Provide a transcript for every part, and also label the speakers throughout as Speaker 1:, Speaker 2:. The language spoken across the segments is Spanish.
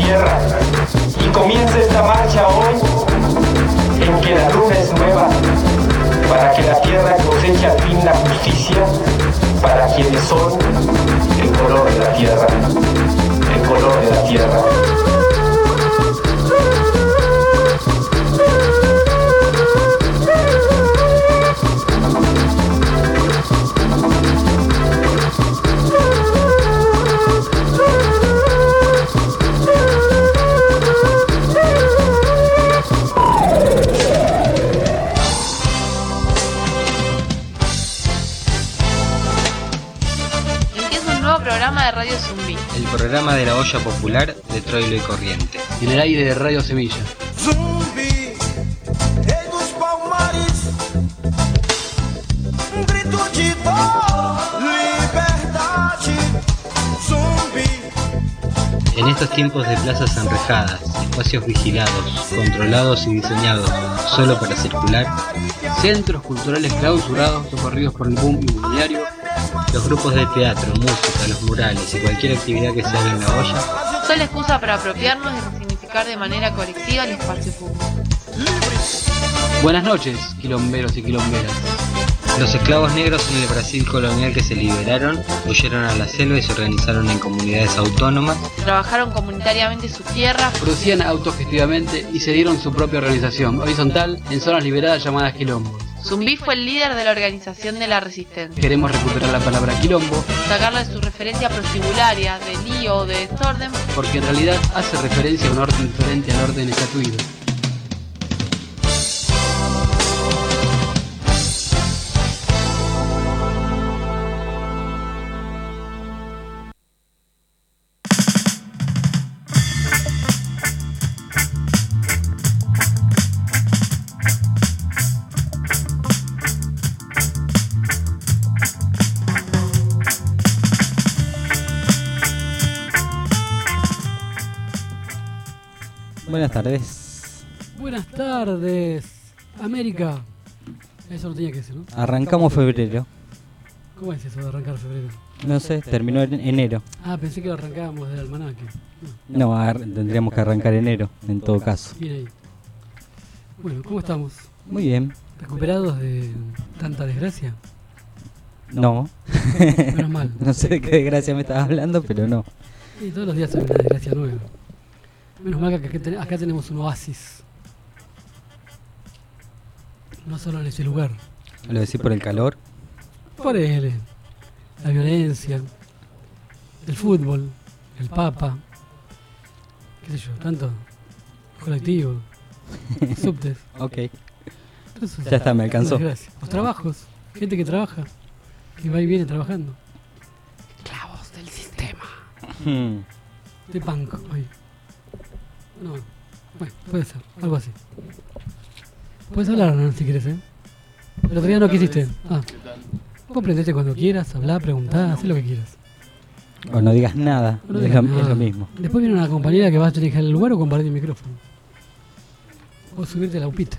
Speaker 1: tierra. Y comienza esta marcha hoy, en que la luna es nueva, para que la tierra coseche al fin la justicia, para quienes son el color de la tierra, el color de la tierra.
Speaker 2: Programa de Radio Zumbí.
Speaker 3: El programa de la olla popular de Troilo y Corriente.
Speaker 4: En el aire de Radio Semilla.
Speaker 5: Zumbi, rei dos palmares, grito de dor, liberdade. Zumbi.
Speaker 3: En estos tiempos de plazas enrejadas, espacios vigilados, controlados y diseñados solo para circular,
Speaker 4: centros culturales clausurados, socorridos por el boom inmobiliario,
Speaker 3: los grupos de teatro, música, los murales y cualquier actividad que se haga en la olla
Speaker 2: son la excusa para apropiarnos y resignificar de manera colectiva el espacio público.
Speaker 4: Buenas noches, quilomberos y quilomberas.
Speaker 3: Los esclavos negros en el Brasil colonial que se liberaron, huyeron a la selva y se organizaron en comunidades autónomas.
Speaker 2: Trabajaron comunitariamente su tierra,
Speaker 4: producían autogestivamente y se dieron su propia organización horizontal en zonas liberadas llamadas quilombos.
Speaker 2: Zumbí fue el líder de la organización de la resistencia.
Speaker 4: Queremos recuperar la palabra quilombo,
Speaker 2: sacarle su referencia prostibularia de lío o de desorden,
Speaker 4: porque en realidad hace referencia a un orden diferente al orden estatuido.
Speaker 6: Buenas tardes.
Speaker 7: Buenas tardes, América. Eso no tenía que decir, ¿no?
Speaker 6: Arrancamos febrero.
Speaker 7: ¿Cómo es eso de arrancar febrero?
Speaker 6: No sé, terminó en enero.
Speaker 7: Ah, pensé que lo arrancábamos del almanaque.
Speaker 6: No, tendríamos que arrancar enero, en todo caso.
Speaker 7: Bien ahí. Bueno, ¿cómo estamos?
Speaker 6: Muy bien.
Speaker 7: ¿Recuperados de tanta desgracia?
Speaker 6: No.
Speaker 7: Menos mal.
Speaker 6: No sé de qué desgracia me estás hablando, pero no.
Speaker 7: Y todos los días hay una desgracia nueva. Menos mal que acá tenemos un oasis. No solo en ese lugar.
Speaker 6: ¿Lo decís por el calor?
Speaker 7: Por él. La violencia. El fútbol. El papa. Qué sé yo, tanto. Colectivo. Subtes.
Speaker 6: Ok.
Speaker 7: Entonces,
Speaker 6: ya está, me alcanzó.
Speaker 7: Gracias. Los trabajos. Gente que trabaja. Que va y viene trabajando. Clavos del sistema. De punk hoy. No, bueno, puede ser, algo así. Puedes hablar, ¿no? Si quieres, ¿eh? El otro día no quisiste. Ah. Vos prendete cuando quieras, hablá, preguntá, haz lo que quieras.
Speaker 6: O no digas nada,
Speaker 7: no
Speaker 6: es lo mismo.
Speaker 7: Después viene una compañera que vas a tener que dejar el lugar o compartir el micrófono. O subirte la upita.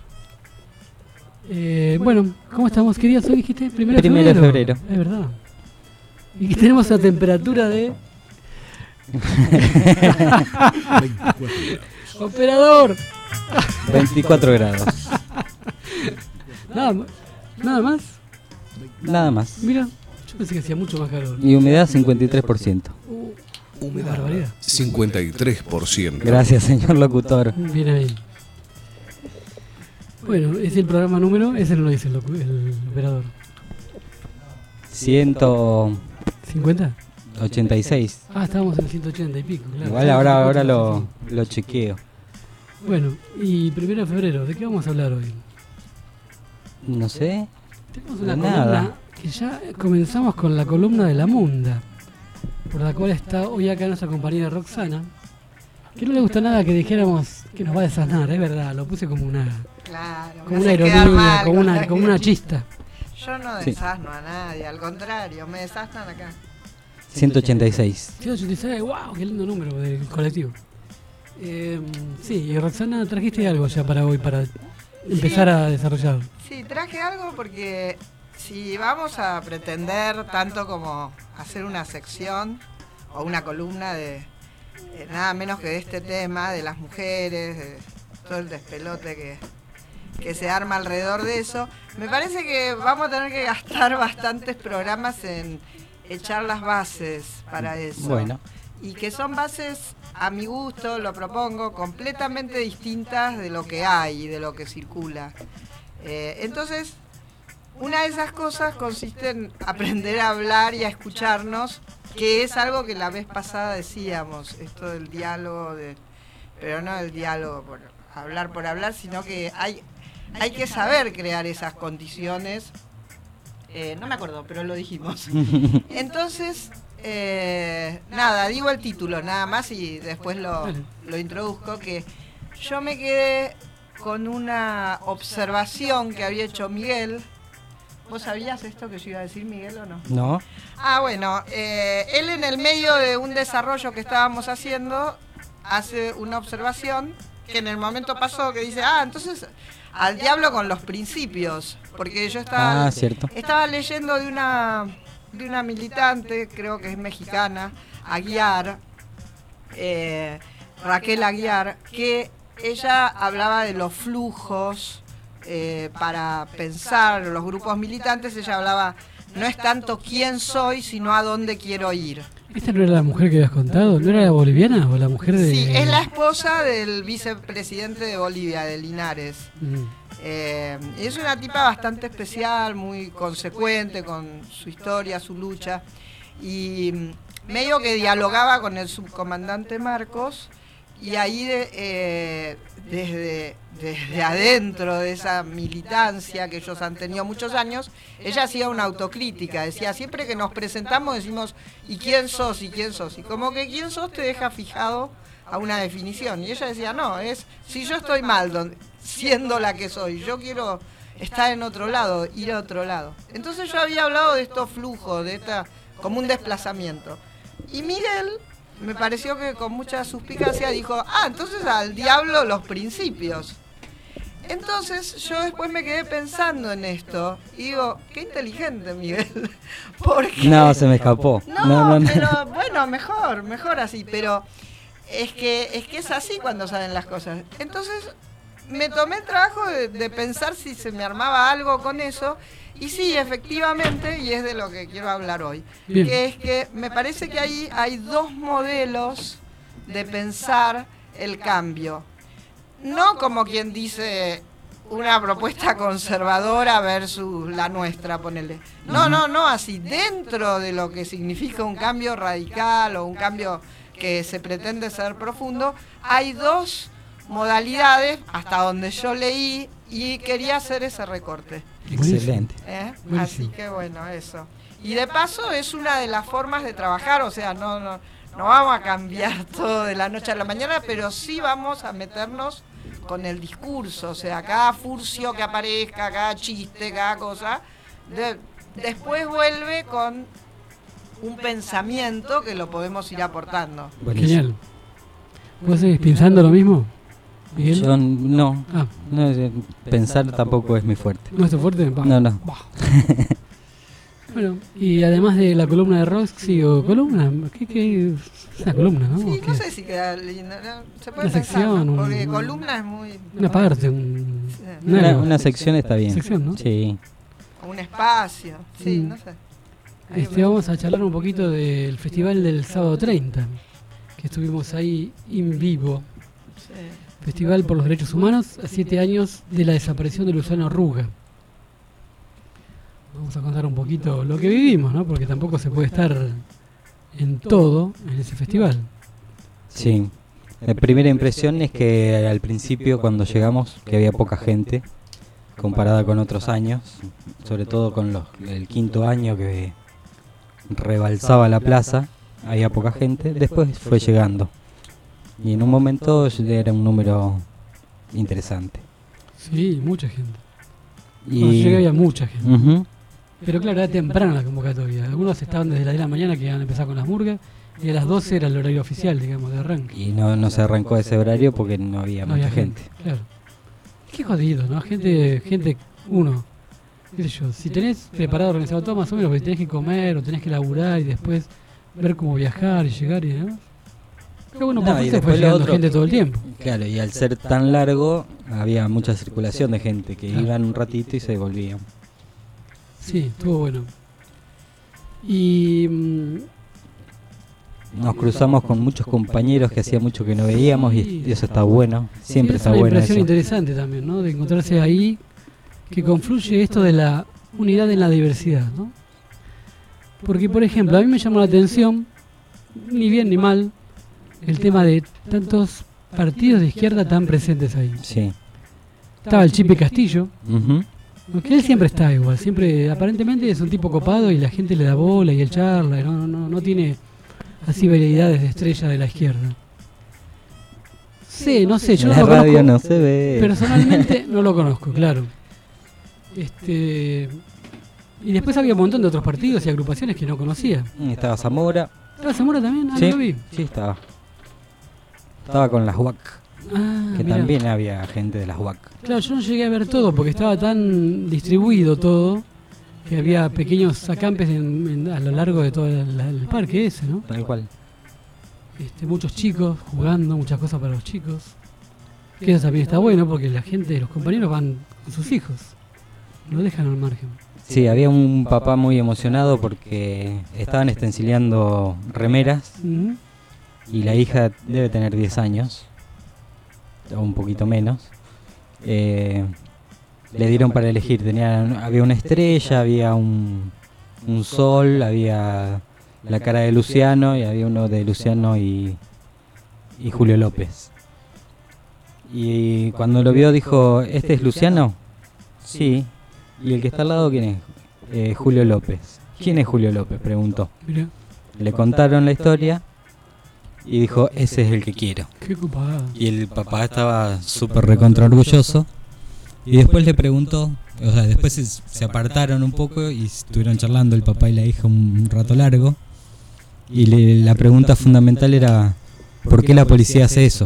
Speaker 7: Bueno, ¿cómo estamos? ¿Qué día hoy dijiste? Primero de
Speaker 6: febrero.
Speaker 7: Es verdad. Y que tenemos la temperatura de...
Speaker 8: 24 grados.
Speaker 7: ¡Operador!
Speaker 6: 24 grados.
Speaker 7: ¿Nada más?
Speaker 6: Nada más.
Speaker 7: Mira, yo pensé que hacía mucho más calor.
Speaker 6: Y humedad 53%.
Speaker 8: Humedad
Speaker 7: barbaridad.
Speaker 8: 53%.
Speaker 6: Gracias, señor locutor.
Speaker 7: Bien ahí. Bueno, es el programa número, ese no lo dice el operador.
Speaker 6: 150. 86.
Speaker 7: Ah, estábamos en el 180 y pico, claro.
Speaker 6: Igual ahora lo chequeo.
Speaker 7: Bueno, y 1 de febrero, ¿de qué vamos a hablar hoy?
Speaker 6: No sé.
Speaker 7: Tenemos una columna que ya comenzamos con la columna de la Munda, por la cual está hoy acá nuestra compañera Roxana, que no le gusta nada que dijéramos que nos va a desasnar, es verdad, lo puse como una,
Speaker 9: claro,
Speaker 7: como una ironía, como una chista.
Speaker 9: Yo no desasno a nadie, al contrario, me desasnan acá.
Speaker 6: 186.
Speaker 7: 186, wow, qué lindo número del colectivo. Sí, y Roxana, trajiste algo ya para hoy, para empezar a desarrollar.
Speaker 9: Sí, traje algo porque si vamos a pretender tanto como hacer una sección o una columna de nada menos que de este tema, de las mujeres, de todo el despelote que se arma alrededor de eso. Me parece que vamos a tener que gastar bastantes programas en echar las bases para eso.
Speaker 6: Bueno.
Speaker 9: Y que son bases, a mi gusto, lo propongo, completamente distintas de lo que hay, de lo que circula. Entonces, una de esas cosas consiste en aprender a hablar y a escucharnos, que es algo que la vez pasada decíamos, esto del diálogo, pero no el diálogo por hablar, sino que hay que saber crear esas condiciones. No me acuerdo, pero lo dijimos. Entonces, nada, digo el título nada más y después lo introduzco, que yo me quedé con una observación que había hecho Miguel. ¿Vos sabías esto que yo iba a decir, Miguel, o no?
Speaker 6: No.
Speaker 9: Bueno, él en el medio de un desarrollo que estábamos haciendo hace una observación que en el momento pasó, que dice, entonces al diablo con los principios, porque yo estaba leyendo de una militante, creo que es mexicana, Aguiar, Raquel Aguiar, que ella hablaba de los flujos para pensar los grupos militantes. Ella hablaba, no es tanto quién soy, sino a dónde quiero ir.
Speaker 7: ¿Esta no era la mujer que habías contado? ¿No era la boliviana o la mujer de...?
Speaker 9: Sí, es la esposa del vicepresidente de Bolivia, de Linares. Es una tipa bastante especial, muy consecuente con su historia, su lucha, y medio que dialogaba con el subcomandante Marcos, y ahí desde adentro de esa militancia que ellos han tenido muchos años, ella hacía una autocrítica, decía, siempre que nos presentamos decimos, ¿y quién sos? ¿Y quién sos? Y como que quién sos te deja fijado a una definición, y ella decía, no, es si yo estoy mal siendo la que soy, yo quiero estar en otro lado, ir a otro lado. Entonces yo había hablado de estos flujos, como un desplazamiento, y Miguel me pareció que con mucha suspicacia dijo, entonces al diablo los principios. Entonces yo después me quedé pensando en esto y digo, qué inteligente, Miguel. Porque...
Speaker 6: No, se me escapó.
Speaker 9: No, pero bueno, mejor así, pero es que es así cuando salen las cosas. Entonces me tomé el trabajo de pensar si se me armaba algo con eso. Y sí, efectivamente, y es de lo que quiero hablar hoy, que es que me parece que ahí hay dos modelos de pensar el cambio. No como quien dice una propuesta conservadora versus la nuestra, ponele. No, así, dentro de lo que significa un cambio radical o un cambio que se pretende ser profundo, hay dos modalidades, hasta donde yo leí, y quería hacer ese recorte.
Speaker 6: Excelente.
Speaker 9: Así que bueno, eso. Y de paso es una de las formas de trabajar, o sea, no vamos a cambiar todo de la noche a la mañana, pero sí vamos a meternos con el discurso, o sea, cada furcio que aparezca, cada chiste, cada cosa, después vuelve con un pensamiento que lo podemos ir aportando.
Speaker 7: Genial. ¿Vos seguís pensando lo mismo, Miguel?
Speaker 6: Yo no, pensar tampoco es muy fuerte.
Speaker 7: ¿No es tu fuerte?
Speaker 6: No.
Speaker 7: Bueno, y además de la columna de Roxy o columna, ¿qué es una columna, no?
Speaker 9: Sí, no sé si queda lindo, ¿no? Se puede
Speaker 7: una
Speaker 9: pensar,
Speaker 7: sección,
Speaker 9: ¿no? Porque columna es muy...
Speaker 7: Una parte,
Speaker 6: una sección está bien.
Speaker 7: Sección, ¿no?
Speaker 6: Sí.
Speaker 9: Un espacio, sí, no sé.
Speaker 7: Vamos a charlar un poquito del festival del sábado 30, que estuvimos ahí en vivo. Sí. Festival por los Derechos Humanos, a 7 años de la desaparición de Luciano Arruga. Vamos a contar un poquito lo que vivimos, ¿no? Porque tampoco se puede estar en todo en ese festival.
Speaker 6: Sí. La primera impresión es que al principio, cuando llegamos, que había poca gente comparada con otros años, sobre todo con el quinto año que rebalsaba la plaza, había poca gente. Después fue llegando y en un momento era un número interesante.
Speaker 7: Sí, mucha gente. Cuando llegué había mucha gente. Pero claro, era temprano la convocatoria. Algunos estaban desde las 10 de la mañana, que iban a empezar con las murgas, y a las 12 era el horario oficial, digamos, de arranque.
Speaker 6: Y no se arrancó ese horario porque no había mucha gente.
Speaker 7: Claro. Qué jodido, ¿no? Gente, uno, qué sé yo, si tenés preparado, organizado todo más o menos, porque tenés que comer o tenés que laburar y después ver cómo viajar y llegar y demás. Pero bueno,
Speaker 6: No,
Speaker 7: por
Speaker 6: y
Speaker 7: suerte
Speaker 6: después
Speaker 7: fue
Speaker 6: lo
Speaker 7: llegando
Speaker 6: otro-
Speaker 7: gente todo el tiempo.
Speaker 6: Claro, y al ser tan largo había mucha circulación de gente que
Speaker 7: Claro.
Speaker 6: iban un ratito y se volvían.
Speaker 7: Sí, estuvo bueno. Y
Speaker 6: Nos cruzamos con muchos compañeros que hacía mucho que no veíamos y eso está bueno. Siempre
Speaker 7: es
Speaker 6: está
Speaker 7: una
Speaker 6: bueno
Speaker 7: impresión
Speaker 6: eso.
Speaker 7: interesante también, ¿no? De encontrarse ahí, que confluye esto de la unidad en la diversidad, ¿no? Porque, por ejemplo, a mí me llamó la atención, ni bien ni mal, el tema de tantos partidos de izquierda tan presentes ahí.
Speaker 6: Sí.
Speaker 7: Estaba el Chipe Castillo,
Speaker 6: Ujú.
Speaker 7: que él siempre está igual, siempre, aparentemente es un tipo copado y la gente le da bola y él charla, y no tiene así variedades de estrella de la izquierda. Sí, no sé, yo
Speaker 6: En
Speaker 7: no
Speaker 6: la
Speaker 7: lo
Speaker 6: radio
Speaker 7: conozco.
Speaker 6: no se ve.
Speaker 7: Personalmente no lo conozco, claro. Y después había un montón de otros partidos y agrupaciones que no conocía.
Speaker 6: Estaba Zamora.
Speaker 7: ¿Estaba Zamora también? Ah,
Speaker 6: Sí,
Speaker 7: no lo vi.
Speaker 6: sí estaba. Estaba con las UAC,
Speaker 7: Ah,
Speaker 6: que
Speaker 7: mirá.
Speaker 6: también había gente de las UAC.
Speaker 7: Claro, yo no llegué a ver todo porque estaba tan distribuido todo que había pequeños acampes a lo largo de todo el parque ese, ¿no?
Speaker 6: Tal cual.
Speaker 7: Muchos chicos jugando, muchas cosas para los chicos. Que eso también está bueno porque la gente, los compañeros van con sus hijos. No dejan al margen.
Speaker 6: Sí, había un papá muy emocionado porque estaban estencileando remeras
Speaker 7: Ujú.
Speaker 6: y la hija debe tener 10 años, o un poquito menos. Le dieron para elegir, había una estrella, había un sol, había la cara de Luciano y había uno de Luciano y Julio López. Y cuando lo vio dijo, ¿este es Luciano? Sí. ¿Y el que está al lado quién es? Julio López. ¿Quién es Julio López? Preguntó.
Speaker 7: Mirá,
Speaker 6: Le contaron la historia y dijo, ese es el que quiero.
Speaker 7: qué ocupada.
Speaker 6: Y el papá estaba súper recontra orgulloso. Y después le preguntó, o sea, después se apartaron un poco y estuvieron charlando el papá y la hija un rato largo. Y la pregunta fundamental era, ¿por qué la policía hace eso?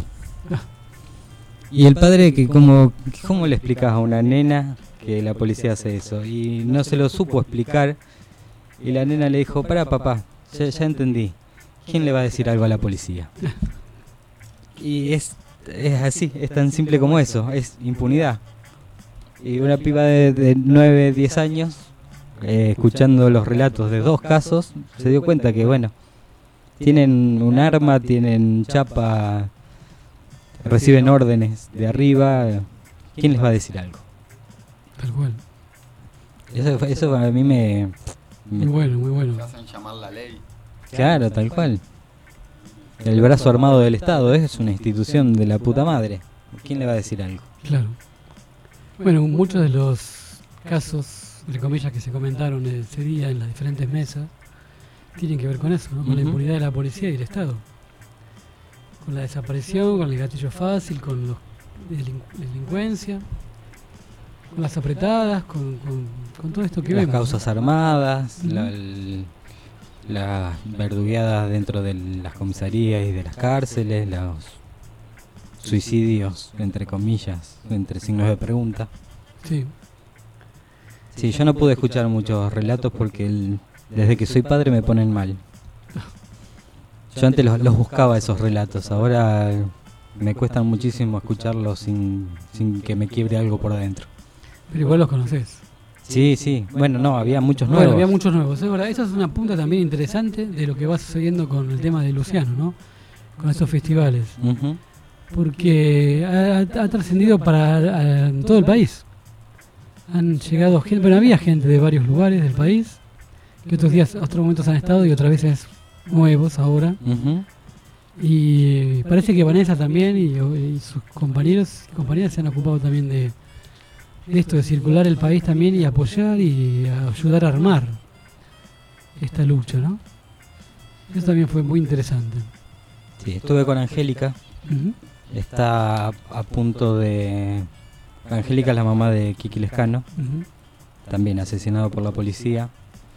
Speaker 6: Y el padre, que ¿cómo le explicas a una nena que la policía hace eso? Y no se lo supo explicar. Y la nena le dijo, para papá, ya entendí. ¿Quién le va a decir algo a la policía? Y es así, es tan simple como eso, es impunidad. Y una piba de 9, 10 años, escuchando los relatos de 2 casos, se dio cuenta que, bueno, tienen un arma, tienen chapa, reciben órdenes de arriba. ¿Quién les va a decir algo?
Speaker 7: Tal cual.
Speaker 6: Eso a mí me...
Speaker 7: Muy bueno, muy bueno.
Speaker 10: Te hacen llamar la ley.
Speaker 6: Claro, tal cual. El brazo armado del Estado es una institución de la puta madre. ¿Quién le va a decir algo?
Speaker 7: Claro. Bueno, muchos de los casos, entre comillas, que se comentaron ese día en las diferentes mesas, tienen que ver con eso, ¿no? Con la
Speaker 6: Ujú.
Speaker 7: impunidad de la policía y el Estado. Con la desaparición, con el gatillo fácil, con la delincuencia, con las apretadas, con todo esto que
Speaker 6: Las
Speaker 7: vemos.
Speaker 6: causas armadas,
Speaker 7: Ujú.
Speaker 6: las verdugueadas dentro de las comisarías y de las cárceles, los suicidios, entre comillas, entre signos de pregunta.
Speaker 7: Sí,
Speaker 6: Sí, yo no pude escuchar muchos relatos porque desde que soy padre me ponen mal. Yo antes los buscaba esos relatos, ahora me cuestan muchísimo escucharlos sin que me quiebre algo por dentro.
Speaker 7: pero igual los conoces.
Speaker 6: Sí, bueno, no, había muchos
Speaker 7: Bueno,
Speaker 6: nuevos.
Speaker 7: había muchos nuevos, es verdad. Esa es una punta también interesante de lo que va sucediendo con el tema de Luciano, ¿no? Con estos festivales.
Speaker 6: Ujú.
Speaker 7: Porque ha trascendido para todo el país. Han llegado gente, bueno, había gente de varios lugares del país, que otros momentos han estado y otras veces nuevos ahora.
Speaker 6: Ujú.
Speaker 7: Y parece que Vanessa también y sus compañeros y compañeras se han ocupado también de esto, de circular el país también y apoyar y ayudar a armar esta lucha, ¿no? Eso también fue muy interesante.
Speaker 6: Sí, estuve con Angélica.
Speaker 7: Ujú.
Speaker 6: Está a punto de... Angélica es la mamá de Kiki Lescano,
Speaker 7: Ujú.
Speaker 6: también asesinado por la policía.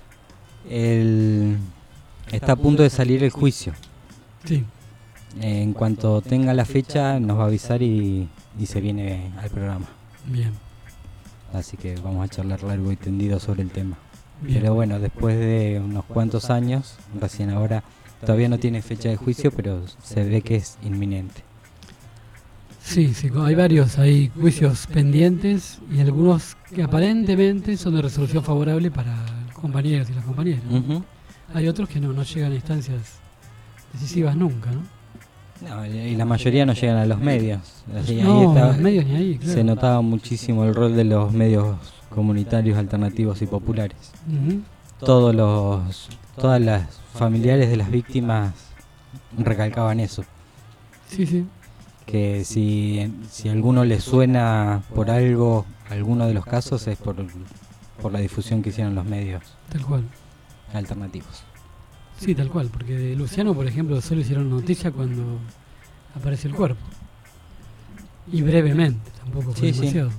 Speaker 6: Está a punto de salir el juicio.
Speaker 7: Sí,
Speaker 6: En cuanto tenga la fecha nos va a avisar y se viene al programa.
Speaker 7: bien.
Speaker 6: Así que vamos a charlar largo y tendido sobre el tema.
Speaker 7: Bien.
Speaker 6: Pero bueno, después de unos cuantos años, recién ahora todavía no tiene fecha de juicio, pero se ve que es inminente.
Speaker 7: Sí, hay varios, hay juicios pendientes y algunos que aparentemente son de resolución favorable para los compañeros y las compañeras.
Speaker 6: Ujú.
Speaker 7: Hay otros que no llegan a instancias decisivas nunca, ¿no?
Speaker 6: No, y la mayoría no llegan a los medios. Así,
Speaker 7: No,
Speaker 6: ahí estaba-
Speaker 7: los medios ni ahí, claro.
Speaker 6: Se notaba muchísimo el rol de los medios comunitarios, alternativos y populares.
Speaker 7: Ujú.
Speaker 6: Todas las familiares de las víctimas recalcaban eso.
Speaker 7: Sí.
Speaker 6: Que si a alguno le suena por algo, alguno de los casos es por la difusión que hicieron los medios
Speaker 7: Tal cual.
Speaker 6: alternativos.
Speaker 7: Sí, tal cual, porque de Luciano, por ejemplo, solo hicieron noticia cuando apareció el cuerpo. Y brevemente, tampoco fue
Speaker 6: Sí.
Speaker 7: demasiado.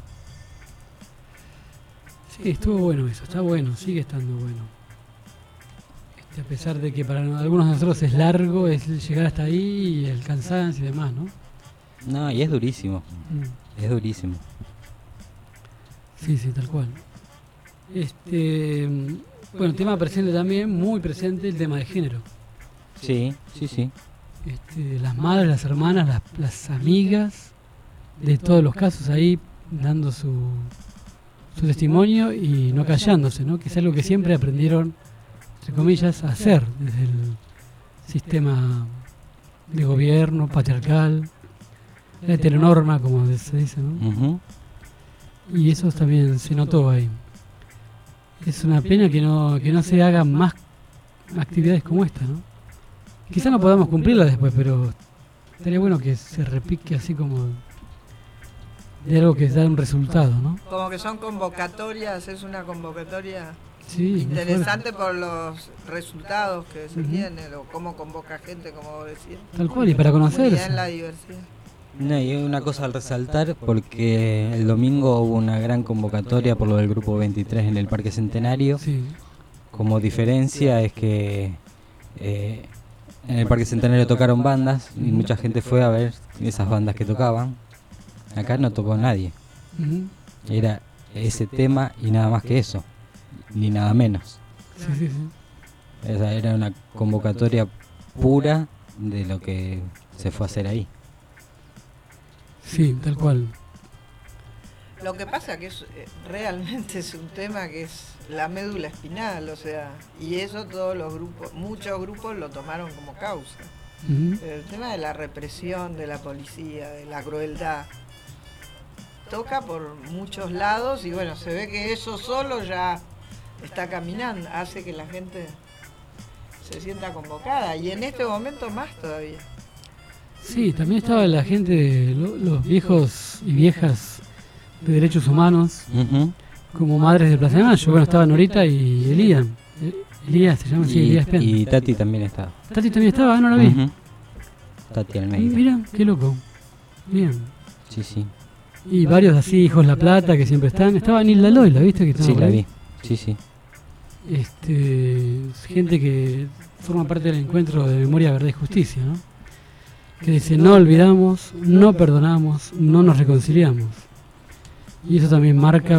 Speaker 7: Sí, estuvo bueno eso, está bueno, sigue estando bueno. A pesar de que para algunos de nosotros es largo, es llegar hasta ahí y el cansancio y demás, ¿no?
Speaker 6: No, y es durísimo, es durísimo.
Speaker 7: Sí, tal cual. Bueno, tema presente también, muy presente el tema de género.
Speaker 6: Sí.
Speaker 7: Las madres, las hermanas, las amigas de todos los casos ahí dando su testimonio y no callándose, ¿no? Que es algo que siempre aprendieron, entre comillas, a hacer desde el sistema de gobierno patriarcal, la heteronorma, como se dice, ¿no?
Speaker 6: Ujú.
Speaker 7: Y eso también se notó ahí. Es una pena que no se hagan más actividades como esta, ¿no? Quizá no podamos cumplirla después, pero estaría bueno que se repique así como de algo que da un resultado, ¿no?
Speaker 9: Como que son convocatorias, es una convocatoria
Speaker 7: Sí,
Speaker 9: interesante por los resultados que se
Speaker 7: Ujú.
Speaker 9: tienen, o cómo convoca gente, como vos decías.
Speaker 7: Tal cual, y para conocerse.
Speaker 9: Unidad en la diversidad.
Speaker 6: No, y hay una cosa al resaltar, porque el domingo hubo una gran convocatoria por lo del Grupo 23 en el Parque Centenario.
Speaker 7: Sí.
Speaker 6: Como diferencia es que en el Parque Centenario tocaron bandas y mucha gente fue a ver esas bandas que tocaban. Acá no tocó nadie.
Speaker 7: Ujú.
Speaker 6: Era ese tema y nada más que eso, ni nada menos.
Speaker 7: Sí.
Speaker 6: Esa era una convocatoria pura de lo que se fue a hacer ahí.
Speaker 7: Sí, tal cual.
Speaker 9: Lo que pasa que realmente es un tema que es la médula espinal, o sea, y eso todos los grupos, muchos grupos lo tomaron como causa.
Speaker 7: Ujú.
Speaker 9: El tema de la represión, de la policía, de la crueldad, toca por muchos lados y bueno, se ve que eso solo ya está caminando, hace que la gente se sienta convocada y en este momento más todavía.
Speaker 7: Sí, también estaba la gente, los viejos y viejas de derechos humanos,
Speaker 6: Ujú.
Speaker 7: como madres de Plaza de Mayo. Bueno, estaban Norita y Elías. Elías se llama, sí, Elías Penn.
Speaker 6: Y Tati también estaba.
Speaker 7: Tati también estaba, no la vi.
Speaker 6: Ujú. Tati Almeida.
Speaker 7: Mira, qué loco. Bien.
Speaker 6: Sí.
Speaker 7: Y varios así, hijos La Plata, que siempre están. Estaba Nilda Loy, viste? Que estaba
Speaker 6: Sí,
Speaker 7: por
Speaker 6: la
Speaker 7: ahí.
Speaker 6: vi. Sí.
Speaker 7: Gente que forma parte del encuentro de Memoria, Verdad y Justicia, ¿no? Que dice, no olvidamos, no perdonamos, no nos reconciliamos. Y eso también marca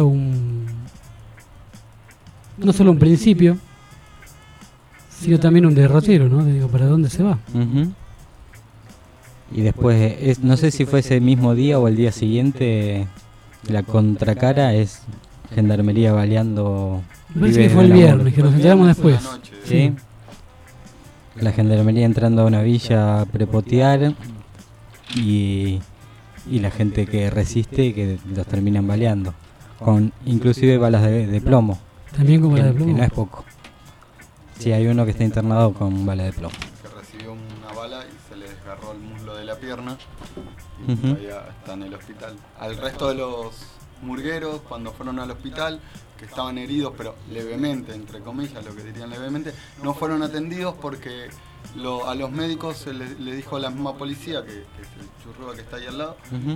Speaker 7: no solo un principio, sino también un derrotero, ¿no? Digo, ¿para dónde se va?
Speaker 6: Ujú. Y después, no sé si fue ese mismo día o el día siguiente, la contracara es Gendarmería baleando.
Speaker 7: Me parece
Speaker 6: pibes
Speaker 7: que fue el
Speaker 6: del amor.
Speaker 7: viernes, que nos enteramos después.
Speaker 6: Sí. La Gendarmería entrando a una villa a prepotear y la gente que resiste que los terminan baleando. Con inclusive balas de plomo.
Speaker 7: También con bala de
Speaker 6: Que
Speaker 7: plomo.
Speaker 6: no es poco. Sí, hay uno que está internado con bala de plomo.
Speaker 10: Que recibió una bala y se le desgarró el muslo de la pierna y
Speaker 6: Ujú.
Speaker 10: todavía está en el hospital. Al resto de los murgueros, cuando fueron al hospital, que estaban heridos, pero levemente, entre comillas, lo que dirían levemente, no fueron atendidos porque a los médicos se le dijo la misma policía, que es el Churruca que está ahí al lado,
Speaker 6: Ujú.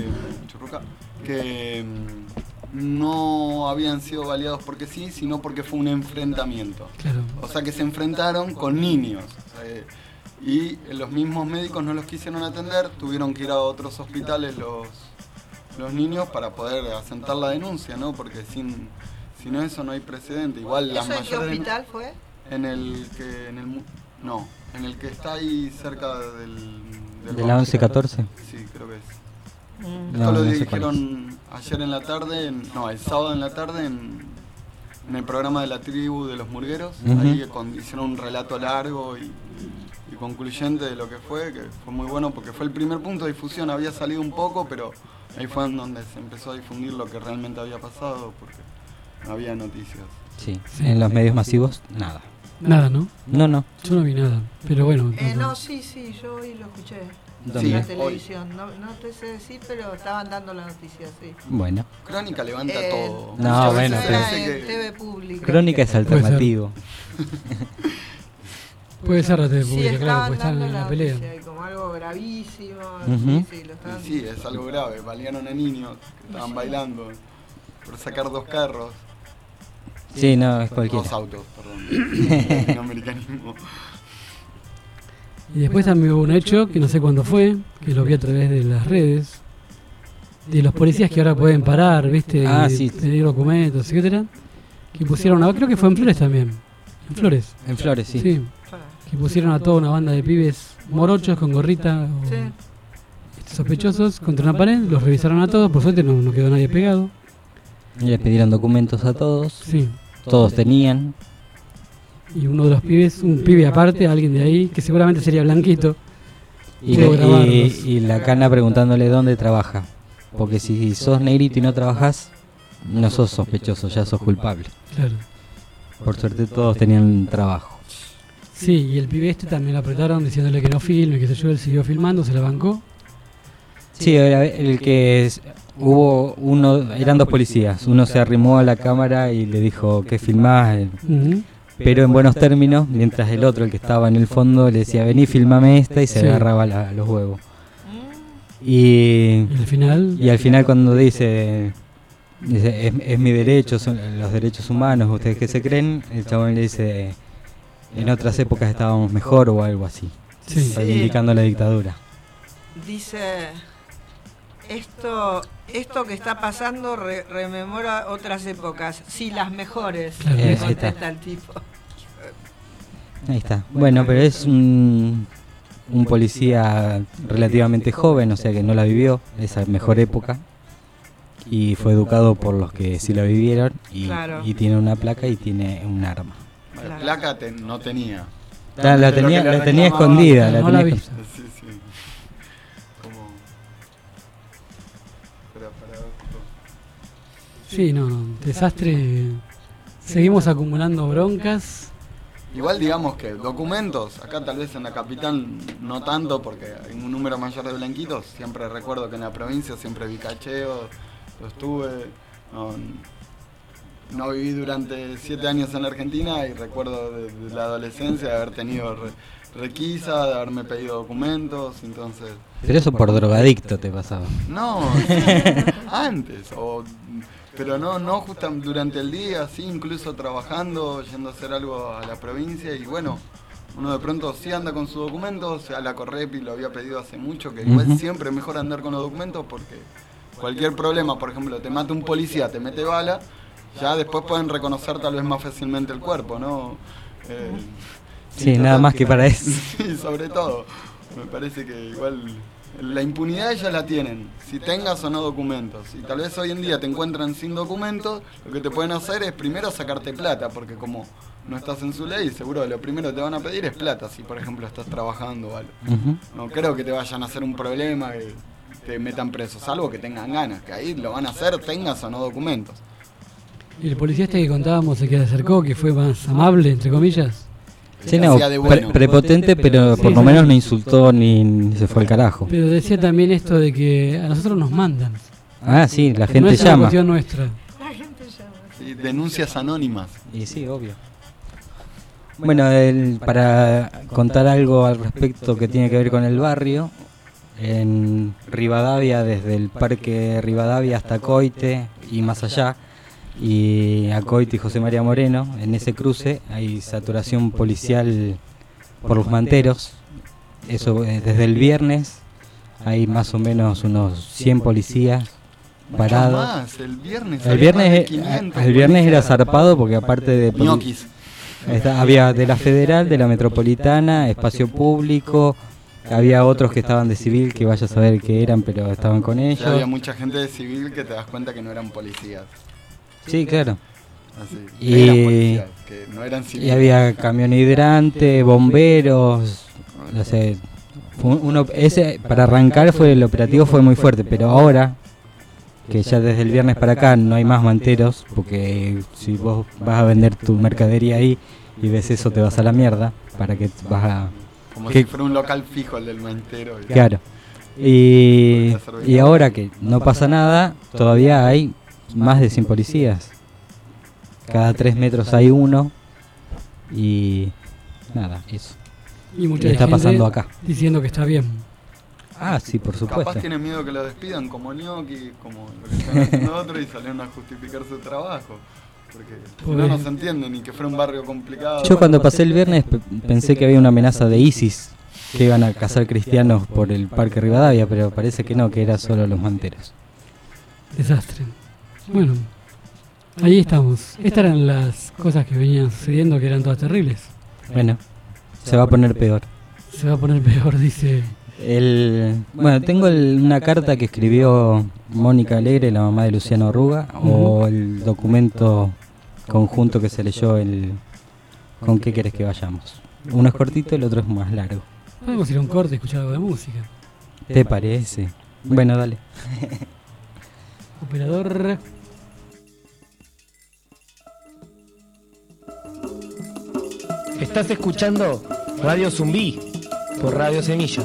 Speaker 10: que no habían sido baleados porque sí, sino porque fue un enfrentamiento.
Speaker 7: Claro.
Speaker 10: O sea que se enfrentaron con niños. Y los mismos médicos no los quisieron atender, tuvieron que ir a otros hospitales los niños para poder asentar la denuncia, ¿no? Porque sin eso no hay precedente. Igual las
Speaker 9: ¿Eso en qué
Speaker 10: mayores
Speaker 9: hospital fue?
Speaker 10: no, En el que está ahí cerca del
Speaker 6: ¿De la 11-14?
Speaker 10: Sí, creo que es.
Speaker 6: No,
Speaker 10: Esto lo
Speaker 6: no sé
Speaker 10: dijeron ayer en la tarde, el sábado en la tarde en el programa de la tribu de los murgueros.
Speaker 6: Ujú.
Speaker 10: Ahí hicieron un relato largo y concluyente de lo que fue muy bueno porque fue el primer punto de difusión. Había salido un poco, pero ahí fue en donde se empezó a difundir lo que realmente había pasado porque no había noticias.
Speaker 6: Sí, en los medios masivos, nada.
Speaker 7: Nada, ¿no?
Speaker 6: No.
Speaker 7: Yo no vi nada, pero bueno.
Speaker 9: No, sí, yo hoy lo escuché.
Speaker 6: ¿Dónde?
Speaker 9: En la
Speaker 10: Sí,
Speaker 9: televisión. No te sé decir, pero estaban dando la noticia, sí.
Speaker 6: Bueno,
Speaker 10: Crónica levanta todo.
Speaker 6: No,
Speaker 10: Muchas
Speaker 6: bueno,
Speaker 10: veces
Speaker 6: pero-
Speaker 10: parece
Speaker 9: Era en
Speaker 10: que-
Speaker 9: TV Pública.
Speaker 6: Crónica es alternativo.
Speaker 7: Puede ser la TV
Speaker 9: Sí,
Speaker 7: pública, claro,
Speaker 9: estaban
Speaker 7: porque están
Speaker 9: dando
Speaker 7: en
Speaker 9: la
Speaker 7: la pelea.
Speaker 9: noticia y como algo gravísimo.
Speaker 6: Ujú.
Speaker 9: Sí, lo estaban
Speaker 10: Sí, es algo grave. Balearon a niños que estaban bailando por sacar 2 carros.
Speaker 6: Sí, no, es cualquiera.
Speaker 10: 2 autos, perdón. Latinoamericanismo.
Speaker 7: Y después también hubo un hecho, que no sé cuándo fue, que lo vi a través de las redes, de los policías que ahora pueden parar, ¿viste?
Speaker 6: Ah,
Speaker 7: Y
Speaker 6: sí.
Speaker 7: pedir documentos, etcétera. Que pusieron, creo que fue en Flores también. En Flores.
Speaker 6: En Flores, sí.
Speaker 7: Sí. Que pusieron a toda una banda de pibes morochos con gorrita o
Speaker 9: Sí.
Speaker 7: sospechosos contra una pared, los revisaron a todos, por suerte no quedó nadie pegado.
Speaker 6: Y les pidieron documentos a todos.
Speaker 7: Sí.
Speaker 6: Todos tenían.
Speaker 7: Y uno de los pibes, un pibe aparte, alguien de ahí, que seguramente sería blanquito,
Speaker 6: Y,
Speaker 7: pudo grabarlos.
Speaker 6: y la cana preguntándole dónde trabaja. Porque si sos negrito y no trabajás, no sos sospechoso, ya sos culpable.
Speaker 7: Claro.
Speaker 6: Por suerte todos tenían trabajo.
Speaker 7: Sí, y el pibe este también lo apretaron diciéndole que no filme, que se yo, él siguió filmando, se la bancó.
Speaker 6: Sí, era el que hubo uno, eran 2 policías. Uno se arrimó a la cámara y le dijo que filmás,
Speaker 7: Ujú.
Speaker 6: pero en buenos términos, mientras el otro, el que estaba en el fondo, le decía, vení, filmame esta, y se
Speaker 7: Sí.
Speaker 6: agarraba los huevos. Y
Speaker 7: Y al final
Speaker 6: cuando dice es mi derecho, son los derechos humanos, ¿ustedes qué se creen? El chabón le dice, en otras épocas estábamos mejor o algo así,
Speaker 7: Sí.
Speaker 6: reivindicando la dictadura.
Speaker 9: Dice, esto que está pasando rememora otras épocas. Sí, las mejores,
Speaker 7: Claro,
Speaker 9: le
Speaker 6: ahí está.
Speaker 9: contesta el tipo.
Speaker 6: Ahí está. Bueno, pero es un policía relativamente joven, o sea que no la vivió, esa mejor época. Y fue educado por los que sí la vivieron y,
Speaker 9: Claro.
Speaker 6: y tiene una placa y tiene un arma.
Speaker 10: La placa no tenía.
Speaker 6: La tenía escondida.
Speaker 7: no la vi.
Speaker 10: Sí, sí. Como... paradójico.
Speaker 7: Sí, no, desastre. Seguimos acumulando broncas.
Speaker 10: Igual digamos que documentos, acá tal vez en la capital no tanto porque hay un número mayor de blanquitos, siempre recuerdo que en la provincia siempre vi cacheos, lo estuve, no viví durante 7 años en la Argentina y recuerdo de la adolescencia de haber tenido requisa, de haberme pedido documentos, entonces...
Speaker 6: Pero eso por drogadicto te pasaba.
Speaker 10: No, antes, pero no justo durante el día, sí, incluso trabajando, yendo a hacer algo a la provincia y bueno, uno de pronto sí anda con sus documentos, a la Correpi lo había pedido hace mucho, que igual
Speaker 6: Ujú.
Speaker 10: siempre es mejor andar con los documentos porque cualquier problema, por ejemplo, te mata un policía, te mete bala, ya después pueden reconocer tal vez más fácilmente el cuerpo, ¿no?
Speaker 6: Sí, nada más que para eso.
Speaker 10: Sí, sobre todo. Me parece que igual la impunidad ya la tienen, si tengas o no documentos. Y tal vez hoy en día te encuentran sin documentos, lo que te pueden hacer es primero sacarte plata, porque como no estás en su ley, seguro lo primero que te van a pedir es plata, si por ejemplo estás trabajando o algo.
Speaker 6: Ujú.
Speaker 10: No creo que te vayan a hacer un problema que te metan preso, salvo que tengan ganas, que ahí lo van a hacer, tengas o no documentos.
Speaker 7: Y el policía este que contábamos, el que se acercó, que fue más amable, entre comillas.
Speaker 6: Sí, no,
Speaker 10: Hacía de bueno.
Speaker 6: prepotente, pero por
Speaker 7: Sí,
Speaker 6: lo
Speaker 7: sí.
Speaker 6: menos no insultó ni se fue al carajo.
Speaker 7: Pero decía también esto de que a nosotros nos mandan.
Speaker 6: Ah, sí, la
Speaker 7: Que
Speaker 6: gente
Speaker 7: no es una
Speaker 6: llama.
Speaker 7: cuestión nuestra.
Speaker 9: La gente llama.
Speaker 10: Sí, denuncias anónimas.
Speaker 6: Y sí, obvio. Bueno, para contar algo al respecto que tiene que ver con el barrio, en Rivadavia, desde el Parque Rivadavia hasta Coite y más allá, y a Coite y José María Moreno, en ese cruce hay saturación policial por los manteros. Eso desde el viernes hay más o menos unos 100 policías parados.
Speaker 10: Más, el viernes.
Speaker 6: El
Speaker 10: había más de
Speaker 6: viernes,
Speaker 10: 500
Speaker 6: el viernes era
Speaker 10: policías.
Speaker 6: zarpado porque aparte de
Speaker 10: Ñoquis.
Speaker 6: Había de la Federal, de la Metropolitana, Espacio Público, había otros que estaban de civil, que vaya a saber qué eran, pero estaban con ellos.
Speaker 10: Había mucha gente de civil que te das cuenta que no eran policías.
Speaker 6: Sí, claro.
Speaker 10: Así,
Speaker 6: Y,
Speaker 10: eran policías, que no eran civiles.
Speaker 6: y había camión hidrante, bomberos, no sé. Para arrancar el operativo fue muy fuerte, pero ahora, que ya desde el viernes para acá no hay más manteros, porque si vos vas a vender tu mercadería ahí y ves eso te vas a la mierda, para que vas a...
Speaker 10: Como si fuera un local fijo el del mantero.
Speaker 6: Claro. Y ahora que no pasa nada, todavía hay más de 100 policías. Cada 3 metros hay uno. Y nada, eso.
Speaker 7: Y mucha
Speaker 6: está
Speaker 7: gente
Speaker 6: pasando acá.
Speaker 7: diciendo que está bien.
Speaker 6: Ah, sí, por supuesto.
Speaker 10: Capaz tienen miedo que lo despidan como Gnocchi, como lo que están haciendo otros y salieron a justificar su trabajo. Porque no se entiende ni que fuera un barrio complicado.
Speaker 6: Yo cuando pasé el viernes pensé que había una amenaza de ISIS, que iban a cazar cristianos por el Parque Rivadavia, pero parece que no, que era solo los manteros.
Speaker 7: Desastre. Bueno, ahí estamos. Estas eran las cosas que venían sucediendo, que eran todas terribles.
Speaker 6: Bueno, se va a poner peor.
Speaker 7: Se va a poner peor, dice...
Speaker 6: Bueno, tengo una carta que escribió Mónica Alegre, la mamá de Luciano Arruga, o el documento conjunto que se leyó, ¿Con qué querés que vayamos? Uno es cortito, el otro es más largo.
Speaker 7: Podemos ir a un corte y escuchar algo de música.
Speaker 6: ¿Te parece? Bueno, dale.
Speaker 7: Operador...
Speaker 11: Estás escuchando Radio Zumbí por Radio Semilla.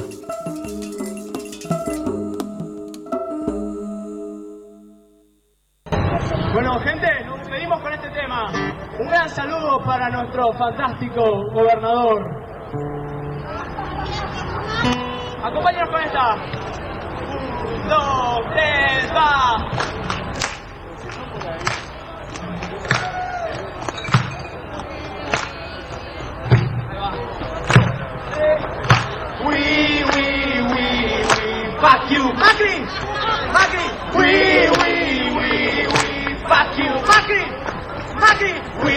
Speaker 12: Bueno, gente, nos despedimos con este tema. Un gran saludo para nuestro fantástico gobernador. Acompáñanos con esta. 1, 2, 3, va. Fuck you, Macri! Macri! Fuck you, Macri! Macri!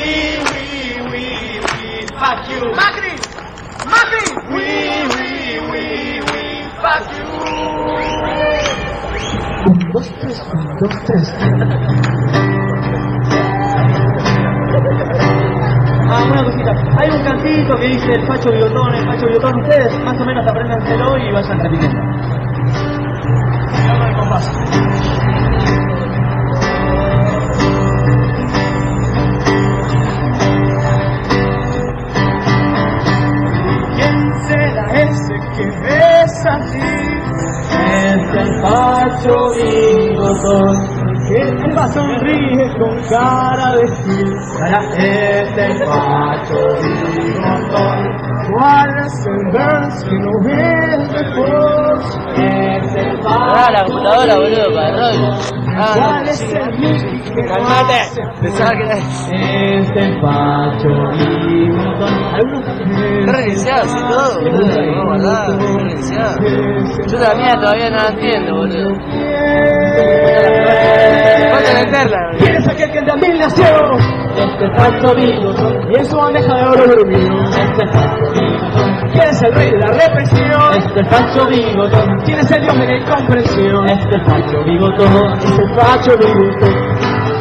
Speaker 12: Fuck you, Macri! Macri! Fuck you! 2, 3, 2, 3. Una cosita. Hay un cantito que dice el Facho Bigotón, el Facho Bigotón. Ustedes más o menos apréndanselo y vayan repitiendo. ¿Quién será ese que ves así? Es el Facho Bigotón, que él sonríe con cara de gil. Es el Facho Bigotón. ¿Cuál es el verso que no ves mejor? Es el Facho.
Speaker 13: La computadora, boludo, para el rollo.
Speaker 12: ¿Cuál es el music que no hace?
Speaker 13: Pensaba que era
Speaker 12: Es el Facho Bigotón.
Speaker 13: Está reiniciado, sí, todo, boludo. No, guardado, está reiniciado. Yo la mía todavía no la entiendo, boludo. Falta meterla, boludo.
Speaker 12: ¿Quién es aquel que en 2000 nació? Este Facho Bigotón. Y en su bandeja de oro durmió. Este Facho Bigotón. ¿Quién es el rey de la represión? Este Facho Bigotón. ¿Quién es el dios de la incomprensión? Este Facho Bigotón. Es el Facho Bigotón.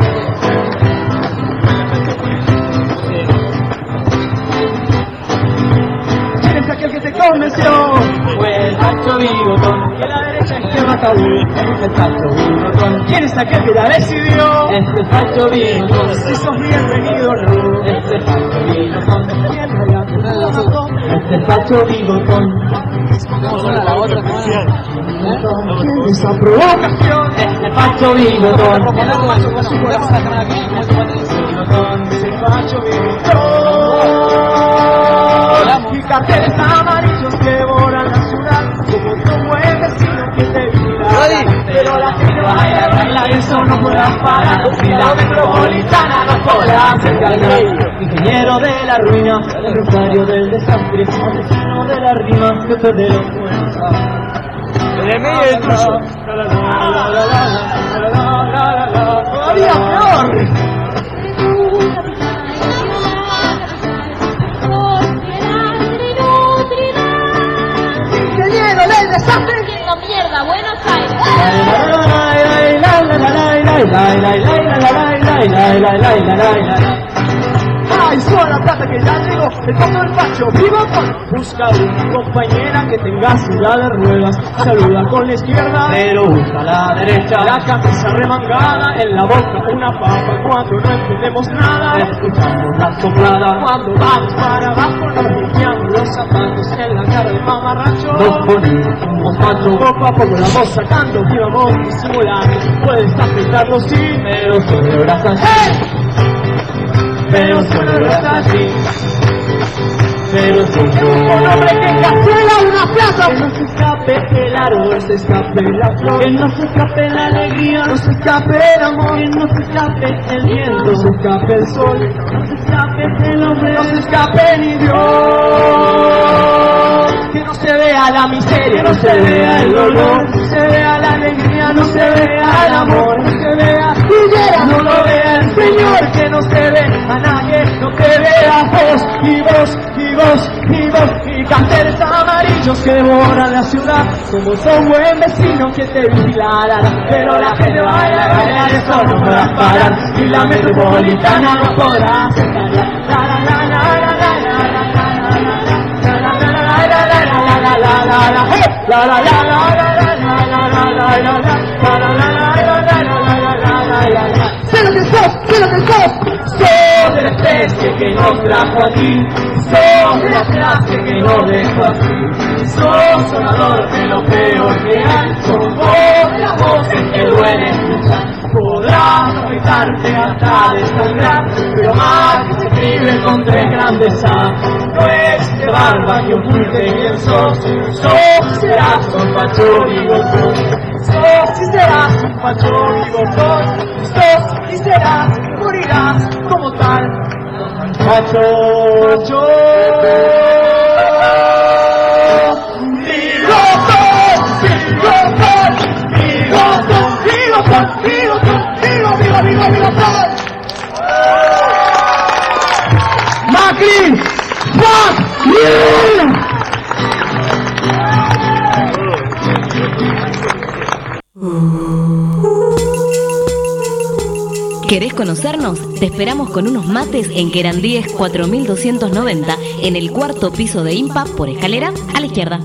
Speaker 12: ¿Quién es aquel que te convenció? Fue el Facho Bigotón. Que la derecha izquierda tabú. Es el Facho Bigotón. ¿Quién es aquel que la decidió? Es el Facho Bigotón. Si sos bienvenido, no. Es el Facho Bigotón. ¿Quién me la es el Facho Bigotón.
Speaker 13: La otra
Speaker 12: ¿Quién esa provocación? Es el Facho Bigotón. Es el Facho Bigotón. Y carteles amarillos que devoran la ciudad. Como el vecino que te vigila. Pero la gente vaya a bailar, eso no podrás parar. Si la metropolitana no podrá acercar al rey. Ingeniero de la ruina, el rosario del desastre, asesino de la rima, jefe de los buenos.
Speaker 13: En el medio del tuyo.
Speaker 12: Todavía peor.
Speaker 14: estás haciendo mierda, Buenos Aires.
Speaker 12: Ay, sola plata que ya llegó, el fondo del facho, vivo con. Busca una compañera que tenga silla de ruedas. Saluda con la izquierda, pero usa la derecha. La camisa remangada, en la boca una papa. Cuando no entendemos nada, escuchamos la soplada. Cuando vamos para abajo, nos limpiamos los zapatos. En la cara de mamarracho, nos ponemos un macho. Poco a poco la vamos sacando, y vamos disimulando. Puedes afectarlo, sí, pero solo eras así. Pero solo eras así. Pero soy un hombre que cancela una plaza. Que no se escape el árbol, se escape la flor. Que no se escape la alegría, no se escape el amor. Que no se escape el viento, no se escape el sol. No se escape el hombre, no se escape ni Dios. Que no se vea la miseria, no se vea el dolor. No se vea la alegría, no se vea el amor. No se vea Higuera, no lo vea el Señor. Que no se ve a nadie, no te vea vos y vos y vos y vos y carteles amarillos que devoran la ciudad. Somos un buen vecino que te vigilará, pero la gente vaya a bailar, eso no podrá parar y la metropolitana no podrá aceptarla. Sé lo que sos, sos de la especie que nos trajo aquí, sos de la clase que nos dejó aquí, sos sonador de lo peor que hay, sos vos de las voces que duelen escuchar. Podrás afeitarte hasta desangrar, pero más que se escribe con tres grandes A. No existe barba que oculte quién sos, sos serás un facho bigotón, sos y serás un facho bigotón, sos y serás, morirás como tal, facho, facho. Macri, fuck you.
Speaker 15: ¿Querés conocernos? Te esperamos con unos mates en Querandíes 4290 en el cuarto piso de IMPA por escalera a la izquierda.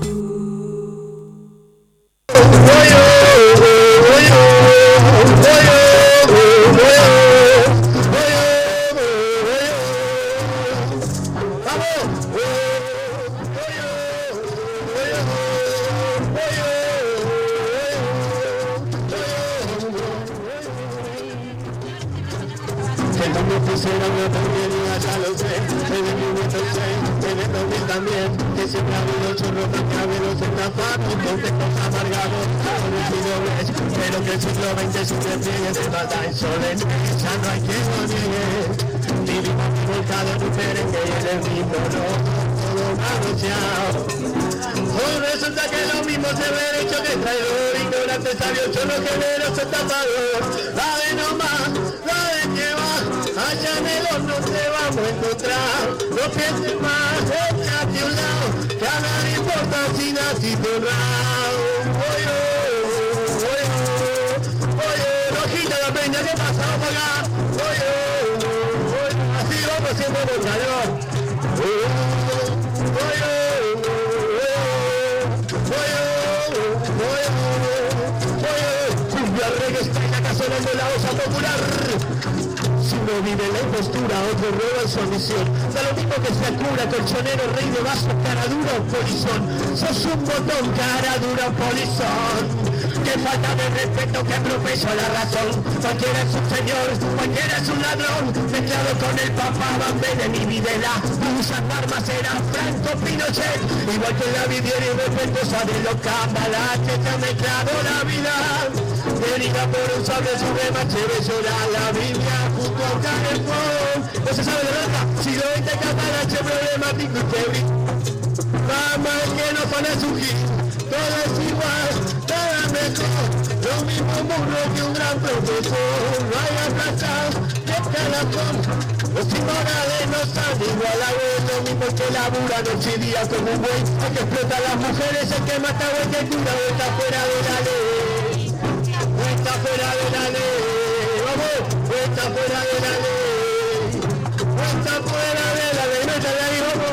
Speaker 5: Mamá, que no pones un hit, todo es igual, nada mejor.
Speaker 12: lo mismo burro que un gran profesor. No hay aplazado de calafón. Los inmorales no están igualados. Lo mismo que labura noche y día como un buey. El que explota a las mujeres, el que mata o el que cura o está fuera de la ley. O está fuera de la ley. Vamos, o está fuera de la ley. O está fuera de la ley. Métale ahí, vamos.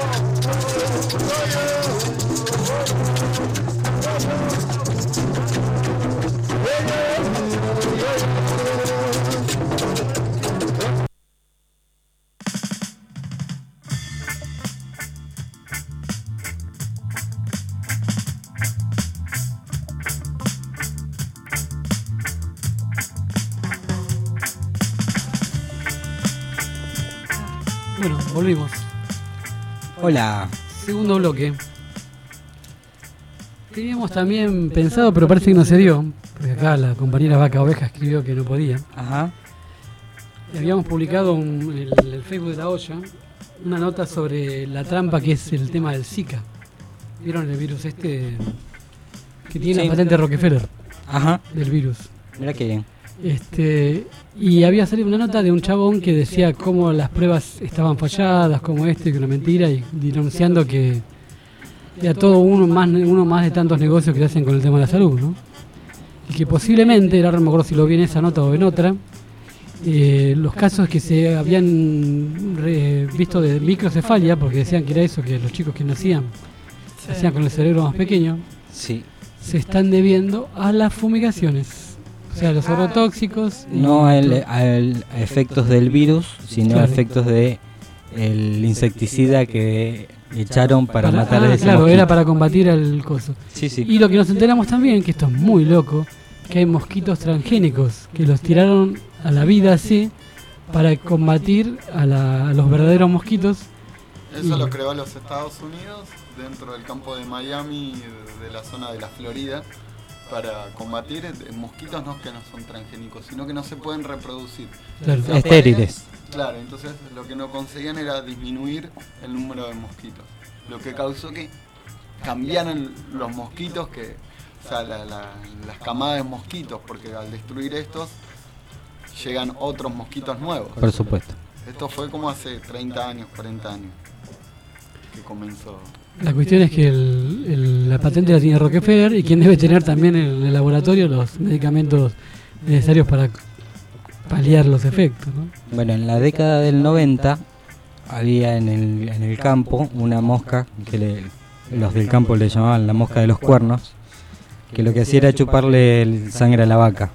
Speaker 7: Bueno, volvimos.
Speaker 6: Hola.
Speaker 7: Segundo bloque. Teníamos también pensado, pero parece que no se dio, porque acá la compañera Vaca Oveja escribió que no podía.
Speaker 6: Ajá.
Speaker 7: Y habíamos publicado en el Facebook de La Olla una nota sobre la trampa que es el tema del Zika. ¿Vieron el virus este que tiene
Speaker 6: Sí.
Speaker 7: la patente Rockefeller?
Speaker 6: Ajá.
Speaker 7: Del virus.
Speaker 6: Mira qué bien.
Speaker 7: Y había salido una nota de un chabón que decía cómo las pruebas estaban falladas, como que era mentira, y denunciando que era todo uno más de tantos negocios que se hacen con el tema de la salud, ¿no? Y que posiblemente, ahora no me acuerdo si lo vi en esa nota o en otra, los casos que se habían visto de microcefalia, porque decían que era eso, que los chicos que nacían se hacían con el cerebro más pequeño,
Speaker 6: Sí.
Speaker 7: se están debiendo a las fumigaciones. O sea, los agrotóxicos.
Speaker 6: No a efectos del virus, sino a
Speaker 7: Claro.
Speaker 6: efectos de el insecticida que echaron para matar a ese
Speaker 7: claro,
Speaker 6: mosquito.
Speaker 7: era para combatir al coso.
Speaker 6: Sí, sí.
Speaker 7: Y lo que nos enteramos también, que esto es muy loco, que hay mosquitos transgénicos que los tiraron a la vida así para combatir a los verdaderos mosquitos.
Speaker 10: Eso lo creó los Estados Unidos dentro del campo de Miami, de la zona de la Florida, para combatir mosquitos no que no son transgénicos, sino que no se pueden reproducir.
Speaker 7: Claro.
Speaker 10: O sea,
Speaker 6: Estériles.
Speaker 10: Claro, entonces lo que no conseguían era disminuir el número de mosquitos. Lo que causó que cambiaran los mosquitos, o sea, las camadas de mosquitos, porque al destruir estos llegan otros mosquitos nuevos.
Speaker 6: Por supuesto.
Speaker 10: Esto fue como hace 30 años, 40 años que comenzó.
Speaker 7: La cuestión es que la patente la tiene Rockefeller, y quien debe tener también en el laboratorio los medicamentos necesarios para paliar los efectos, ¿no?
Speaker 6: Bueno, en la década del 90 había en el campo una mosca que los del campo le llamaban la mosca de los cuernos, que lo que hacía era chuparle el sangre a la vaca.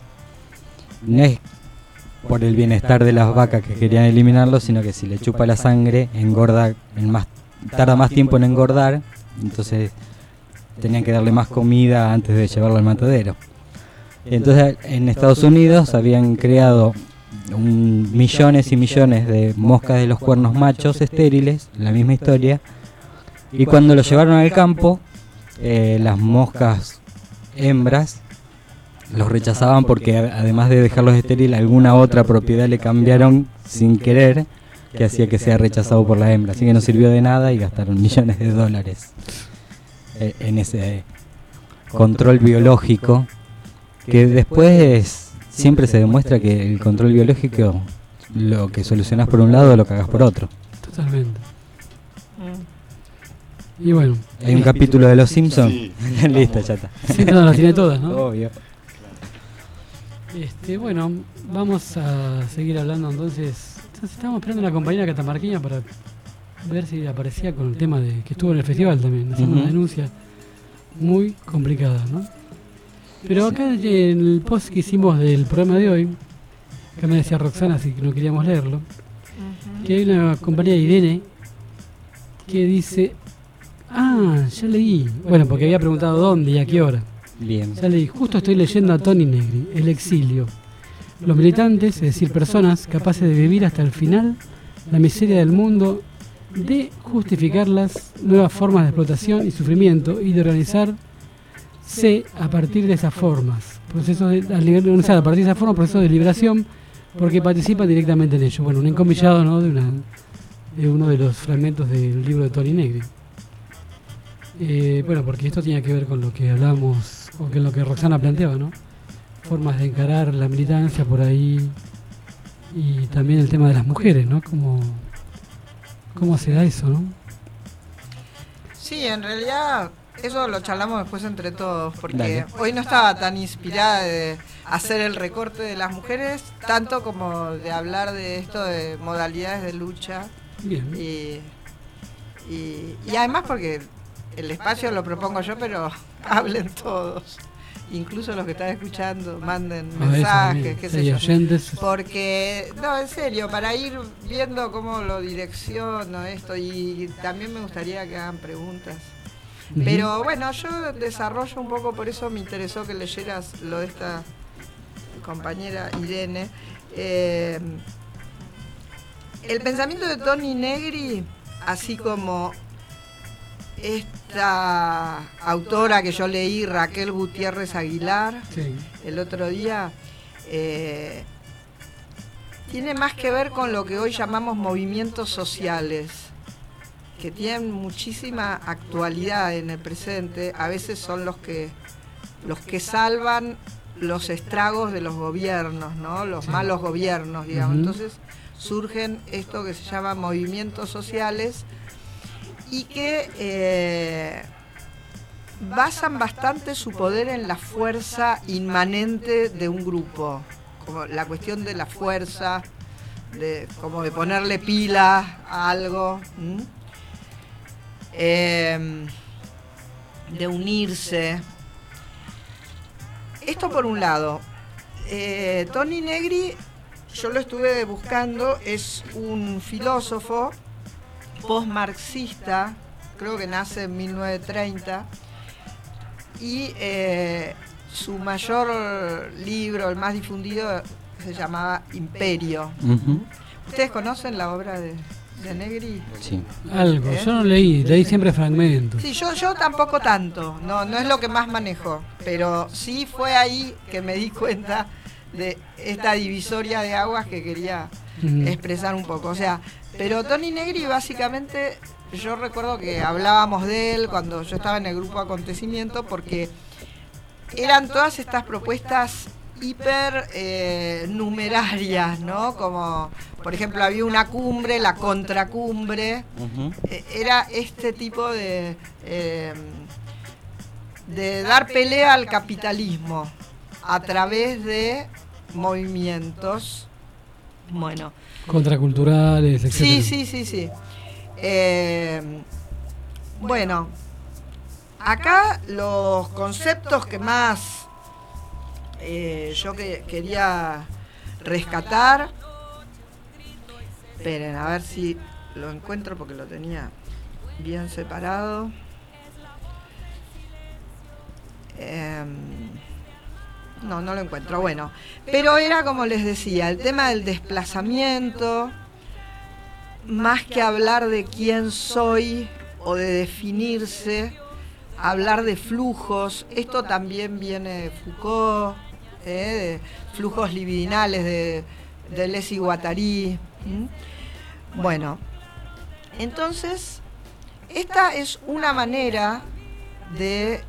Speaker 6: No es por el bienestar de las vacas que querían eliminarlo, sino que si le chupa la sangre, engorda tarda más tiempo en engordar, entonces tenían que darle más comida antes de llevarlo al matadero. Entonces en Estados Unidos habían creado millones y millones de moscas de los cuernos machos estériles, la misma historia, y cuando lo llevaron al campo, las moscas hembras los rechazaban porque además de dejarlos estériles, alguna otra propiedad le cambiaron sin querer, que hacía que sea rechazado por la hembra, así que no sirvió de nada y gastaron millones de dólares en ese control biológico, que después siempre se demuestra que el control biológico, lo que solucionás por un lado lo cagás por otro.
Speaker 7: Totalmente. Y bueno,
Speaker 6: Hay un capítulo de Los Simpsons.
Speaker 10: Sí.
Speaker 6: Listo, ya está.
Speaker 7: Sí, no, las tiene todas, ¿no?
Speaker 6: Obvio.
Speaker 7: Bueno, vamos a seguir hablando entonces. Estábamos esperando a la compañera catamarqueña para ver si aparecía con el tema de que estuvo en el festival también, haciendo una denuncia muy complicada, ¿no? Pero acá en el post que hicimos del programa de hoy, acá me decía Roxana, así que no queríamos leerlo, que hay una compañera Irene que dice, ya leí, bueno, porque había preguntado dónde y a qué hora.
Speaker 6: Bien.
Speaker 7: Ya leí, justo estoy leyendo a Tony Negri, El exilio. Los militantes, es decir, personas capaces de vivir hasta el final la miseria del mundo, de justificar las nuevas formas de explotación y sufrimiento y de organizarse a partir de esas formas. Procesos organizar a partir de esas formas procesos de liberación porque participan directamente en ello. Bueno, un encomillado, ¿no?, de uno de los fragmentos del libro de Tony Negri. Bueno, porque esto tenía que ver con lo que hablábamos, o con lo que Roxana planteaba, ¿no? formas de encarar la militancia por ahí, y también el tema de las mujeres, ¿no? ¿Cómo se da eso, no?
Speaker 9: Sí, en realidad eso lo charlamos después entre todos, porque
Speaker 6: Dale.
Speaker 9: hoy no estaba tan inspirada de hacer el recorte de las mujeres, tanto como de hablar de esto de modalidades de lucha.
Speaker 7: Bien.
Speaker 9: Y además porque el espacio lo propongo yo, pero hablen todos. Incluso los que están escuchando, manden mensajes, qué sé yo.
Speaker 7: Oyentes.
Speaker 9: Porque, no, en serio, para ir viendo cómo lo direcciono esto, y también me gustaría que hagan preguntas.
Speaker 7: Ujú.
Speaker 9: Pero bueno, yo desarrollo un poco, por eso me interesó que leyeras lo de esta compañera Irene. El pensamiento de Toni Negri, así como esta autora que yo leí, Raquel Gutiérrez Aguilar,
Speaker 7: Sí.
Speaker 9: el otro día, tiene más que ver con lo que hoy llamamos movimientos sociales, que tienen muchísima actualidad en el presente. A veces son los que salvan los estragos de los gobiernos, ¿no? Los
Speaker 7: Sí.
Speaker 9: malos gobiernos, digamos.
Speaker 7: Ujú.
Speaker 9: Entonces surgen esto que se llama movimientos sociales, y que basan bastante su poder en la fuerza inmanente de un grupo, como la cuestión de la fuerza, como de ponerle pila a algo, de unirse. Esto por un lado. Toni Negri, yo lo estuve buscando, es un filósofo post-marxista, creo que nace en 1930, y su mayor libro, el más difundido, se llamaba Imperio.
Speaker 6: Ujú.
Speaker 9: ¿Ustedes conocen la obra de Negri?
Speaker 6: Sí.
Speaker 7: Algo, yo no leí siempre fragmentos.
Speaker 9: Sí, yo tampoco tanto, no es lo que más manejo, pero sí fue ahí que me di cuenta de esta divisoria de aguas que quería expresar un poco. O sea, pero Toni Negri básicamente, yo recuerdo que hablábamos de él cuando yo estaba en el grupo Acontecimiento, porque eran todas estas propuestas hiper numerarias, ¿no? Como, por ejemplo, había una cumbre, la contracumbre.
Speaker 6: Ujú.
Speaker 9: Era este tipo de dar pelea al capitalismo a través de movimientos, bueno,
Speaker 7: Contraculturales, etc.
Speaker 9: sí. Bueno, acá los conceptos que más yo quería rescatar, esperen, a ver si lo encuentro porque lo tenía bien separado. No lo encuentro, bueno. Pero era como les decía, el tema del desplazamiento, más que hablar de quién soy o de definirse, hablar de flujos. Esto también viene de Foucault, de flujos libidinales de Deleuze y Guattari. Bueno, entonces, esta es una manera de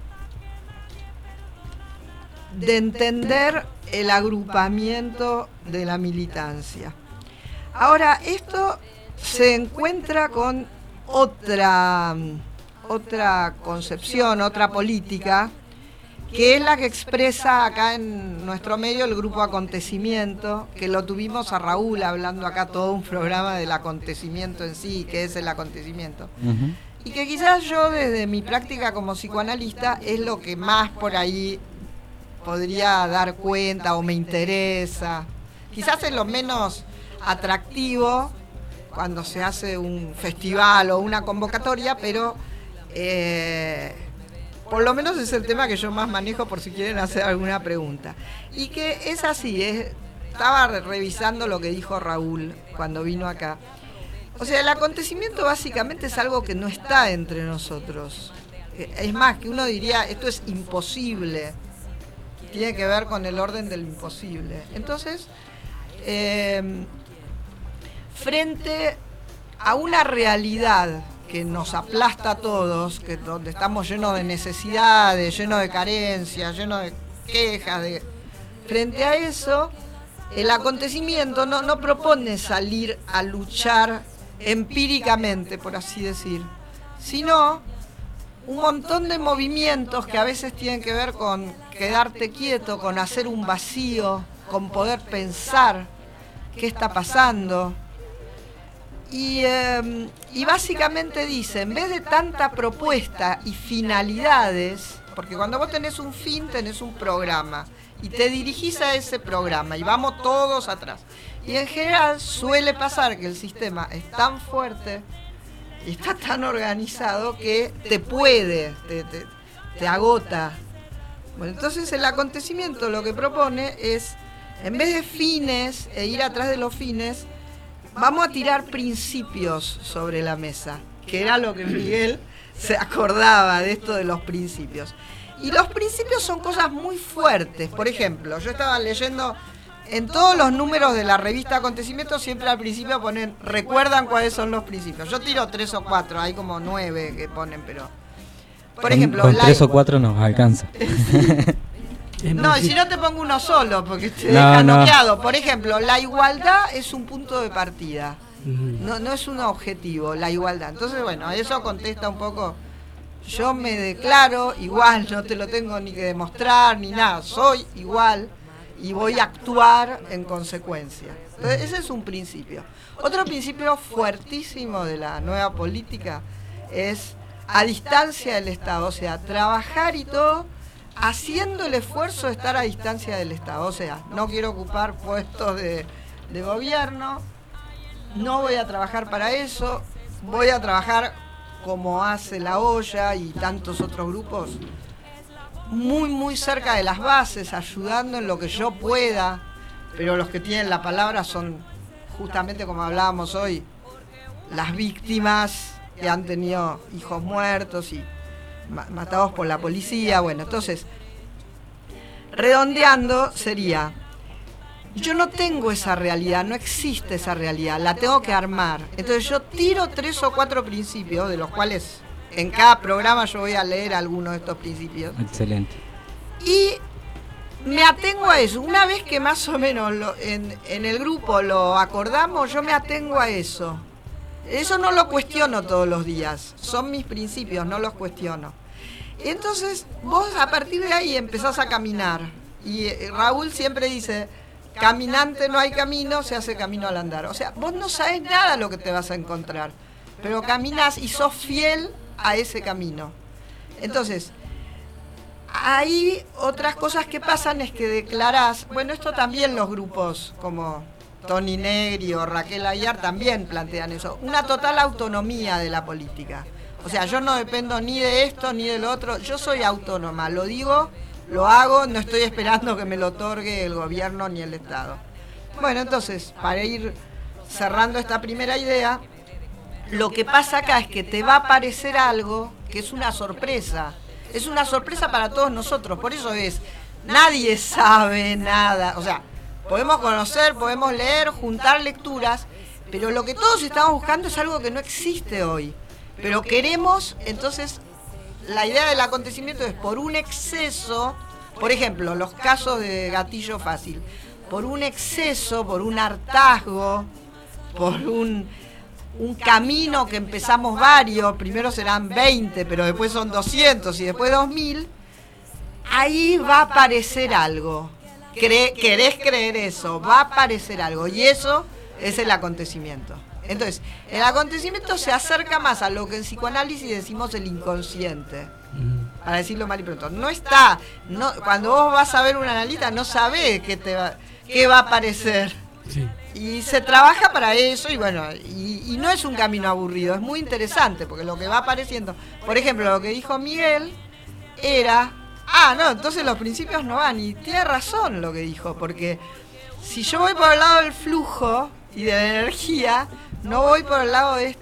Speaker 9: entender el agrupamiento de la militancia. Ahora, esto se encuentra con otra concepción, otra política, que es la que expresa acá en nuestro medio el grupo Acontecimiento, que lo tuvimos a Raúl hablando acá todo un programa del acontecimiento en sí, que es el acontecimiento.
Speaker 6: Ujú.
Speaker 9: Y que quizás yo desde mi práctica como psicoanalista es lo que más por ahí podría dar cuenta o me interesa. Quizás es lo menos atractivo cuando se hace un festival o una convocatoria, pero por lo menos es el tema que yo más manejo por si quieren hacer alguna pregunta. Y que es así, estaba revisando lo que dijo Raúl cuando vino acá. O sea, el acontecimiento básicamente es algo que no está entre nosotros. Es más, que uno diría, esto es imposible. Tiene que ver con el orden del imposible. Entonces, frente a una realidad que nos aplasta a todos, donde estamos llenos de necesidades, llenos de carencias, llenos de quejas, de frente a eso, el acontecimiento no propone salir a luchar empíricamente, por así decir, sino un montón de movimientos que a veces tienen que ver con quedarte quieto, con hacer un vacío, con poder pensar qué está pasando. Y básicamente dice, en vez de tanta propuesta y finalidades, porque cuando vos tenés un fin, tenés un programa, y te dirigís a ese programa, y vamos todos atrás. Y en general suele pasar que el sistema es tan fuerte y está tan organizado que te puede, te agota. Bueno, entonces el acontecimiento lo que propone es, en vez de fines e ir atrás de los fines, vamos a tirar principios sobre la mesa, que era lo que Miguel se acordaba de esto de los principios. Y los principios son cosas muy fuertes. Por ejemplo, yo estaba leyendo en todos los números de la revista Acontecimientos, siempre al principio ponen, recuerdan cuáles son los principios. Yo tiro 3 o 4, hay como 9 que ponen, pero... Por ejemplo,
Speaker 6: con 3 o 4 nos alcanza.
Speaker 9: No, y si no te pongo uno solo, porque te deja noqueado. Por ejemplo, la igualdad es un punto de partida. No es un objetivo, la igualdad. Entonces, bueno, eso contesta un poco. Yo me declaro igual, no te lo tengo ni que demostrar ni nada. Soy igual y voy a actuar en consecuencia. Entonces, ese es un principio. Otro principio fuertísimo de la nueva política es a distancia del Estado. O sea, trabajar y todo haciendo el esfuerzo de estar a distancia del Estado. O sea, no quiero ocupar puestos de gobierno, no voy a trabajar para eso, voy a trabajar como hace La Olla y tantos otros grupos, muy muy cerca de las bases, ayudando en lo que yo pueda, pero los que tienen la palabra son justamente, como hablábamos hoy, las víctimas que han tenido hijos muertos y matados por la policía. Bueno, entonces, redondeando sería, yo no tengo esa realidad, no existe esa realidad, la tengo que armar. Entonces yo tiro 3 o 4 principios, de los cuales en cada programa yo voy a leer algunos de estos principios.
Speaker 6: Excelente.
Speaker 9: Y me atengo a eso. Una vez que más o menos en el grupo lo acordamos, yo me atengo a eso. Eso no lo cuestiono todos los días, son mis principios, no los cuestiono. Entonces vos a partir de ahí empezás a caminar. Y Raúl siempre dice, caminante no hay camino, se hace camino al andar. O sea, vos no sabés nada lo que te vas a encontrar, pero caminás y sos fiel a ese camino. Entonces, hay otras cosas que pasan, es que declarás, bueno, esto también los grupos como Tony Negri o Raquel Ayar también plantean eso, una total autonomía de la política. O sea, yo no dependo ni de esto ni de lo otro, yo soy autónoma, lo digo, lo hago, no estoy esperando que me lo otorgue el gobierno ni el Estado. Bueno, entonces, para ir cerrando esta primera idea, lo que pasa acá es que te va a aparecer algo que es una sorpresa para todos nosotros, por eso nadie sabe nada, o sea, podemos conocer, podemos leer, juntar lecturas, pero lo que todos estamos buscando es algo que no existe hoy. Pero queremos, entonces, la idea del acontecimiento es por un exceso, por ejemplo, los casos de gatillo fácil, por un exceso, por un hartazgo, por un camino que empezamos varios, primero serán 20, pero después son 200 y después 2000, ahí va a aparecer algo. Querés creer eso, va a aparecer algo, y eso es el acontecimiento. Entonces, el acontecimiento se acerca más a lo que en psicoanálisis decimos el inconsciente, para decirlo mal y pronto. Cuando vos vas a ver un analista, no sabés qué va a aparecer. Sí. Y se trabaja para eso, y bueno, y no es un camino aburrido, es muy interesante, porque lo que va apareciendo, por ejemplo, lo que dijo Miguel era, entonces los principios no van, y tiene razón lo que dijo, porque si yo voy por el lado del flujo y de la energía, no voy por el lado de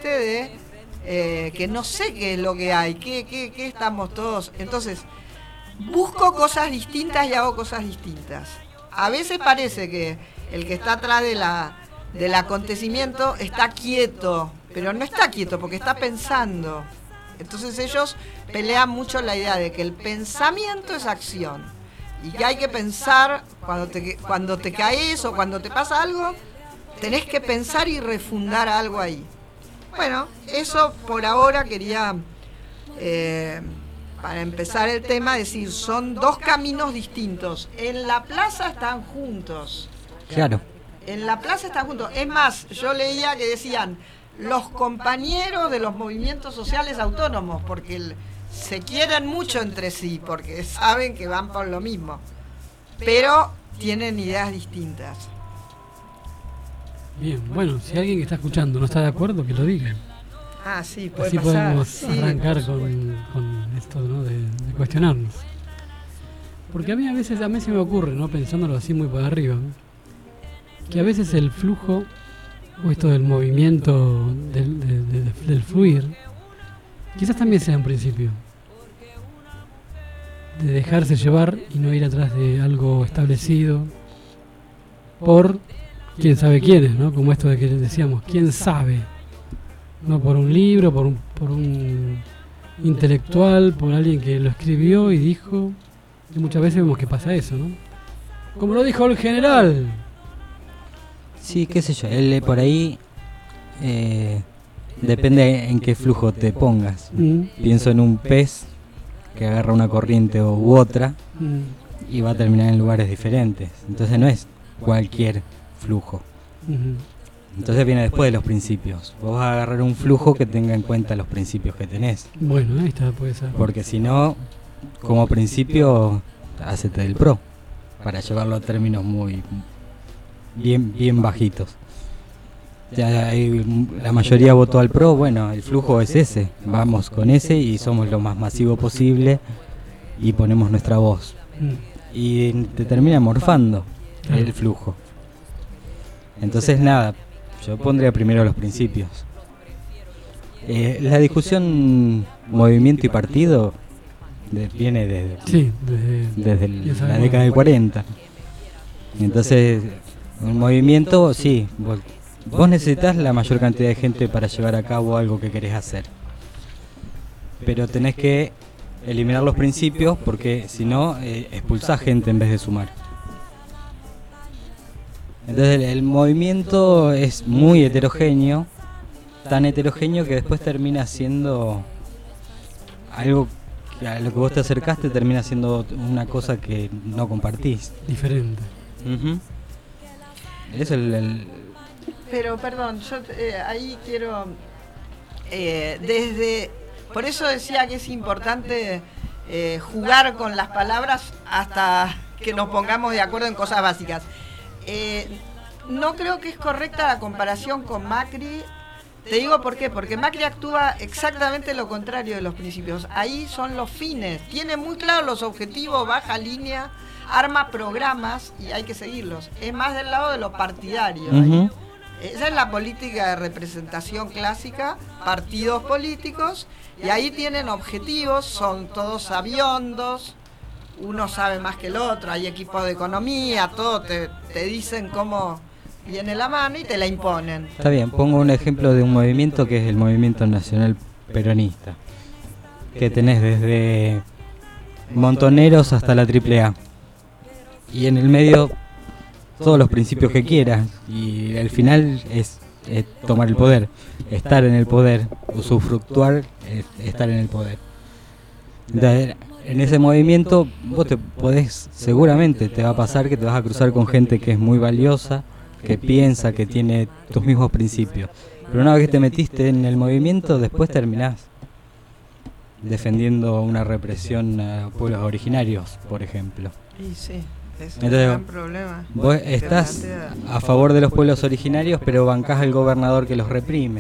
Speaker 9: que no sé qué es lo que hay, qué estamos todos. Entonces, busco cosas distintas y hago cosas distintas. A veces parece que el que está atrás del acontecimiento está quieto, pero no está quieto porque está pensando. Entonces ellos pelean mucho la idea de que el pensamiento es acción. y que hay que pensar cuando te caes o cuando te pasa algo, tenés que pensar y refundar algo ahí. Bueno, eso por ahora quería, para empezar el tema, decir, son dos caminos distintos. En la plaza están juntos.
Speaker 6: Claro.
Speaker 9: En la plaza están juntos. Es más, yo leía que decían los compañeros de los movimientos sociales autónomos, porque se quieren mucho entre sí, porque saben que van por lo mismo, pero tienen ideas distintas.
Speaker 7: Bien, bueno, si alguien que está escuchando no está de acuerdo, que lo diga.
Speaker 9: Ah, sí, puede
Speaker 7: así
Speaker 9: pasar.
Speaker 7: Podemos
Speaker 9: Sí,
Speaker 7: arrancar con esto, ¿no? de cuestionarnos. Porque a mí se me ocurre, ¿no? Pensándolo así muy por arriba, ¿no? Que a veces el flujo, o esto del movimiento, del fluir, quizás también sea un principio. De dejarse llevar y no ir atrás de algo establecido por quién sabe quiénes, ¿no? Como esto de que decíamos, quién sabe. No por un libro, por un intelectual, por alguien que lo escribió y dijo. Y muchas veces vemos que pasa eso, ¿no? Como lo dijo el general.
Speaker 6: Sí, qué sé yo, él por ahí depende en qué flujo te pongas. Pienso en un pez que agarra una corriente u otra y va a terminar en lugares diferentes. Entonces no es cualquier flujo. Entonces viene después de los principios. Vos vas a agarrar un flujo que tenga en cuenta los principios que tenés.
Speaker 7: Bueno, ahí está, puede ser.
Speaker 6: Porque si no, como principio, hacete del pro, para llevarlo a términos muy bien bajitos. Ya la mayoría votó al pro, bueno, el flujo es ese, vamos con ese y somos lo más masivo posible y ponemos nuestra voz. Y te termina morfando el flujo. Entonces nada, yo pondría primero los principios. La discusión movimiento y partido viene desde la década del 40. Entonces, un movimiento, sí, vos necesitas la mayor cantidad de gente para llevar a cabo algo que querés hacer. Pero tenés que eliminar los principios porque si no, expulsás gente en vez de sumar. Entonces el movimiento es muy heterogéneo, tan heterogéneo que después termina siendo algo que a lo que vos te acercaste termina siendo una cosa que no compartís.
Speaker 7: Diferente.
Speaker 6: Es el...
Speaker 9: Pero perdón, yo ahí quiero por eso decía que es importante jugar con las palabras hasta que nos pongamos de acuerdo en cosas básicas. No creo que es correcta la comparación con Macri. Te digo por qué, porque Macri actúa exactamente lo contrario de los principios. Ahí son los fines, tiene muy claro los objetivos, baja línea, arma programas y hay que seguirlos. Es más del lado de lo partidario. Esa es la política de representación clásica, partidos políticos, y ahí tienen objetivos, son todos sabiondos, uno sabe más que el otro, hay equipos de economía, todo te dicen cómo viene la mano y te la imponen.
Speaker 6: Está bien, pongo un ejemplo de un movimiento que es el movimiento nacional peronista, que tenés desde Montoneros hasta la AAA, y en el medio todos los principios que quieras, y al final es tomar el poder, estar en el poder, usufructuar, estar en el poder. Entonces, en ese movimiento vos seguramente te va a pasar que te vas a cruzar con gente que es muy valiosa, que piensa, que tiene tus mismos principios. Pero una vez que te metiste en el movimiento, después terminás defendiendo una represión a pueblos originarios, por ejemplo.
Speaker 9: Y sí, es un
Speaker 6: entonces,
Speaker 9: gran problema.
Speaker 6: Vos estás a favor de los pueblos originarios, pero bancás al gobernador que los reprime.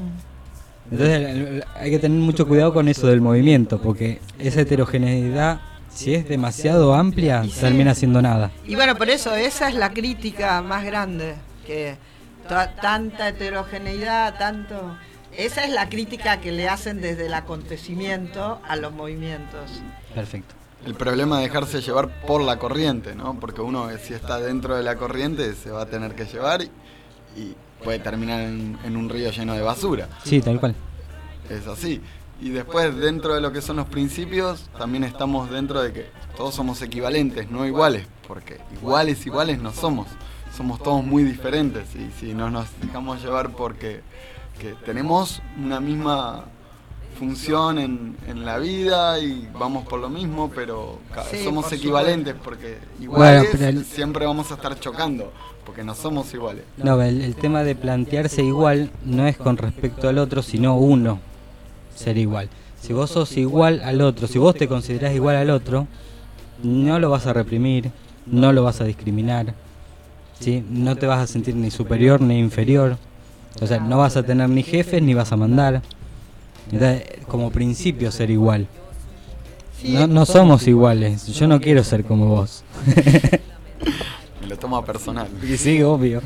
Speaker 6: Entonces hay que tener mucho cuidado con eso del movimiento, porque esa heterogeneidad, si es demasiado amplia, termina siendo nada.
Speaker 9: Y bueno, por eso esa es la crítica más grande, que tanta heterogeneidad, esa es la crítica que le hacen desde el acontecimiento a los movimientos.
Speaker 6: Perfecto.
Speaker 10: El problema es dejarse llevar por la corriente, ¿no? Porque uno, si está dentro de la corriente, se va a tener que llevar y puede terminar en un río lleno de basura.
Speaker 6: Sí, tal cual.
Speaker 10: Es así. Y después, dentro de lo que son los principios, también estamos dentro de que todos somos equivalentes, no iguales, porque iguales no somos. Somos todos muy diferentes y si no nos dejamos llevar porque que tenemos una misma función en la vida y vamos por lo mismo, pero somos por equivalentes porque iguales siempre vamos a estar chocando, porque no somos iguales.
Speaker 6: No, el tema de plantearse igual no es con respecto al otro, sino uno ser igual. Si vos sos igual al otro, si vos te considerás igual al otro, no lo vas a reprimir, no lo vas a discriminar, ¿sí? No te vas a sentir ni superior ni inferior, o sea, no vas a tener ni jefes ni vas a mandar. Entonces, como principio ser igual. No somos iguales, yo no quiero ser como vos.
Speaker 10: Me lo toma personal.
Speaker 6: Y sí, obvio.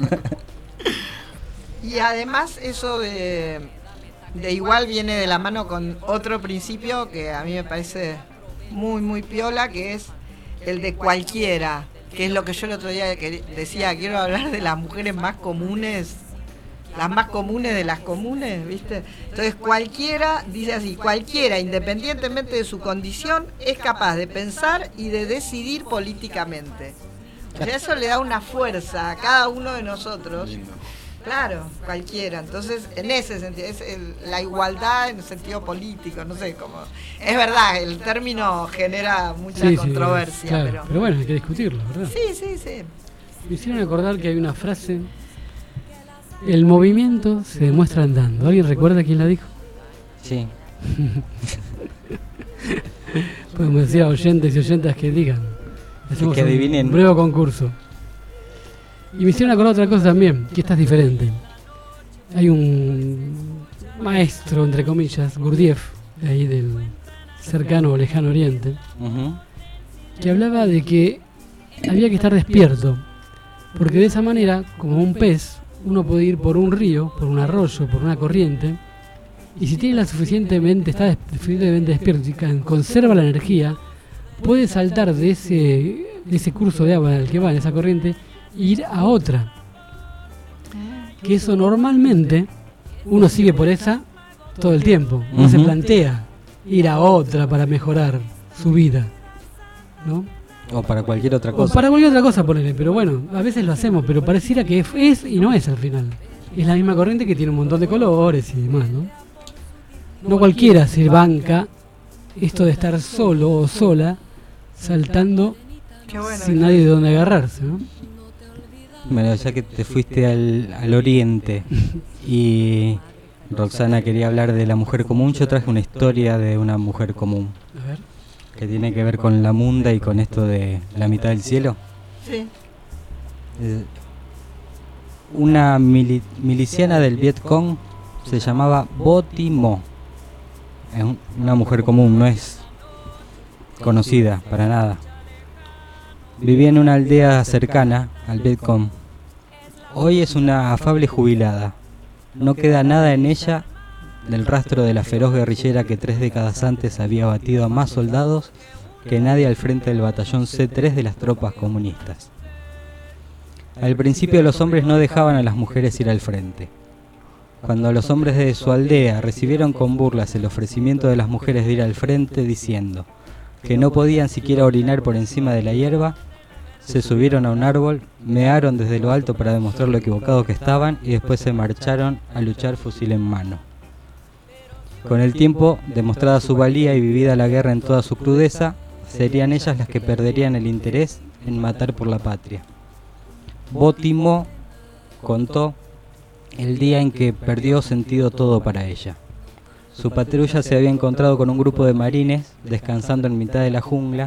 Speaker 9: Y además eso de igual viene de la mano con otro principio que a mí me parece muy, muy piola, que es el de cualquiera, que es lo que yo el otro día decía, quiero hablar de las mujeres más comunes, las más comunes de las comunes, ¿viste? Entonces cualquiera, dice así, cualquiera, independientemente de su condición, es capaz de pensar y de decidir políticamente. O sea, eso le da una fuerza a cada uno de nosotros.
Speaker 10: Lindo.
Speaker 9: Claro, cualquiera. Entonces, en ese sentido, es la igualdad en el sentido político, no sé cómo. Es verdad, el término genera mucha controversia.
Speaker 7: Claro, pero bueno, hay que discutirlo, ¿verdad?
Speaker 9: Sí.
Speaker 7: Me hicieron acordar que hay una frase: el movimiento se demuestra andando. ¿Alguien recuerda quién la dijo?
Speaker 6: Sí.
Speaker 7: Podemos decir a oyentes y oyentas que digan. Hacemos
Speaker 6: que adivinen.
Speaker 7: Un breve concurso. Y me hicieron acordar otra cosa también, que esta es diferente. Hay un maestro, entre comillas, Gurdjieff, de ahí del cercano o lejano oriente, que hablaba de que había que estar despierto, porque de esa manera, como un pez, uno puede ir por un río, por un arroyo, por una corriente, y si tiene está suficientemente despierto y conserva la energía, puede saltar de ese curso de agua al que va en esa corriente e ir a otra. Que eso normalmente uno sigue por esa todo el tiempo, no se plantea ir a otra para mejorar su vida, ¿no?
Speaker 6: O para cualquier otra cosa.
Speaker 7: O para cualquier otra cosa, ponele, pero bueno, a veces lo hacemos, pero pareciera que es y no es al final. Es la misma corriente que tiene un montón de colores y demás, ¿no? No cualquiera se banca esto de estar solo o sola, saltando sin nadie de donde agarrarse, ¿no?
Speaker 6: Bueno, ya que te fuiste al oriente y Roxana quería hablar de la mujer común, yo traje una historia de una mujer común.
Speaker 7: A ver.
Speaker 6: Que tiene que ver con la munda y con esto de la mitad del cielo.
Speaker 9: Sí.
Speaker 6: Una miliciana del Vietcong se llamaba Bo Thi Mo. Es una mujer común, no es conocida para nada. Vivía en una aldea cercana al Vietcong. Hoy es una afable jubilada. No queda nada en ella del rastro de la feroz guerrillera que 3 décadas antes había batido a más soldados que nadie al frente del batallón C3 de las tropas comunistas. Al principio los hombres no dejaban a las mujeres ir al frente. Cuando los hombres de su aldea recibieron con burlas el ofrecimiento de las mujeres de ir al frente diciendo que no podían siquiera orinar por encima de la hierba, se subieron a un árbol, mearon desde lo alto para demostrar lo equivocados que estaban y después se marcharon a luchar fusil en mano. Con el tiempo, demostrada su valía y vivida la guerra en toda su crudeza, serían ellas las que perderían el interés en matar por la patria. Bo Thi Mo contó el día en que perdió sentido todo para ella. Su patrulla se había encontrado con un grupo de marines descansando en mitad de la jungla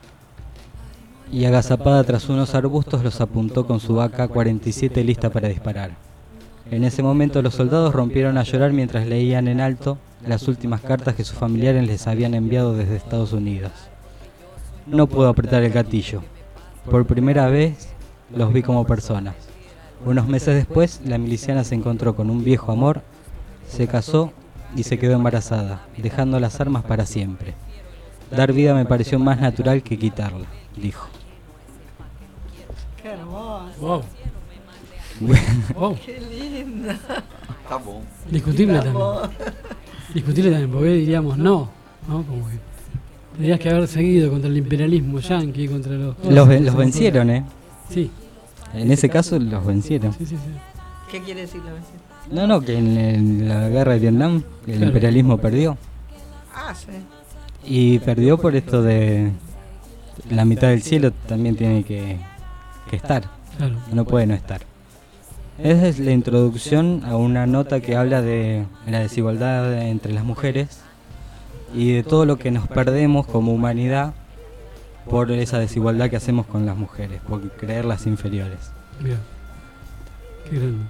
Speaker 6: y agazapada tras unos arbustos los apuntó con su AK-47 lista para disparar. En ese momento los soldados rompieron a llorar mientras leían en alto las últimas cartas que sus familiares les habían enviado desde Estados Unidos. No puedo apretar el gatillo. Por primera vez los vi como personas. Unos meses después, la miliciana se encontró con un viejo amor, se casó y se quedó embarazada, dejando las armas para siempre. Dar vida me pareció más natural que quitarla, dijo.
Speaker 9: Qué hermoso.
Speaker 7: Wow.
Speaker 9: Qué lindo.
Speaker 10: Está bueno.
Speaker 7: Discutible
Speaker 9: Está
Speaker 7: también.
Speaker 9: bueno.
Speaker 7: Discutible también, porque diríamos no, como que tendrías que haber seguido contra el imperialismo yanqui, contra
Speaker 6: los vencieron,
Speaker 7: Sí.
Speaker 6: En ese caso los vencieron.
Speaker 7: Sí.
Speaker 9: ¿Qué quiere decir la vencieron?
Speaker 6: No, que en la guerra de Vietnam el imperialismo perdió.
Speaker 9: Ah, sí.
Speaker 6: Y perdió por esto de la mitad del cielo también tiene que estar.
Speaker 7: Claro.
Speaker 6: No puede no estar. Esa es la introducción a una nota que habla de la desigualdad entre las mujeres y de todo lo que nos perdemos como humanidad por esa desigualdad que hacemos con las mujeres, por creerlas inferiores.
Speaker 7: Bien. Qué grande.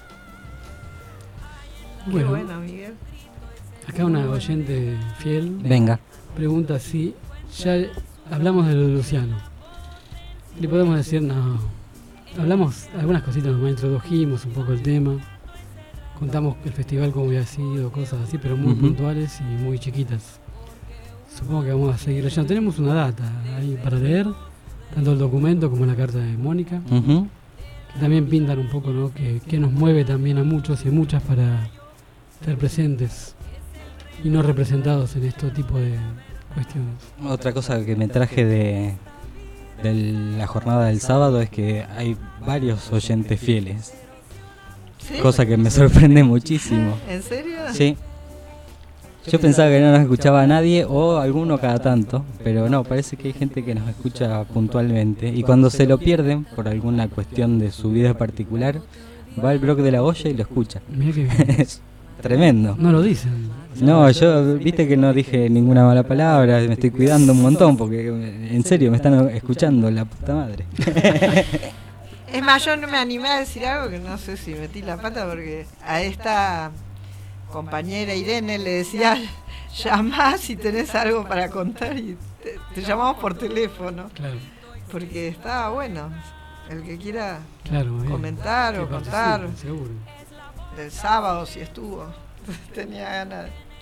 Speaker 9: Qué bueno, Miguel.
Speaker 7: Acá una oyente fiel
Speaker 6: Venga.
Speaker 7: pregunta si ya hablamos de lo de Luciano. Le podemos decir no. Hablamos algunas cositas, nomás introdujimos un poco el tema. Contamos el festival como había sido, cosas así, pero muy puntuales y muy chiquitas. Supongo que vamos a seguir leyendo. Tenemos una data ahí para leer, tanto el documento como la carta de Mónica, que también pintan un poco, ¿no? que nos mueve también a muchos y a muchas para estar presentes y no representados en este tipo de cuestiones.
Speaker 6: Otra cosa que me traje de la jornada del sábado es que hay varios oyentes fieles.
Speaker 9: ¿Sí?
Speaker 6: Cosa que me sorprende muchísimo.
Speaker 9: ¿En serio?
Speaker 6: Sí. Yo pensaba que no nos escuchaba a nadie o alguno cada tanto, pero no, parece que hay gente que nos escucha puntualmente y cuando se lo pierden por alguna cuestión de su vida particular, va al blog de la olla y lo escucha.
Speaker 7: Mirá que bien.
Speaker 6: Es tremendo.
Speaker 7: No lo dicen.
Speaker 6: No, yo, viste que no dije ninguna mala palabra, me estoy cuidando un montón porque en serio me están escuchando, la puta madre.
Speaker 9: Es más, yo no me animé a decir algo que no sé si metí la pata porque a esta compañera Irene le decía, llamá si tenés algo para contar y te llamamos por teléfono.
Speaker 7: Claro.
Speaker 9: Porque estaba bueno, el que quiera comentar
Speaker 7: que
Speaker 9: o contar
Speaker 7: seguro.
Speaker 9: del sábado si estuvo, tenía ganas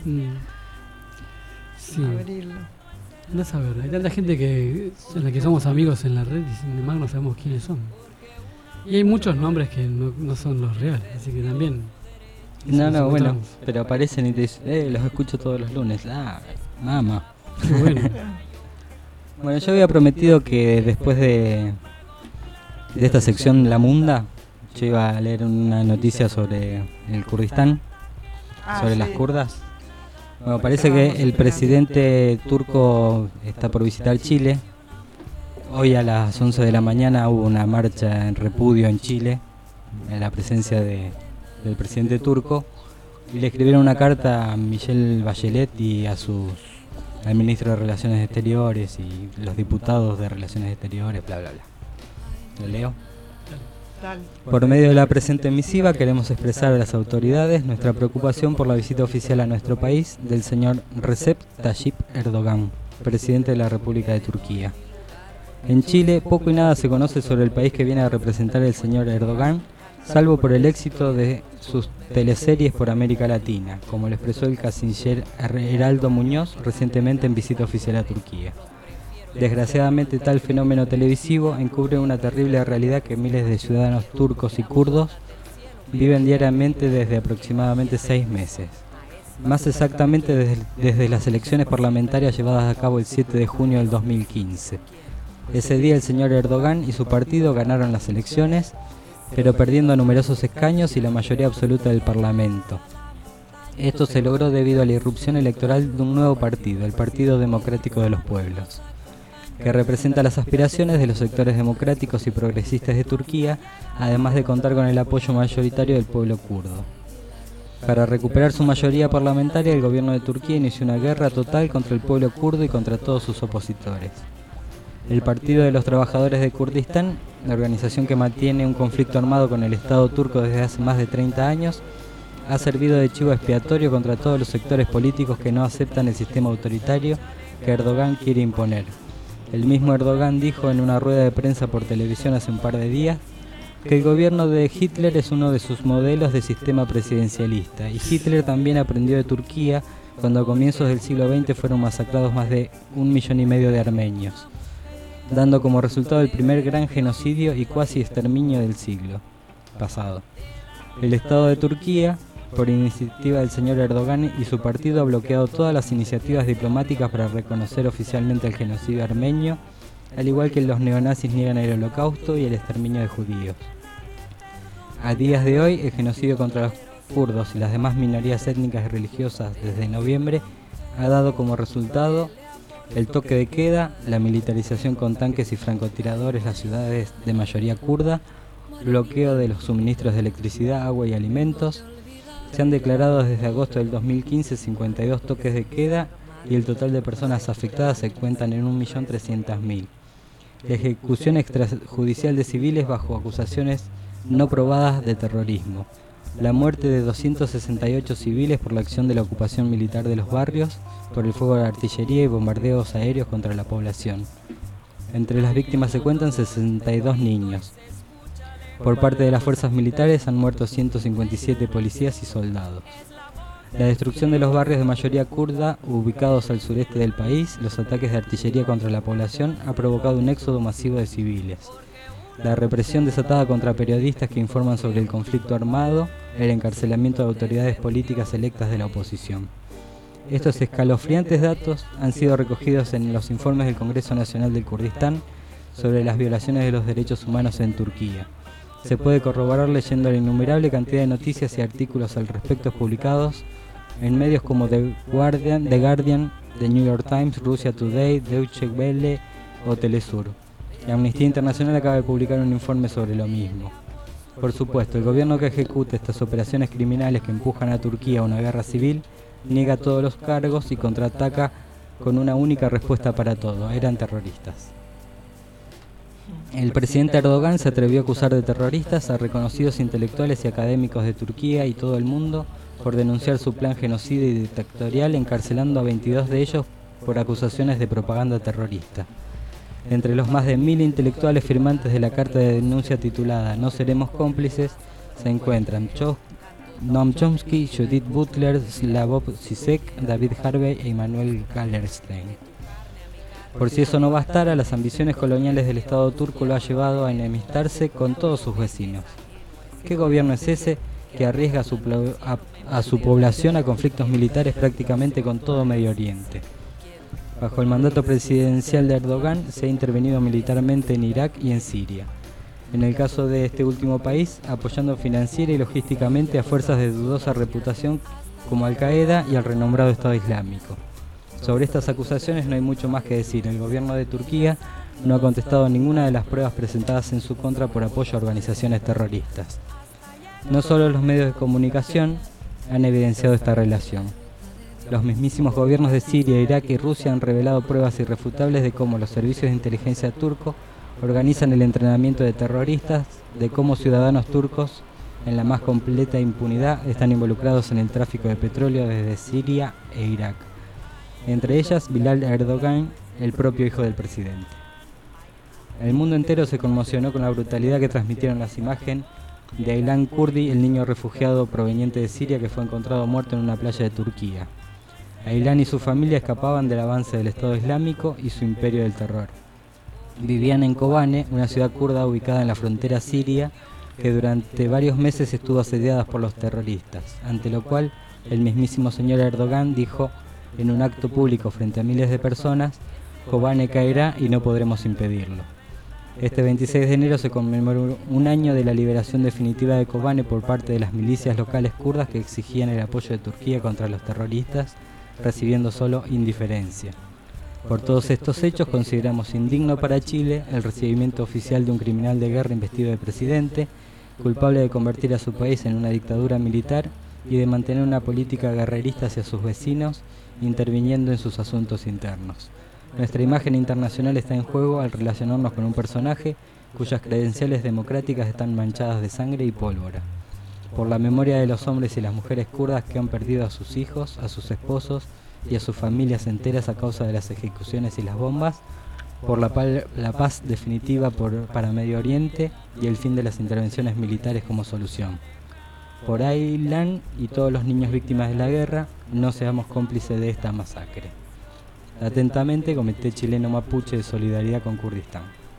Speaker 9: de abrirlo.
Speaker 7: No saber, hay tanta gente en la que somos amigos en la red y sin embargo no sabemos quiénes son. Y hay muchos nombres que no son los reales, así que también.
Speaker 6: No, bueno, pero aparecen y te dicen, los escucho todos los lunes. Ah, mamá.
Speaker 7: Bueno.
Speaker 6: Bueno, yo había prometido que después de esta sección La Munda, yo iba a leer una noticia sobre el Kurdistán, sobre las kurdas. Bueno, parece que el presidente turco está por visitar Chile. Hoy a las 11 de la mañana hubo una marcha en repudio en Chile, en la presencia del presidente turco, y le escribieron una carta a Michelle Bachelet y al ministro de Relaciones Exteriores y los diputados de Relaciones Exteriores, bla bla bla. ¿Lo leo? Por medio de la presente misiva queremos expresar a las autoridades nuestra preocupación por la visita oficial a nuestro país del señor Recep Tayyip Erdogan, presidente de la República de Turquía. En Chile poco y nada se conoce sobre el país que viene a representar el señor Erdogan, salvo por el éxito de sus teleseries por América Latina, como lo expresó el canciller Heraldo Muñoz recientemente en visita oficial a Turquía. Desgraciadamente tal fenómeno televisivo encubre una terrible realidad que miles de ciudadanos turcos y kurdos viven diariamente desde aproximadamente 6 meses. Más exactamente desde las elecciones parlamentarias llevadas a cabo el 7 de junio del 2015. Ese día el señor Erdogan y su partido ganaron las elecciones, pero perdiendo numerosos escaños y la mayoría absoluta del Parlamento. Esto se logró debido a la irrupción electoral de un nuevo partido, el Partido Democrático de los Pueblos, que representa las aspiraciones de los sectores democráticos y progresistas de Turquía, además de contar con el apoyo mayoritario del pueblo kurdo. Para recuperar su mayoría parlamentaria, el gobierno de Turquía inició una guerra total contra el pueblo kurdo y contra todos sus opositores. El Partido de los Trabajadores de Kurdistán, la organización que mantiene un conflicto armado con el Estado turco desde hace más de 30 años, ha servido de chivo expiatorio contra todos los sectores políticos que no aceptan el sistema autoritario que Erdogan quiere imponer. El mismo Erdogan dijo en una rueda de prensa por televisión hace un par de días que el gobierno de Hitler es uno de sus modelos de sistema presidencialista, y Hitler también aprendió de Turquía cuando a comienzos del siglo XX fueron masacrados más de 1,5 millones de armenios, dando como resultado el primer gran genocidio y cuasi exterminio del siglo pasado. El Estado de Turquía, Por iniciativa del señor Erdogan y su partido, ha bloqueado todas las iniciativas diplomáticas para reconocer oficialmente el genocidio armenio, al igual que los neonazis niegan el holocausto y el exterminio de judíos. A días de hoy, el genocidio contra los kurdos y las demás minorías étnicas y religiosas desde noviembre ha dado como resultado el toque de queda, la militarización con tanques y francotiradores en las ciudades de mayoría kurda, bloqueo de los suministros de electricidad, agua y alimentos. Se han declarado desde agosto del 2015 52 toques de queda y el total de personas afectadas se cuentan en 1.300.000. La ejecución extrajudicial de civiles bajo acusaciones no probadas de terrorismo. La muerte de 268 civiles por la acción de la ocupación militar de los barrios, por el fuego de artillería y bombardeos aéreos contra la población. Entre las víctimas se cuentan 62 niños. Por parte de las fuerzas militares han muerto 157 policías y soldados. La destrucción de los barrios de mayoría kurda ubicados al sureste del país, los ataques de artillería contra la población ha provocado un éxodo masivo de civiles. La represión desatada contra periodistas que informan sobre el conflicto armado, el encarcelamiento de autoridades políticas electas de la oposición. Estos escalofriantes datos han sido recogidos en los informes del Congreso Nacional del Kurdistán sobre las violaciones de los derechos humanos en Turquía. Se puede corroborar leyendo la innumerable cantidad de noticias y artículos al respecto publicados en medios como The Guardian, The New York Times, Russia Today, Deutsche Welle o Telesur. La Amnistía Internacional acaba de publicar un informe sobre lo mismo. Por supuesto, el gobierno que ejecuta estas operaciones criminales que empujan a Turquía a una guerra civil niega todos los cargos y contraataca con una única respuesta para todo: eran terroristas. El presidente Erdogan se atrevió a acusar de terroristas a reconocidos intelectuales y académicos de Turquía y todo el mundo por denunciar su plan genocida y dictatorial, encarcelando a 22 de ellos por acusaciones de propaganda terrorista. Entre los más de 1000 intelectuales firmantes de la carta de denuncia titulada "No seremos cómplices" se encuentran Noam Chomsky, Judith Butler, Slavoj Zizek, David Harvey e Immanuel Wallerstein. Por si eso no bastara, las ambiciones coloniales del Estado turco lo ha llevado a enemistarse con todos sus vecinos. ¿Qué gobierno es ese que arriesga a su población a conflictos militares prácticamente con todo Medio Oriente? Bajo el mandato presidencial de Erdogan se ha intervenido militarmente en Irak y en Siria. En el caso de este último país, apoyando financiera y logísticamente a fuerzas de dudosa reputación como Al-Qaeda y al renombrado Estado Islámico. Sobre estas acusaciones no hay mucho más que decir. El gobierno de Turquía no ha contestado ninguna de las pruebas presentadas en su contra por apoyo a organizaciones terroristas. No solo los medios de comunicación han evidenciado esta relación. Los mismísimos gobiernos de Siria, Irak y Rusia han revelado pruebas irrefutables de cómo los servicios de inteligencia turcos organizan el entrenamiento de terroristas, de cómo ciudadanos turcos, en la más completa impunidad, están involucrados en el tráfico de petróleo desde Siria e Irak. Entre ellas, Bilal Erdogan, el propio hijo del presidente. El mundo entero se conmocionó con la brutalidad que transmitieron las imágenes de Aylan Kurdi, el niño refugiado proveniente de Siria que fue encontrado muerto en una playa de Turquía. Aylan y su familia escapaban del avance del Estado Islámico y su imperio del terror. Vivían en Kobane, una ciudad kurda ubicada en la frontera siria, que durante varios meses estuvo asediada por los terroristas, ante lo cual el mismísimo señor Erdogan dijo en un acto público frente a miles de personas: Kobane caerá y no podremos impedirlo. Este 26 de enero se conmemoró un año de la liberación definitiva de Kobane por parte de las milicias locales kurdas que exigían el apoyo de Turquía contra los terroristas, recibiendo solo indiferencia. Por todos estos hechos consideramos indigno para Chile el recibimiento oficial de un criminal de guerra investido de presidente, culpable de convertir a su país en una dictadura militar y de mantener una política guerrerista hacia sus vecinos, interviniendo en sus asuntos internos. Nuestra imagen internacional está en juego al relacionarnos con un personaje cuyas credenciales democráticas están manchadas de sangre y pólvora. Por la memoria de los hombres y las mujeres kurdas que han perdido a sus hijos, a sus esposos y a sus familias enteras a causa de las ejecuciones y las bombas, por la paz definitiva para Medio Oriente y el fin de las intervenciones militares como solución. Por Aylan y todos los niños víctimas de la guerra, no seamos cómplices de esta masacre. Atentamente, Comité Chileno Mapuche de Solidaridad con Kurdistán.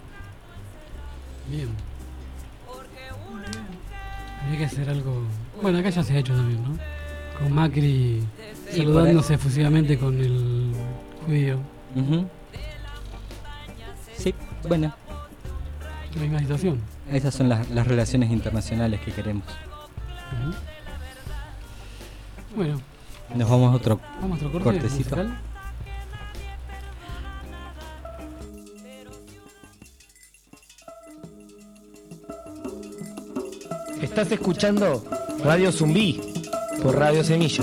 Speaker 7: Bien. Habría que hacer algo... Bueno, acá ya se ha hecho también, ¿no? Con Macri
Speaker 6: Sí,
Speaker 7: saludándose efusivamente con el judío.
Speaker 6: Sí, bueno.
Speaker 7: La misma situación.
Speaker 6: Esas son las relaciones internacionales que queremos.
Speaker 7: Bueno.
Speaker 6: Nos vamos a otro,
Speaker 7: cortecito. Musical.
Speaker 11: Estás escuchando Radio Zumbí por Radio Semilla.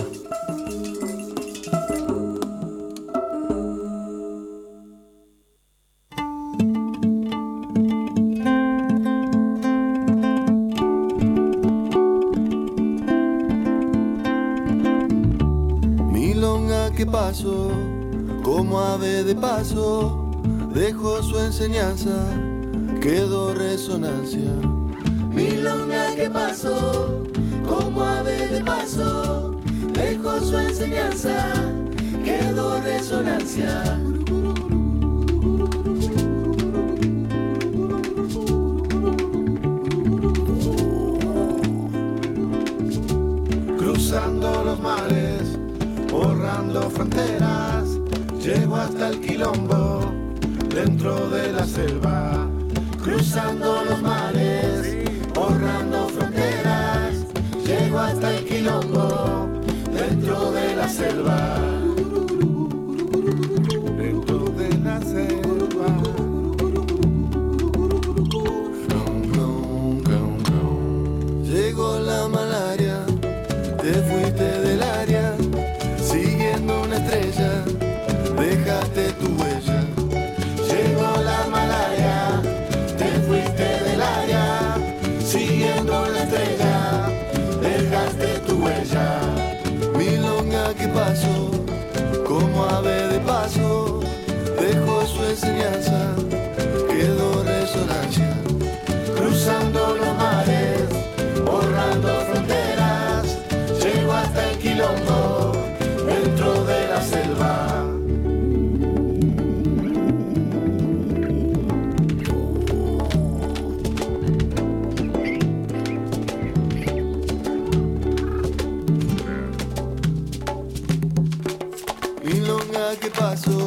Speaker 5: Milonga que pasó, como ave de paso, dejó su enseñanza, quedó resonancia. Milonga que pasó, como ave de paso, dejó su enseñanza, quedó resonancia. Cruzando los mares, borrando fronteras, llego hasta el quilombo, dentro de la selva. Cruzando los mares, borrando fronteras, llego hasta el quilombo, dentro de la selva. Dentro de la selva. Llegó la malaria, te fuiste del área, siguiendo una estrella, dejaste tu huella. Llegó la malaria, te fuiste del área, siguiendo la estrella, dejaste tu huella. Milonga que pasó, como ave de paso, dejó su enseñanza, quedó resonancia. Cruzando los mares, borrando fronteras, llego hasta el quilombo, dentro de la selva. Milonga que pasó.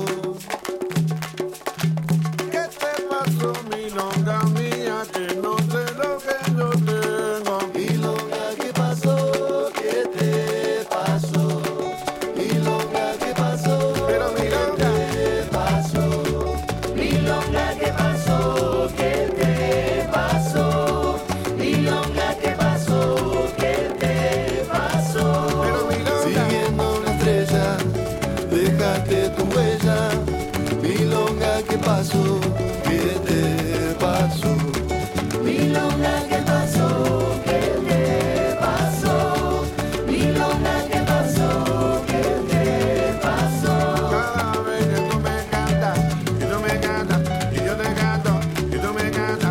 Speaker 5: ¿Qué te pasó, milonga mía? Que no sé lo que yo tengo. Milonga que pasó, ¿qué te pasó? Milonga que pasó, pero milonga ¿qué pasó? Milonga que pasó, ¿qué te pasó? Milonga que pasó, ¿qué te pasó? Pero milonga, siguiendo una estrella, dejaste tu huella. Milonga que pasó, ¿qué te pasó? Milonga que pasó, ¿qué te pasó? Milonga que pasó, ¿qué te pasó? Cada vez que tú me cantas, y tú me cantas, y yo te canto, y tú me cantas.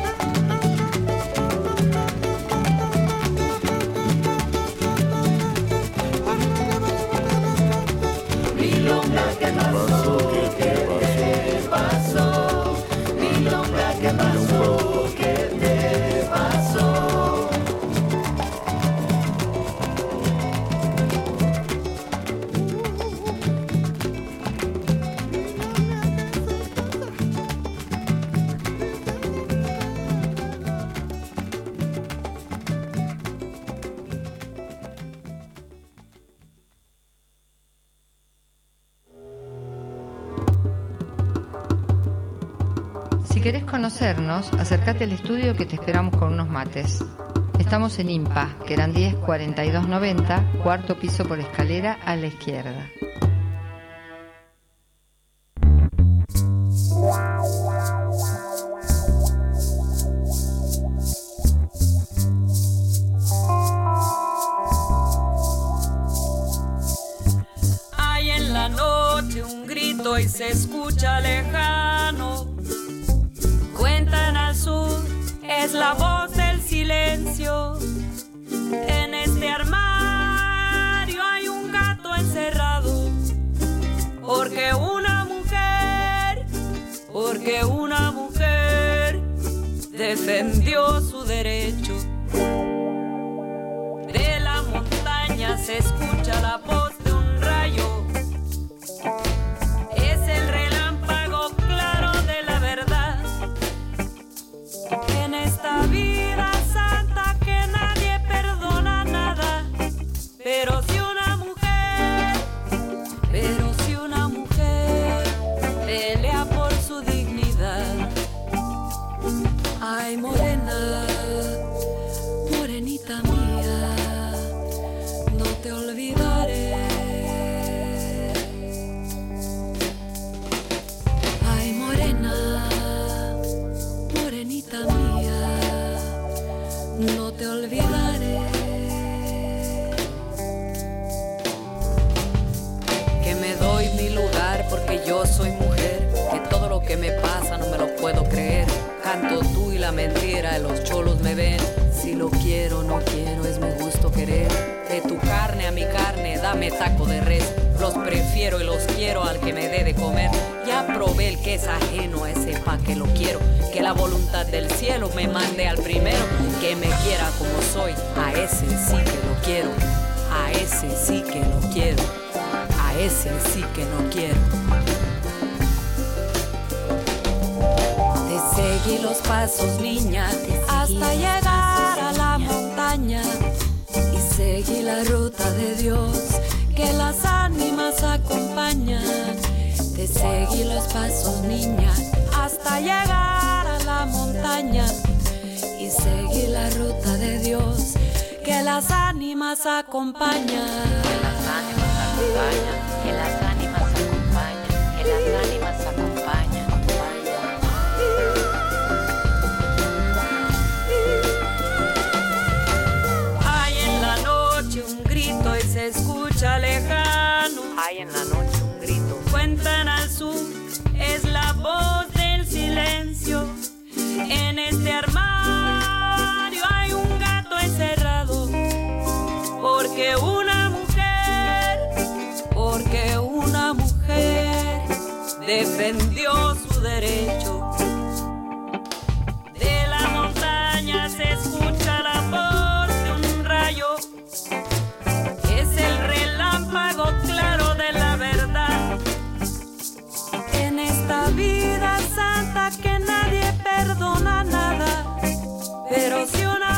Speaker 5: Milonga que pasó, ¿qué te pasó? Milonga que pasó, ¿qué te pasó?
Speaker 16: Si querés conocernos, acércate al estudio que te esperamos con unos mates. Estamos en IMPA, Querandíes 4290, cuarto piso por escalera a la izquierda.
Speaker 17: Hay en la noche un grito y se escucha lejano. Cuentan al sur, es la voz del silencio. En este armario hay un gato encerrado. Porque una mujer defendió su derecho. De la montaña se escucha lo quiero, no quiero, es mi gusto querer. De tu carne a mi carne, dame taco de res. Los prefiero y los quiero al que me dé de comer. Ya probé el que es ajeno, a ese pa' que lo quiero. Que la voluntad del cielo me mande al primero. Que me quiera como soy, a ese sí que lo quiero. A ese sí que lo quiero. A ese sí que no quiero. Te seguí los pasos, niña, hasta llegar a la montaña. Y seguí la ruta de Dios que las ánimas acompañan. Te seguí los pasos, niña, hasta llegar a la montaña. Y seguí la ruta de Dios que las ánimas acompañan. Que las ánimas acompañan, que las ánimas acompañan, que las ánimas acompañan. Hay en la noche un grito y se escucha lejano. Hay en la noche un grito. Cuentan al sur, es la voz del silencio. En este armario hay un gato encerrado. Porque una mujer defendió su derecho. De la montaña se escucha la voz de un rayo. Es el relámpago claro de la verdad. En esta vida santa que nadie perdona nada. Pero si una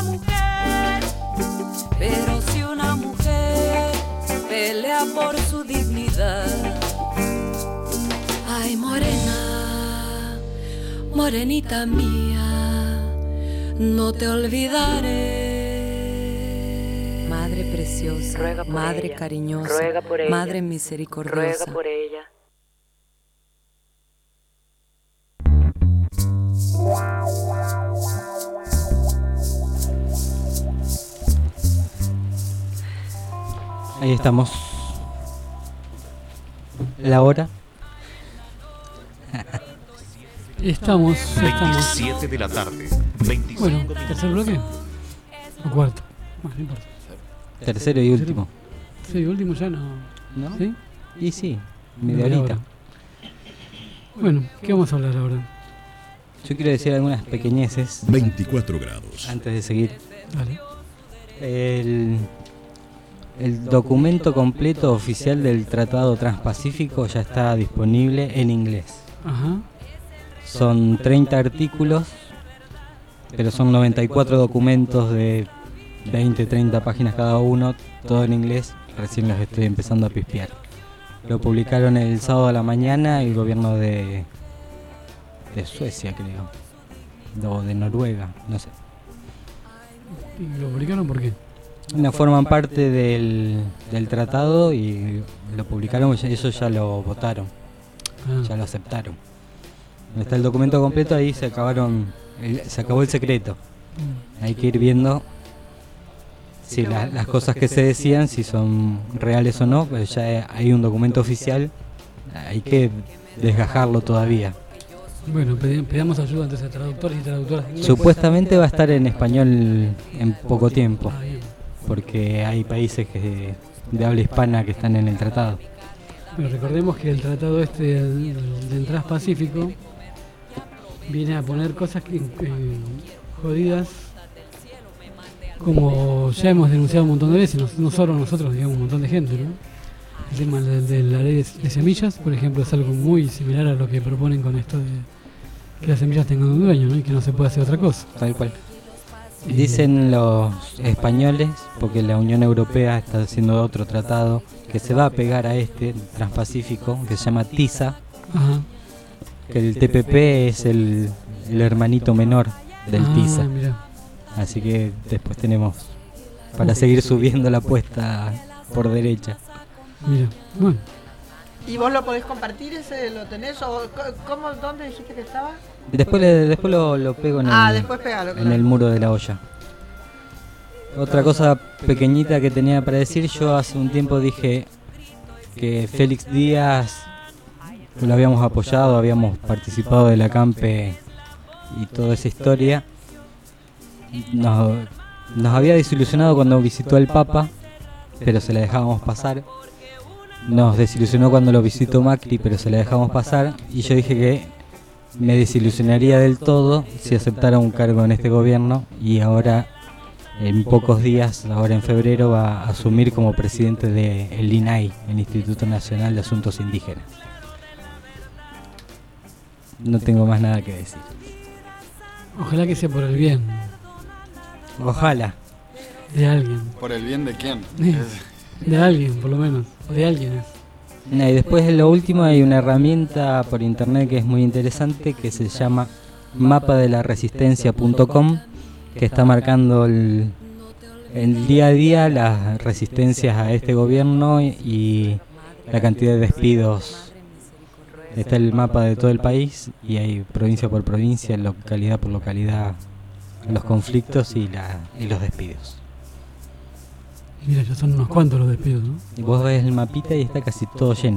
Speaker 17: mujer pelea por su dignidad. Ay, morena, morenita mía, no te olvidaré. Madre preciosa, madre ella, cariñosa, madre misericordiosa. Ruega por ella.
Speaker 6: Ahí estamos. La hora.
Speaker 7: Estamos.
Speaker 18: 27 de la tarde. 25
Speaker 7: bueno,
Speaker 18: minutos.
Speaker 7: ¿tercer bloque? ¿O cuarto? Bueno, no importa.
Speaker 6: Tercero y último.
Speaker 7: Sí, último ya no.
Speaker 6: ¿No?
Speaker 7: ¿Sí?
Speaker 6: Y sí, media horita.
Speaker 7: Bueno, ¿qué vamos a hablar ahora?
Speaker 6: Yo quiero decir algunas pequeñeces.
Speaker 8: 24 grados.
Speaker 6: Antes de seguir.
Speaker 7: Vale.
Speaker 6: El documento completo oficial del Tratado Transpacífico ya está disponible en inglés.
Speaker 7: Ajá.
Speaker 6: Son 30 artículos, pero son 94 documentos de 20, 30 páginas cada uno, todo en inglés. Recién los estoy empezando a pispear. Lo publicaron el sábado a la mañana el gobierno de Suecia, creo. O de Noruega, no sé.
Speaker 7: ¿Y lo publicaron por qué?
Speaker 6: No forman parte del tratado y lo publicaron, eso ya lo votaron, ya lo aceptaron. Donde está el documento completo, ahí se acabó el secreto. Hay que ir viendo si las cosas que se decían, si son reales o no, pero ya hay un documento oficial, hay que desgajarlo todavía.
Speaker 7: Bueno, pedamos ayuda entonces a traductores y traductoras.
Speaker 6: Supuestamente va a estar en español en poco tiempo, porque hay países de habla hispana que están en el tratado.
Speaker 7: Bueno, recordemos que el tratado del Transpacífico viene a poner cosas jodidas, como ya hemos denunciado un montón de veces, no solo nosotros, digamos un montón de gente, ¿no? El tema de la ley de semillas, por ejemplo, es algo muy similar a lo que proponen con esto de que las semillas tengan un dueño, ¿no? Y que no se puede hacer otra cosa.
Speaker 6: Tal cual. Dicen los españoles, porque la Unión Europea está haciendo otro tratado que se va a pegar a este transpacífico, que se llama TISA.
Speaker 7: Ajá.
Speaker 6: Que el TPP es el hermanito menor del TISA.
Speaker 7: Mirá.
Speaker 6: Así que después tenemos para seguir subiendo la apuesta por derecha.
Speaker 7: Mira, bueno.
Speaker 9: ¿Y vos lo podés compartir ese? ¿Lo tenés? ¿O cómo, dónde dijiste que estaba?
Speaker 6: Después lo pego en,
Speaker 9: después pegalo,
Speaker 6: en el muro de la olla. Otra cosa pequeñita que tenía para decir, yo hace un tiempo dije que Félix Díaz lo habíamos apoyado, habíamos participado del acampe y toda esa historia. Nos había desilusionado cuando visitó al Papa, pero se la dejábamos pasar. Nos desilusionó cuando lo visitó Macri, pero se la dejamos pasar. Y yo dije que me desilusionaría del todo si aceptara un cargo en este gobierno. Y ahora, en pocos días, ahora en febrero, va a asumir como presidente del INAI, el Instituto Nacional de Asuntos Indígenas. No tengo más nada que decir.
Speaker 7: Ojalá que sea por el bien.
Speaker 6: Ojalá.
Speaker 7: De alguien.
Speaker 10: ¿Por el bien de quién?
Speaker 7: De alguien, por lo menos. O de alguien es.
Speaker 6: Y después, de lo último, hay una herramienta por internet que es muy interesante, que se llama mapadelaresistencia.com, que está marcando el día a día las resistencias a este gobierno y la cantidad de despidos. Está el mapa de todo el país y hay provincia por provincia, localidad por localidad, los conflictos y los despidos.
Speaker 7: Mira, ya son unos cuantos los despidos, ¿no?
Speaker 6: Y vos ves el mapita y está casi todo lleno.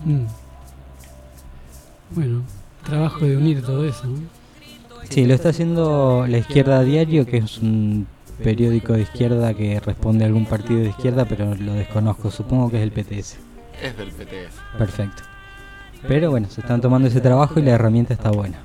Speaker 7: Bueno, trabajo de unir todo eso, ¿no?
Speaker 6: Sí, lo está haciendo La Izquierda Diario, que es un periódico de izquierda que responde a algún partido de izquierda, pero lo desconozco, supongo que es el PTS.
Speaker 10: Es del PTS.
Speaker 6: Perfecto. Pero bueno, se están tomando ese trabajo y la herramienta está buena.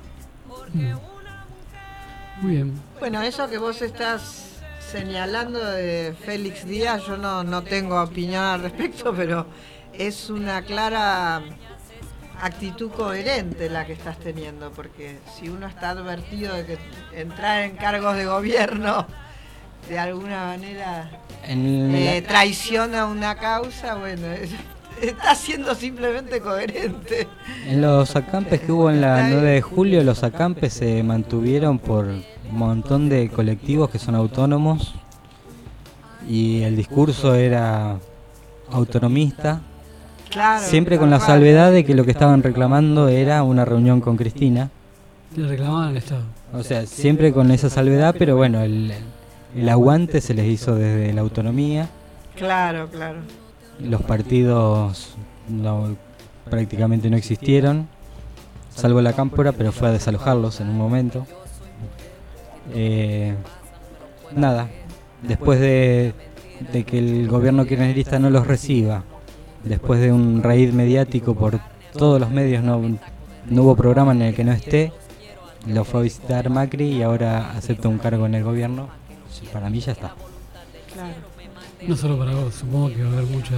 Speaker 7: Muy bien.
Speaker 9: Bueno, eso que vos estás señalando de Félix Díaz, yo no tengo opinión al respecto, pero es una clara actitud coherente la que estás teniendo, porque si uno está advertido de que entrar en cargos de gobierno de alguna manera traiciona una causa, bueno, está siendo simplemente coherente.
Speaker 6: En los acampes que hubo en la 9 de julio, los acampes se mantuvieron por un montón de colectivos que son autónomos y el discurso era autonomista,
Speaker 9: claro,
Speaker 6: siempre con la salvedad de que lo que estaban reclamando era una reunión con Cristina.
Speaker 7: Le reclamaban al Estado.
Speaker 6: O sea, siempre con esa salvedad, pero bueno, el aguante se les hizo desde la autonomía.
Speaker 9: Claro, claro.
Speaker 6: Los partidos prácticamente no existieron, salvo la Cámpora, pero fue a desalojarlos en un momento. Nada, después de que el gobierno kirchnerista no los reciba, después de un raid mediático por todos los medios, no hubo programa en el que no esté, lo fue a visitar Macri y ahora acepta un cargo en el gobierno. Para mí ya está.
Speaker 9: Claro.
Speaker 7: No solo para vos, supongo que va a haber mucho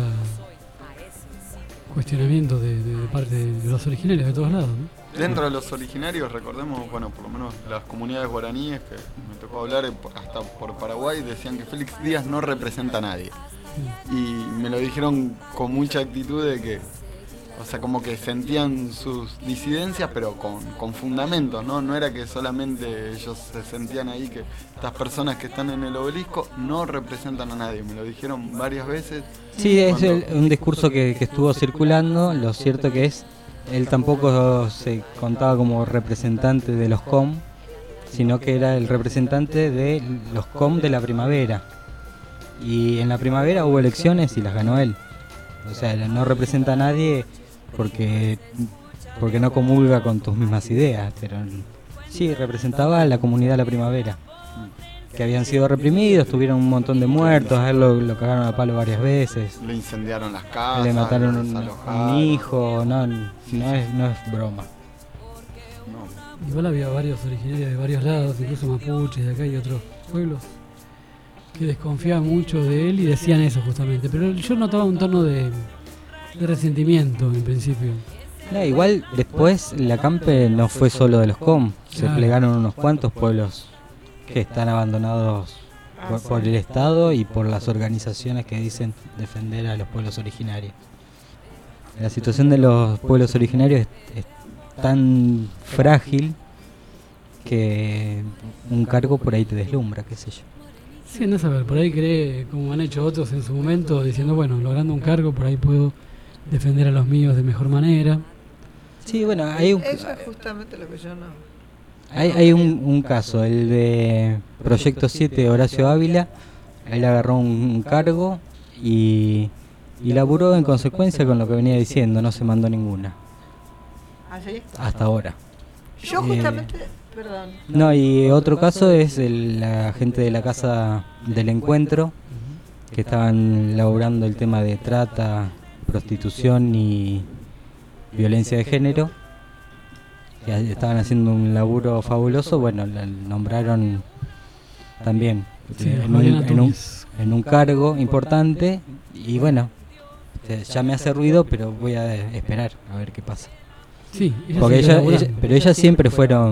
Speaker 7: cuestionamiento de parte de los originarios de todos lados, ¿no?
Speaker 10: Dentro de los originarios, recordemos, bueno, por lo menos las comunidades guaraníes, que me tocó hablar hasta por Paraguay, decían que Félix Díaz no representa a nadie. Y me lo dijeron con mucha actitud de que, o sea, como que sentían sus disidencias, pero con fundamentos, ¿no? No era que solamente ellos se sentían ahí, que estas personas que están en el obelisco no representan a nadie. Me lo dijeron varias veces.
Speaker 6: Sí, es un discurso que estuvo circulando. Lo cierto que es, él tampoco se contaba como representante de los COM, sino que era el representante de los COM de la primavera. Y en la primavera hubo elecciones y las ganó él. O sea, no representa a nadie porque no comulga con tus mismas ideas, pero sí representaba a la comunidad de la primavera, que habían sido reprimidos, tuvieron un montón de muertos, a él lo cagaron a palo varias veces,
Speaker 10: le incendiaron las casas,
Speaker 6: le mataron un hijo, no es broma.
Speaker 7: No. Igual había varios originarios de varios lados, incluso mapuches de acá y otros pueblos, que desconfiaban mucho de él y decían eso justamente, pero yo notaba un tono de resentimiento en principio.
Speaker 6: No, igual después la Campe no fue solo de los COM, se plegaron unos cuantos pueblos que están abandonados por el Estado y por las organizaciones que dicen defender a los pueblos originarios. La situación de los pueblos originarios es tan frágil que un cargo por ahí te deslumbra, qué sé yo.
Speaker 7: Sí, no saber, por ahí cree, como han hecho otros en su momento, diciendo, bueno, logrando un cargo, por ahí puedo defender a los míos de mejor manera.
Speaker 6: Sí, bueno,
Speaker 9: eso es justamente lo que yo no...
Speaker 6: Hay un caso, el de Proyecto 7 Horacio Ávila. Él agarró un cargo y laburó en consecuencia con lo que venía diciendo, no se mandó ninguna.
Speaker 9: ¿Ah, sí?
Speaker 6: Hasta ahora.
Speaker 9: Yo justamente, Perdón.
Speaker 6: No, y otro caso es la gente de la Casa del Encuentro, que estaban laburando el tema de trata, prostitución y violencia de género, que estaban haciendo un laburo fabuloso. Bueno, la nombraron también en un cargo importante, y bueno, ya me hace ruido, pero voy a esperar a ver qué pasa.
Speaker 7: Sí,
Speaker 6: porque ellas siempre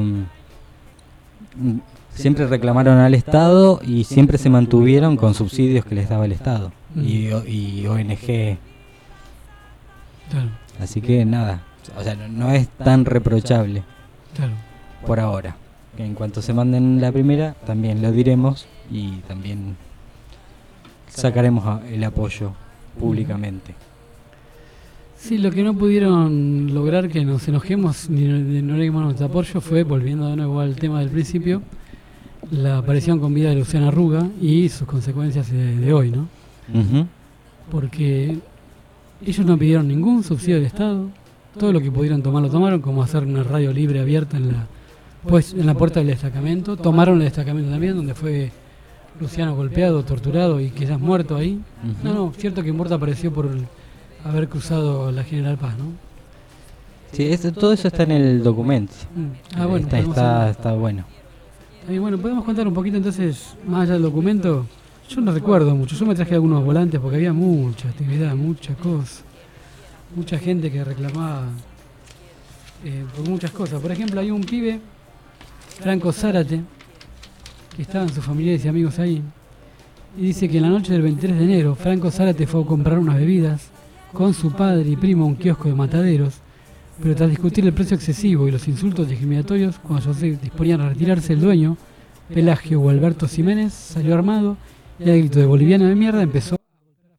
Speaker 6: reclamaron al Estado y siempre se mantuvieron con subsidios que les daba el Estado y ONG.
Speaker 7: Claro.
Speaker 6: Así que nada, o sea, no es tan reprochable.
Speaker 7: Claro.
Speaker 6: Por ahora. Que en cuanto se manden la primera, también lo diremos y también sacaremos el apoyo públicamente.
Speaker 7: Sí, lo que no pudieron lograr que nos enojemos ni no le dimos nuestro apoyo fue, volviendo de nuevo al tema del principio, la aparición con vida de Luciana Arruga y sus consecuencias de hoy, ¿no?
Speaker 6: Uh-huh.
Speaker 7: Porque ellos no pidieron ningún subsidio del Estado, todo lo que pudieron tomar lo tomaron, como hacer una radio libre abierta en la puerta del destacamento. Tomaron el destacamento también, donde fue Luciano golpeado, torturado y quizás muerto ahí. Uh-huh. No, cierto que muerto apareció por haber cruzado la General Paz, ¿no?
Speaker 6: Sí, todo eso está en el documento.
Speaker 7: Bueno,
Speaker 6: está bueno.
Speaker 7: Bueno, podemos contar un poquito entonces, más allá del documento. Yo no recuerdo mucho, yo me traje algunos volantes porque había mucha actividad, mucha cosa, mucha gente que reclamaba por muchas cosas. Por ejemplo, hay un pibe, Franco Zárate, que estaban sus familiares y amigos ahí, y dice que en la noche del 23 de enero Franco Zárate fue a comprar unas bebidas con su padre y primo a un kiosco de Mataderos, pero tras discutir el precio excesivo y los insultos discriminatorios, cuando ellos se disponían a retirarse, el dueño, Pelagio Gualberto Ximénez, salió armado y al grito de boliviano de mierda empezó a golpear a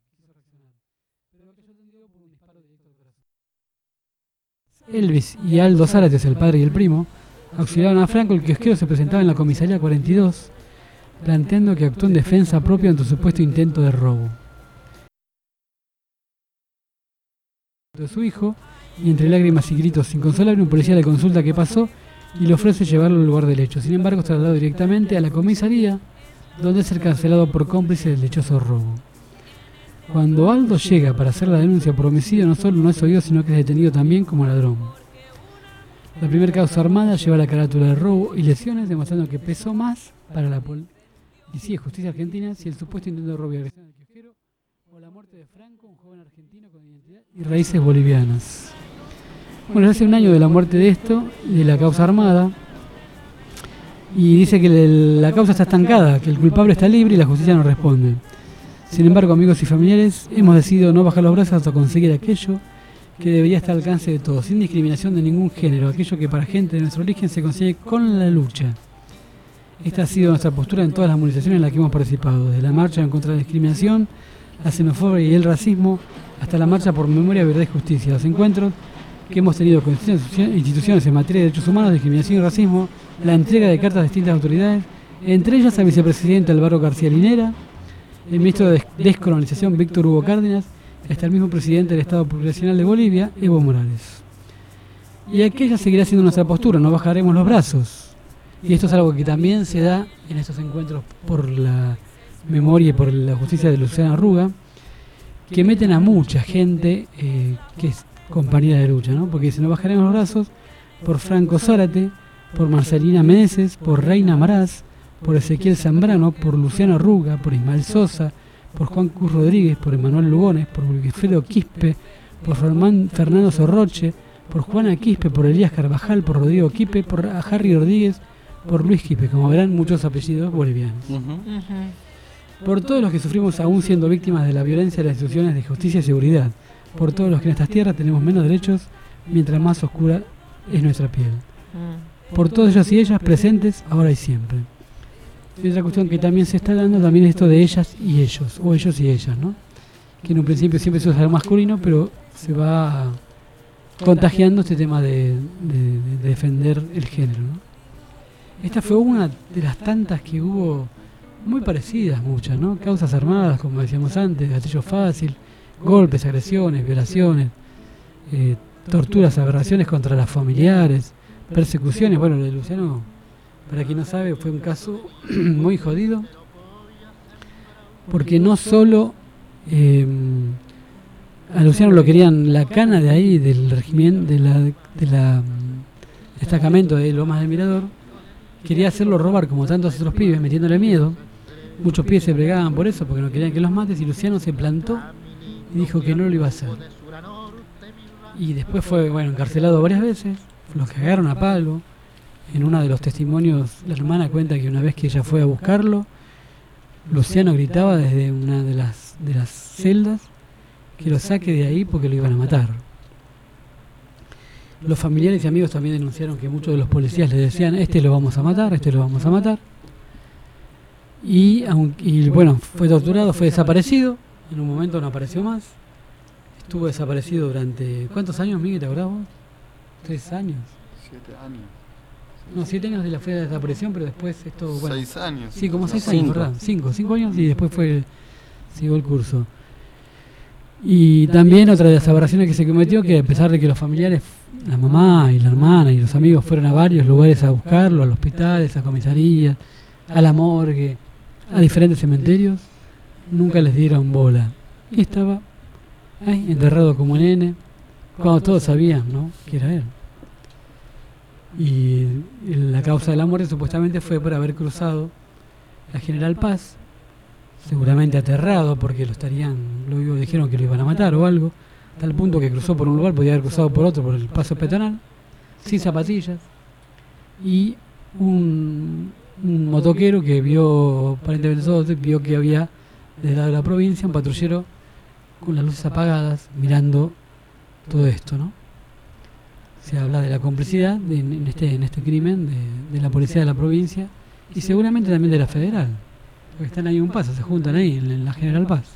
Speaker 7: Franco. Elvis y Aldo Zárate, el padre y el primo, auxiliaron a Franco. El kiosquero se presentaba en la comisaría 42, planteando que actuó en defensa propia ante un supuesto intento de robo de su hijo, y entre lágrimas y gritos inconsolables, un policía le consulta qué pasó y le ofrece llevarlo al lugar del hecho. Sin embargo, es trasladado directamente a la comisaría, donde es encarcelado por cómplice del dichoso robo. Cuando Aldo llega para hacer la denuncia por homicidio, no solo no es oído, sino que es detenido también como ladrón. La primera causa armada lleva la carátula de robo y lesiones, demostrando que pesó más para la policía y justicia argentina si el supuesto intento de robo y agresión al kiosquero o la muerte de Franco, un joven argentino con identidad y raíces bolivianas. Bueno, hace un año de la muerte de la causa armada, y dice que la causa está estancada, que el culpable está libre y la justicia no responde. Sin embargo, amigos y familiares, hemos decidido no bajar los brazos hasta conseguir aquello que debería estar al alcance de todos, sin discriminación de ningún género, aquello que para gente de nuestro origen se consigue con la lucha. Esta ha sido nuestra postura en todas las movilizaciones en las que hemos participado, desde la marcha en contra de la discriminación, la xenofobia y el racismo, hasta la marcha por memoria, verdad y justicia, los encuentros que hemos tenido con instituciones en materia de derechos humanos, discriminación y racismo, la entrega de cartas a distintas autoridades, entre ellas al vicepresidente Álvaro García Linera, el ministro de Descolonización Víctor Hugo Cárdenas, hasta el mismo presidente del Estado Plurinacional de Bolivia, Evo Morales. Y aquella seguirá siendo nuestra postura, no bajaremos los brazos. Y esto es algo que también se da en estos encuentros por la memoria y por la justicia de Luciana Arruga, que meten a mucha gente que es compañera de lucha, ¿no? Porque dicen, no bajaremos los brazos por Franco Zárate, por Marcelina Meneses, por Reina Maraz, por Ezequiel Zambrano, por Luciano Arruga, por Ismael Sosa, por Juan Cruz Rodríguez, por Emanuel Lugones, por Wilfredo Quispe, por Fernando Sorroche, por Juana Quispe, por Elías Carvajal, por Rodrigo Quispe, por Harry Rodríguez, por Luis Quispe, como verán, muchos apellidos bolivianos. Por todos los que sufrimos aún siendo víctimas de la violencia de las instituciones de justicia y seguridad, por todos los que en estas tierras tenemos menos derechos mientras más oscura es nuestra piel. Por todos ellos y ellas presentes ahora y siempre. Y otra cuestión que también se está dando también es esto de ellas y ellos, o ellos y ellas, ¿no? Que en un principio siempre se usa el masculino, pero se va contagiando este tema de defender el género, ¿no? Esta fue una de las tantas que hubo, muy parecidas muchas, ¿no? Causas armadas, como decíamos antes, gatillo fácil, golpes, agresiones, violaciones, torturas, aberraciones contra las familiares, persecuciones. Bueno, lo de Luciano, para quien no sabe, fue un caso muy jodido, porque no solo a Luciano lo querían la cana de ahí, del regimiento, de la destacamento de Lomas del Mirador, quería hacerlo robar como tantos otros pibes, metiéndole miedo. Muchos pibes se plegaban por eso, porque no querían que los mates, y Luciano se plantó y dijo que no lo iba a hacer. Y después fue, encarcelado varias veces, lo cagaron a palo. En uno de los testimonios, la hermana cuenta que una vez que ella fue a buscarlo, Luciano gritaba desde una de las celdas que lo saque de ahí porque lo iban a matar. Los familiares y amigos también denunciaron que muchos de los policías le decían: este lo vamos a matar, este lo vamos a matar. Y fue torturado, fue desaparecido. En un momento no apareció más. Estuvo desaparecido durante... ¿Cuántos años, Miguel? ¿Te acordás vos? 3 años.
Speaker 10: 7 años.
Speaker 7: No, 7 años de la desaparición, pero después esto...
Speaker 10: 6 años.
Speaker 7: Sí, como 6 años, ¿verdad? 5 años y después siguió el curso. Y también otra de las aberraciones que se cometió, que a pesar de que los familiares, la mamá y la hermana y los amigos fueron a varios lugares a buscarlo, al hospital, a comisarías, a la morgue, a diferentes cementerios, nunca les dieron bola. Y estaba ahí, enterrado como un nene, cuando todos sabían, ¿no?, que era él. Y la causa de la muerte supuestamente fue por haber cruzado la General Paz, seguramente aterrado porque lo dijeron que lo iban a matar o algo, tal punto que cruzó por un lugar, podía haber cruzado por otro, por el paso peatonal, sin zapatillas, y un motoquero que vio, aparentemente vio que había del lado de la provincia un patrullero con las luces apagadas mirando todo esto, ¿no? Se habla de la complicidad en este crimen de la policía de la provincia y seguramente también de la federal, porque están ahí un paso, se juntan ahí en la General Paz.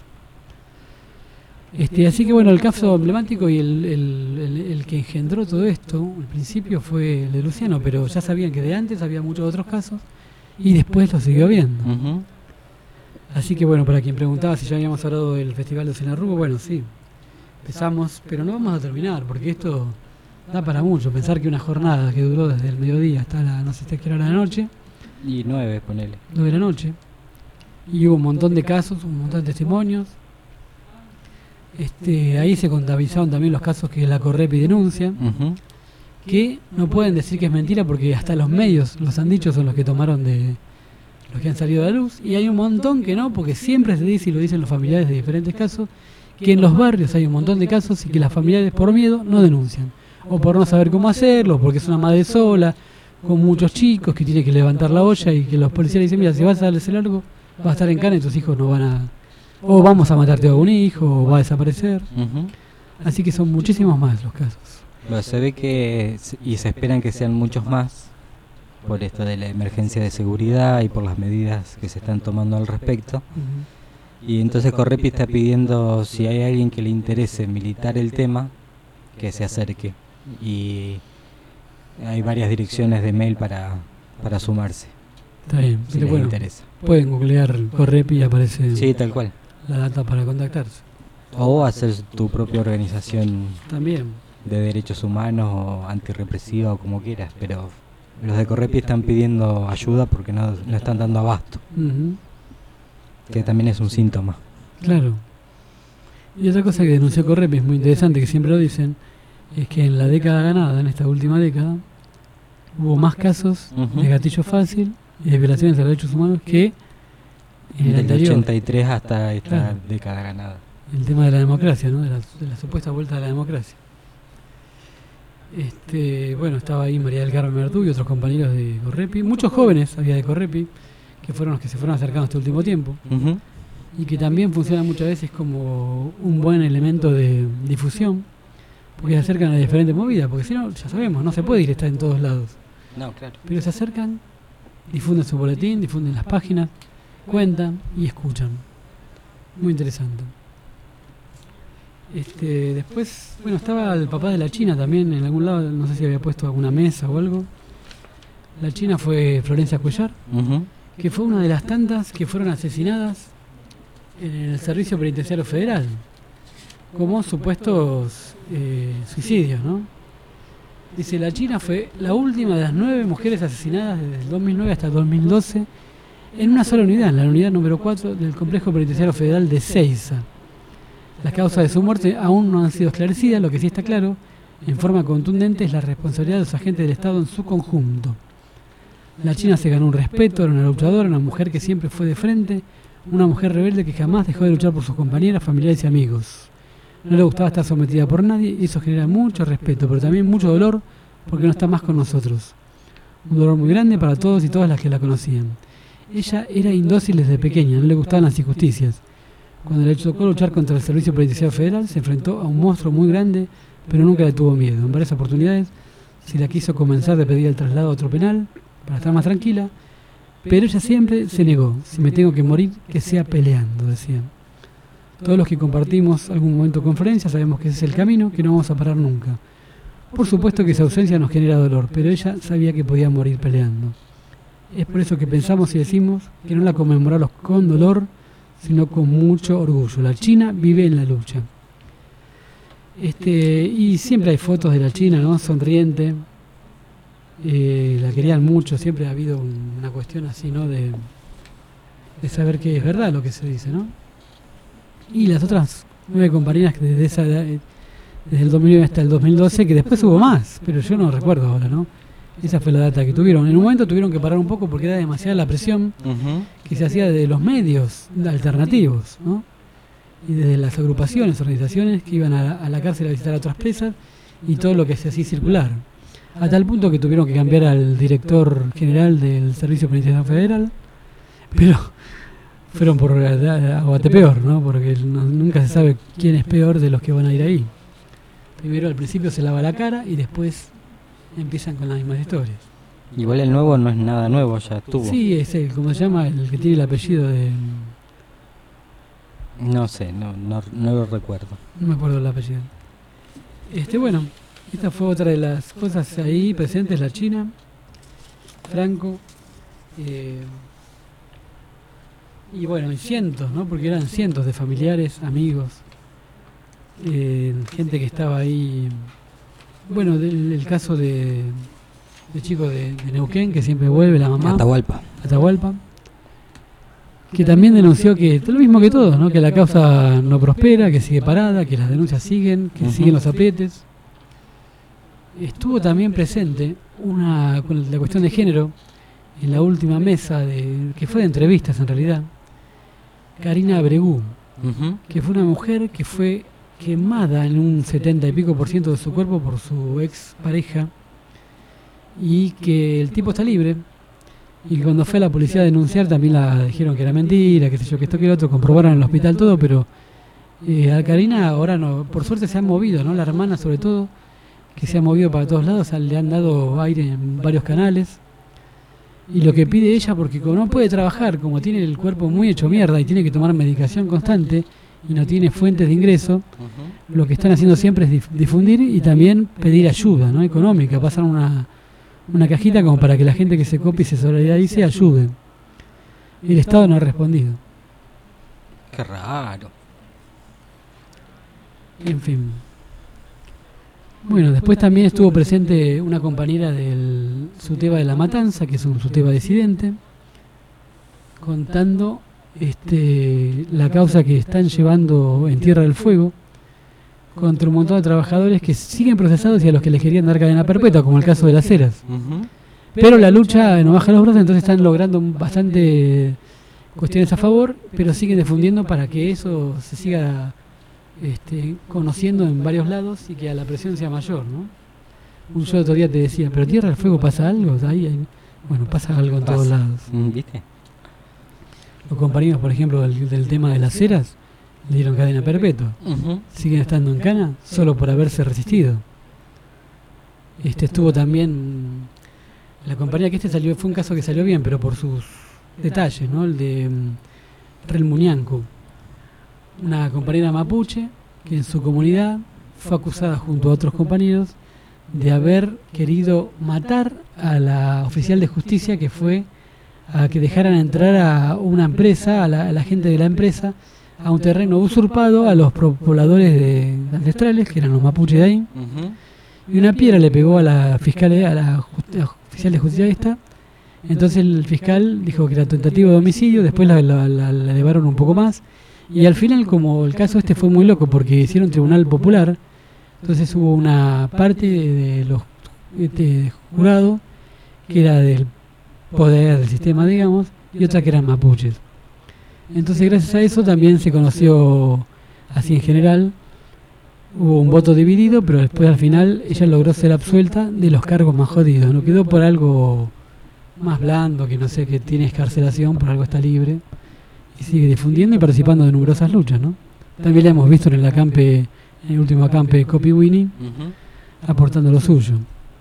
Speaker 7: Así que el caso emblemático y el que engendró todo esto, al principio fue el de Luciano, pero ya sabían que de antes había muchos otros casos y después lo siguió viendo. Así que para quien preguntaba si ya habíamos hablado del Festival de Cenarrugo, sí, empezamos, pero no vamos a terminar, porque esto da para mucho. Pensar que una jornada que duró desde el mediodía hasta no sé qué hora de la noche.
Speaker 6: Y 9, ponele.
Speaker 7: 9 de la noche. Y hubo un montón de casos, un montón de testimonios. Ahí se contabilizaron también los casos que la Correpi denuncia, que no pueden decir que es mentira porque hasta los medios los han dicho, son los que tomaron de los que han salido a la luz, y hay un montón que no, porque siempre se dice, y lo dicen los familiares de diferentes casos, que en los barrios hay un montón de casos y que las familiares por miedo no denuncian, o por no saber cómo hacerlo, porque es una madre sola, con muchos chicos que tiene que levantar la olla, y que los policías dicen: mira, si vas a darle ese largo, vas a estar en cana y tus hijos no van a... o vamos a matarte a un hijo, o va a desaparecer. Así que son muchísimos más los casos.
Speaker 6: Se ve que, y se esperan que sean muchos más, por esto de la emergencia de seguridad y por las medidas que se están tomando al respecto. Y entonces Correpi está pidiendo, si hay alguien que le interese militar el tema, que se acerque. Y hay varias direcciones de mail para sumarse.
Speaker 7: Está bien,
Speaker 6: si les interesa.
Speaker 7: Pueden googlear Correpi y aparece...
Speaker 6: Sí, tal cual.
Speaker 7: La data para contactarse.
Speaker 6: O hacer tu propia organización
Speaker 7: también
Speaker 6: de derechos humanos o antirrepresiva o como quieras, pero los de Correpi están pidiendo ayuda porque no están dando abasto, que también es un síntoma.
Speaker 7: Claro. Y otra cosa que denunció Correpi, es muy interesante, que siempre lo dicen, es que en la década ganada, en esta última década, hubo más casos de gatillo fácil y de violaciones a los derechos humanos que en el anterior.
Speaker 6: 83 hasta esta década ganada.
Speaker 7: El tema de la democracia, ¿no? de la supuesta vuelta a la democracia. Estaba ahí María del Carmen Bertú y otros compañeros de Correpi. Muchos jóvenes había de Correpi, que fueron los que se fueron acercando este último tiempo. Y que también funcionan muchas veces como un buen elemento de difusión, porque se acercan a diferentes movidas, porque si no, ya sabemos, no se puede ir a estar en todos lados.
Speaker 6: No, claro.
Speaker 7: Pero se acercan, difunden su boletín, difunden las páginas, cuentan y escuchan. Muy interesante. Después, estaba el papá de la China también en algún lado, no sé si había puesto alguna mesa o algo. La China fue Florencia Cuellar, que fue una de las tantas que fueron asesinadas en el Servicio Penitenciario Federal como supuestos suicidios, ¿no? Dice, la China fue la última de las 9 mujeres asesinadas desde el 2009 hasta el 2012 en una sola unidad, en la unidad número 4 del Complejo Penitenciario Federal de Seiza. Las causas de su muerte aún no han sido esclarecidas, lo que sí está claro, en forma contundente, es la responsabilidad de los agentes del Estado en su conjunto. La China se ganó un respeto, era una luchadora, una mujer que siempre fue de frente, una mujer rebelde que jamás dejó de luchar por sus compañeras, familiares y amigos. No le gustaba estar sometida por nadie y eso genera mucho respeto, pero también mucho dolor porque no está más con nosotros. Un dolor muy grande para todos y todas las que la conocían. Ella era indócil desde pequeña, no le gustaban las injusticias. Cuando le tocó luchar contra el Servicio Penitenciario Federal, se enfrentó a un monstruo muy grande, pero nunca le tuvo miedo. En varias oportunidades se la quiso convencer de pedir el traslado a otro penal para estar más tranquila, pero ella siempre se negó. Si me tengo que morir, que sea peleando, decía. Todos los que compartimos algún momento con Florencia sabemos que ese es el camino, que no vamos a parar nunca. Por supuesto que esa ausencia nos genera dolor, pero ella sabía que podía morir peleando. Es por eso que pensamos y decimos que no la conmemoramos con dolor, sino con mucho orgullo. La China vive en la lucha. Y siempre hay fotos de la China, ¿no? Sonriente. La querían mucho, siempre ha habido una cuestión así, ¿no? De saber que es verdad lo que se dice, ¿no? Y las otras 9 compañeras que desde esa edad, desde el 2009 hasta el 2012, que después hubo más, pero yo no recuerdo ahora, ¿no? Esa fue la data que tuvieron. En un momento tuvieron que parar un poco porque era demasiada la presión que se hacía de los medios alternativos, ¿no? Y desde las agrupaciones, organizaciones que iban a la cárcel a visitar a otras presas y todo lo que se hacía circular. A tal punto que tuvieron que cambiar al director general del Servicio Penitenciario Federal, pero fueron por aguate peor, ¿no? Porque nunca se sabe quién es peor de los que van a ir ahí. Primero al principio se lava la cara y después empiezan con las mismas historias.
Speaker 6: Igual el nuevo no es nada nuevo, ya estuvo.
Speaker 7: Sí, es el, ¿cómo se llama? El que tiene el apellido de...
Speaker 6: No sé, no lo recuerdo.
Speaker 7: No me acuerdo el apellido. Bueno, esta fue otra de las cosas ahí presentes, la China, Franco, y bueno, y cientos, ¿no? Porque eran cientos de familiares, amigos, gente que estaba ahí. Bueno, el caso de chico de Neuquén, que siempre vuelve, la mamá.
Speaker 6: Atahualpa.
Speaker 7: Que también denunció que, lo mismo que todos, ¿no? Que la causa no prospera, que sigue parada, que las denuncias siguen, que siguen los aprietes. Estuvo también presente con la cuestión de género en la última mesa, que fue de entrevistas en realidad, Karina Abregú, que fue una mujer que fue quemada en un 70 y pico % de su cuerpo por su ex pareja, y que el tipo está libre, y que cuando fue a la policía a denunciar también la dijeron que era mentira, que sé yo, que esto que el otro, comprobaron en el hospital todo, pero a Karina ahora no, por suerte se han movido, ¿no? La hermana sobre todo, que se ha movido para todos lados, le han dado aire en varios canales. Y lo que pide ella, porque como no puede trabajar, como tiene el cuerpo muy hecho mierda y tiene que tomar medicación constante y no tiene fuentes de ingreso, lo que están haciendo siempre es difundir y también pedir ayuda, ¿no? Económica. Pasan una cajita como para que la gente que se copie y se solidarice ayude. Y el Estado no ha respondido.
Speaker 6: Qué raro.
Speaker 7: En fin. Bueno, después también estuvo presente una compañera del SUTEBA de La Matanza, que es un SUTEBA disidente, contando la causa que están llevando en Tierra del Fuego contra un montón de trabajadores que siguen procesados y a los que les querían dar cadena perpetua, como el caso de Las Heras. Pero la lucha no baja los brazos, entonces están logrando bastante cuestiones a favor, pero siguen difundiendo para que eso se siga conociendo en varios lados y que a la presión sea mayor, ¿no? Yo otro día te decía, pero Tierra del Fuego pasa algo, bueno, pasa algo en todos lados.
Speaker 6: ¿Viste?
Speaker 7: Los compañeros, por ejemplo, del tema de Las Heras, le dieron cadena perpetua. Siguen estando en cana solo por haberse resistido. Estuvo también la compañía que salió, fue un caso que salió bien, pero por sus detalles, ¿no? El de Relmuñanco, una compañera mapuche que en su comunidad fue acusada junto a otros compañeros de haber querido matar a la oficial de justicia que fue a que dejaran entrar a una empresa, a la gente de la empresa, a un terreno usurpado a los pobladores ancestrales, que eran los mapuches de ahí, y una piedra le pegó a la fiscal, a la oficial de justicia esta. Entonces el fiscal dijo que era tentativa de homicidio, después la elevaron un poco más, y al final, como el caso este fue muy loco porque hicieron tribunal popular, entonces hubo una parte de los jurados que era del poder del sistema, digamos, y otra que eran mapuches. Entonces gracias a eso también se conoció así en general. Hubo un voto dividido, pero después al final ella logró ser absuelta de los cargos más jodidos. No quedó por algo más blando, que no sé, que tiene excarcelación, por algo está libre. Y sigue difundiendo y participando de numerosas luchas, ¿no? También la hemos visto en el último acampe Copy Winnie, aportando lo suyo.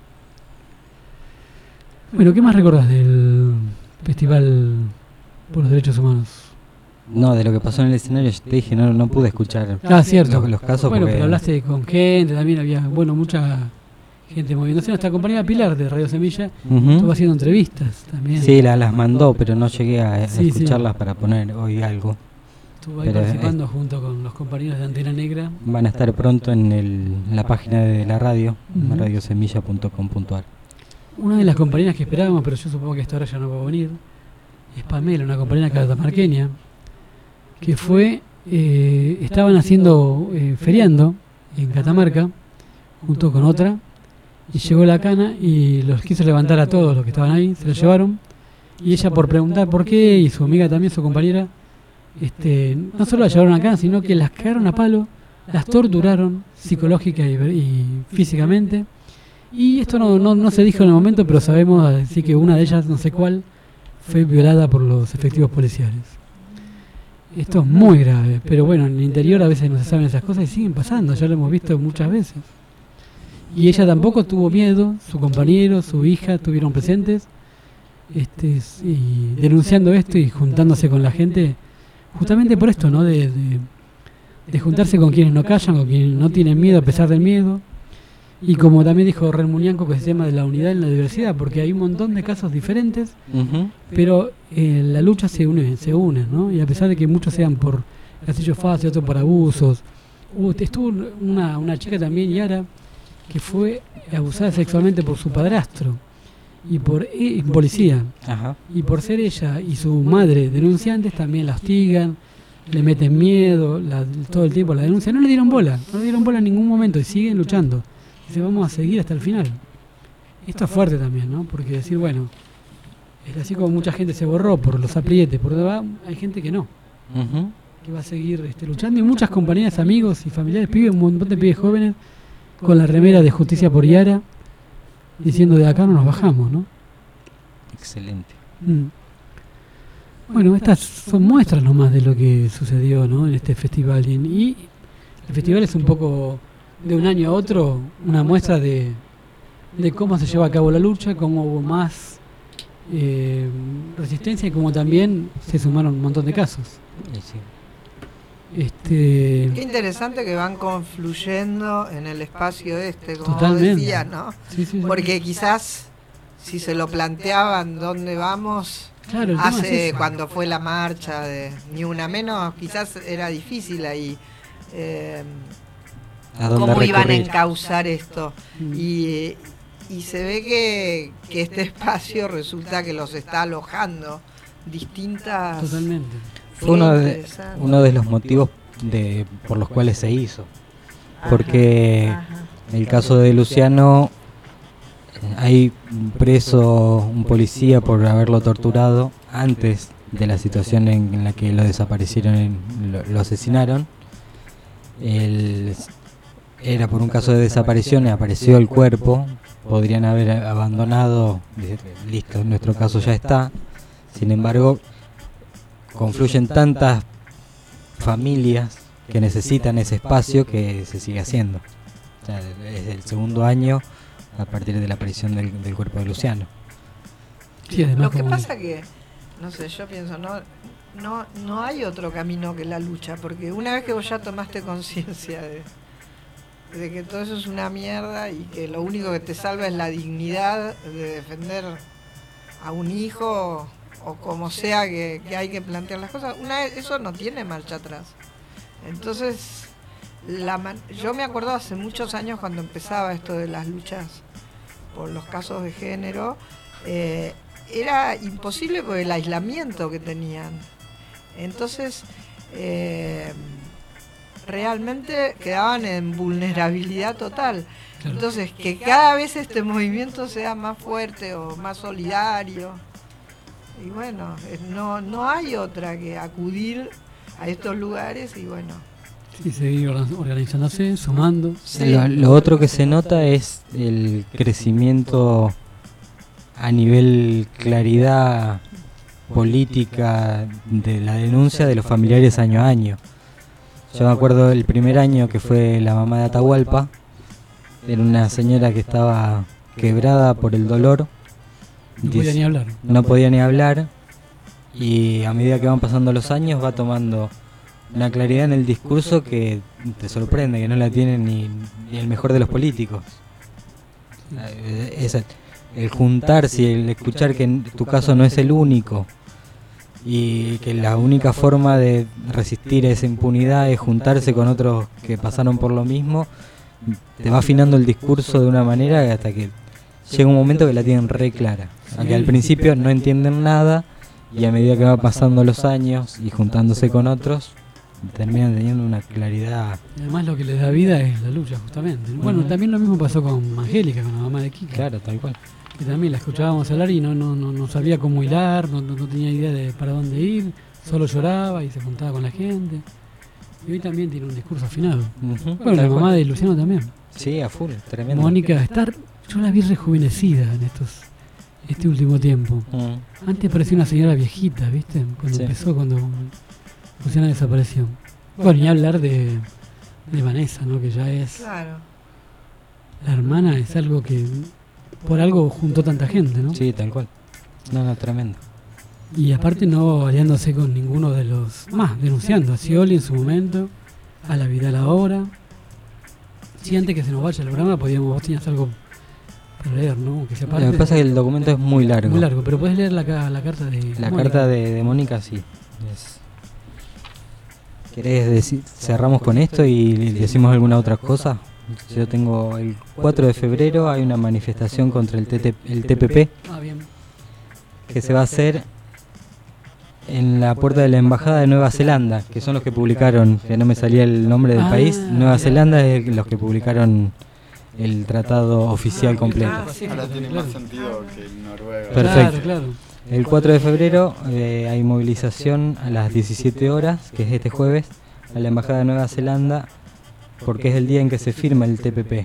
Speaker 7: Bueno, ¿qué más recordás del Festival por los Derechos Humanos?
Speaker 6: No, de lo que pasó en el escenario, yo te dije, no pude escuchar
Speaker 7: cierto.
Speaker 6: los casos.
Speaker 7: Bueno,
Speaker 6: porque...
Speaker 7: pero hablaste con gente, también había, mucha gente moviéndose. Nuestra compañera Pilar de Radio Semilla estuvo haciendo entrevistas también.
Speaker 6: Sí, las mandó, pero no llegué a escucharlas para poner hoy algo.
Speaker 7: Estuvo ahí participando junto con los compañeros de Antena Negra.
Speaker 6: Van a estar pronto en la página de la radio, radiosemilla.com.ar.
Speaker 7: Una de las compañeras que esperábamos, pero yo supongo que esta hora ya no va a venir, es Pamela, una compañera catamarqueña, que fue, estaban feriando en Catamarca, junto con otra, y llegó la cana y los quiso levantar a todos los que estaban ahí, se los llevaron, y ella por preguntar por qué, y su amiga también, su compañera, no solo la llevaron a cana, sino que las cagaron a palo, las torturaron psicológica y físicamente. Y esto no se dijo en el momento, pero sabemos así que una de ellas, no sé cuál, fue violada por los efectivos policiales. Esto es muy grave, pero bueno, en el interior a veces no se saben esas cosas y siguen pasando, ya lo hemos visto muchas veces. Y ella tampoco tuvo miedo, su compañero, su hija estuvieron presentes, y denunciando esto y juntándose con la gente, justamente por esto, ¿no? De juntarse con quienes no callan, con quienes no tienen miedo a pesar del miedo. Y como también dijo Ren Muñanco, que es el tema de la unidad en la diversidad, porque hay un montón de casos diferentes, pero la lucha se une, ¿no? Y a pesar de que muchos sean por gatillo fácil, otros por abusos. Estuvo una chica también, Yara, que fue abusada sexualmente por su padrastro y por policía. Y por ser ella y su madre denunciantes, también la hostigan, le meten miedo, todo el tiempo la denuncian. No le dieron bola en ningún momento y siguen luchando. Dice, vamos a seguir hasta el final. Esto es fuerte también, ¿no? Porque decir, bueno, es así como mucha gente se borró por los aprietes, por donde va, hay gente que no, que va a seguir luchando, y muchas compañeras, amigos y familiares, pibes, un montón de pibes jóvenes con la remera de Justicia por Yara, diciendo de acá no nos bajamos, ¿no?
Speaker 6: Excelente.
Speaker 7: Bueno, estas son muestras nomás de lo que sucedió, ¿no? En este festival, y el festival es un poco, de un año a otro, una muestra de cómo se lleva a cabo la lucha, cómo hubo más resistencia y cómo también se sumaron un montón de casos.
Speaker 9: Qué interesante que van confluyendo en el espacio como
Speaker 7: totalmente.
Speaker 9: Decía, ¿no? Sí. Porque quizás si se lo planteaban dónde vamos,
Speaker 7: claro,
Speaker 9: hace cuando fue la marcha de Ni Una Menos, quizás era difícil ahí. ¿Cómo iban a encauzar esto? Y se ve que este espacio resulta que los está alojando distintas...
Speaker 7: Totalmente.
Speaker 6: Fue uno de los motivos por los cuales se hizo. Porque en el caso de Luciano hay preso un policía por haberlo torturado antes de la situación en la que lo desaparecieron, lo asesinaron. Era por un caso de desaparición, apareció el cuerpo, podrían haber abandonado, listo, nuestro caso ya está. Sin embargo, confluyen tantas familias que necesitan ese espacio que se sigue haciendo. O sea, es el segundo año a partir de la aparición del cuerpo de Luciano.
Speaker 7: Sí,
Speaker 9: lo que pasa que, no sé, yo pienso, no hay otro camino que la lucha, porque una vez que vos ya tomaste conciencia de que todo eso es una mierda y que lo único que te salva es la dignidad de defender a un hijo o como sea que hay que plantear las cosas, eso no tiene marcha atrás. Entonces yo me acuerdo hace muchos años cuando empezaba esto de las luchas por los casos de género, era imposible por el aislamiento que tenían. Entonces, realmente quedaban en vulnerabilidad total.
Speaker 7: Claro.
Speaker 9: Entonces, que cada vez este movimiento sea más fuerte o más solidario. Y bueno, no hay otra que acudir a estos lugares y bueno.
Speaker 7: Sí, seguir organizándose, sumando.
Speaker 9: Sí.
Speaker 6: Lo otro que se nota es el crecimiento a nivel claridad política de la denuncia de los familiares año a año. Yo me acuerdo el primer año que fue la mamá de Atahualpa, era una señora que estaba quebrada por el dolor.
Speaker 7: No podía ni hablar.
Speaker 6: No podía ni hablar, y a medida que van pasando los años va tomando una claridad en el discurso que te sorprende, que no la tiene ni el mejor de los políticos. Es el juntarse y el escuchar que en tu caso no es el único, y que la única forma de resistir a esa impunidad es juntarse con otros que pasaron por lo mismo. Te va afinando el discurso de una manera hasta que llega un momento que la tienen re clara. Aunque al principio no entienden nada, y a medida que va pasando los años y juntándose con otros, terminan teniendo una claridad.
Speaker 7: Y además lo que les da vida es la lucha, justamente. Bueno, también lo mismo pasó con Angélica, con la mamá de Kika.
Speaker 6: Claro, tal cual.
Speaker 7: Que también la escuchábamos hablar y no sabía cómo hilar, no tenía idea de para dónde ir, solo lloraba y se juntaba con la gente. Y hoy también tiene un discurso afinado. Bueno, la mamá de Luciano también.
Speaker 6: Sí, a full, tremendo.
Speaker 7: Mónica, yo la vi rejuvenecida en este último tiempo. Antes parecía una señora viejita, ¿viste? Cuando Luciana desapareció. Bueno, y hablar de Vanessa, ¿no? Que ya es...
Speaker 9: Claro.
Speaker 7: La hermana es algo que... Por algo juntó tanta gente, ¿no?
Speaker 6: Sí, tal cual. No, tremendo.
Speaker 7: Y aparte no aliándose con ninguno de los... Más, denunciando a Scioli en su momento, a la Vidal ahora. Sí, antes que se nos vaya el programa, vos tenías algo para leer, ¿no? Que
Speaker 6: Lo que pasa es que el documento es muy largo.
Speaker 7: Muy largo, pero puedes leer la carta de
Speaker 6: La
Speaker 7: Mónica.
Speaker 6: carta de Mónica, sí. ¿Querés decir, cerramos con esto y decimos alguna otra cosa? Yo tengo el 4 de febrero, hay una manifestación contra el TPP
Speaker 7: Bien.
Speaker 6: que se va a hacer en la puerta de la Embajada de Nueva Zelanda, que son los que publicaron, que no me salía el nombre del país. Nueva Zelanda es los que publicaron el tratado oficial completo.
Speaker 10: Ahora tiene más sentido que el noruego.
Speaker 6: Perfecto.
Speaker 7: Claro.
Speaker 6: El 4 de febrero hay movilización a las 17 horas, que es este jueves, a la Embajada de Nueva Zelanda, porque es el día en que se firma el TPP.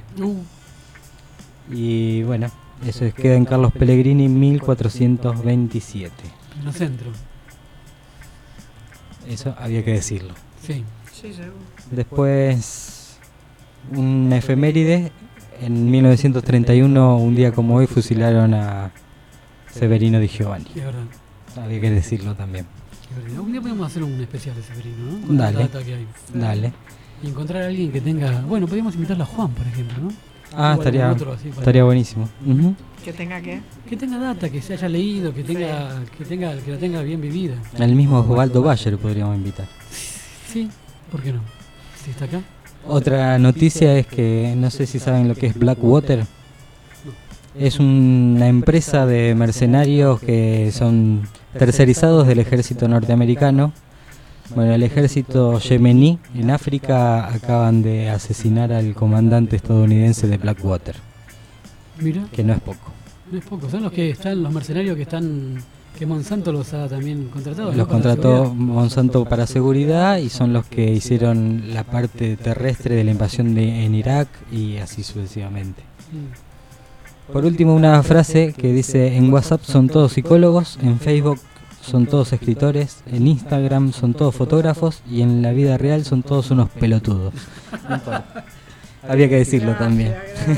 Speaker 6: Y bueno, eso queda en Carlos Pellegrini 1427.
Speaker 7: En el centro.
Speaker 6: Eso había que decirlo.
Speaker 7: Sí.
Speaker 9: Sí, seguro.
Speaker 6: Después, una efeméride. En 1931, un día como hoy, fusilaron a Severino Di Giovanni.
Speaker 7: Es verdad.
Speaker 6: Había que decirlo también.
Speaker 7: Un día podemos hacer un especial de Severino, ¿no? Con
Speaker 6: Dale.
Speaker 7: la data que hay.
Speaker 6: Dale.
Speaker 7: Y encontrar a alguien que tenga... Bueno, podríamos invitarlo a Juan, por ejemplo, ¿no?
Speaker 6: Ah,
Speaker 7: Igual
Speaker 6: estaría buenísimo.
Speaker 9: ¿Que tenga qué?
Speaker 7: Que tenga data, que se haya leído, que la tenga bien vivida.
Speaker 6: Al mismo Osvaldo Bayer podríamos invitar.
Speaker 7: Sí, ¿por qué no? Si está acá.
Speaker 6: Otra noticia es que no sé si saben lo que es Blackwater. Es una empresa de mercenarios que son tercerizados del ejército norteamericano. Bueno, el ejército yemení en África acaban de asesinar al comandante estadounidense de Blackwater.
Speaker 7: Mira.
Speaker 6: Que no es poco.
Speaker 7: No es poco. Son los que están, los mercenarios que Monsanto los ha también contratado.
Speaker 6: Los contrató Monsanto para seguridad y son los que hicieron la parte terrestre de la invasión en Irak y así sucesivamente. Por último, una frase que dice: en WhatsApp son todos psicólogos, en Facebook son todos escritores, en Instagram son todos fotógrafos y en la vida real son todos unos pelotudos. Había que decirlo también.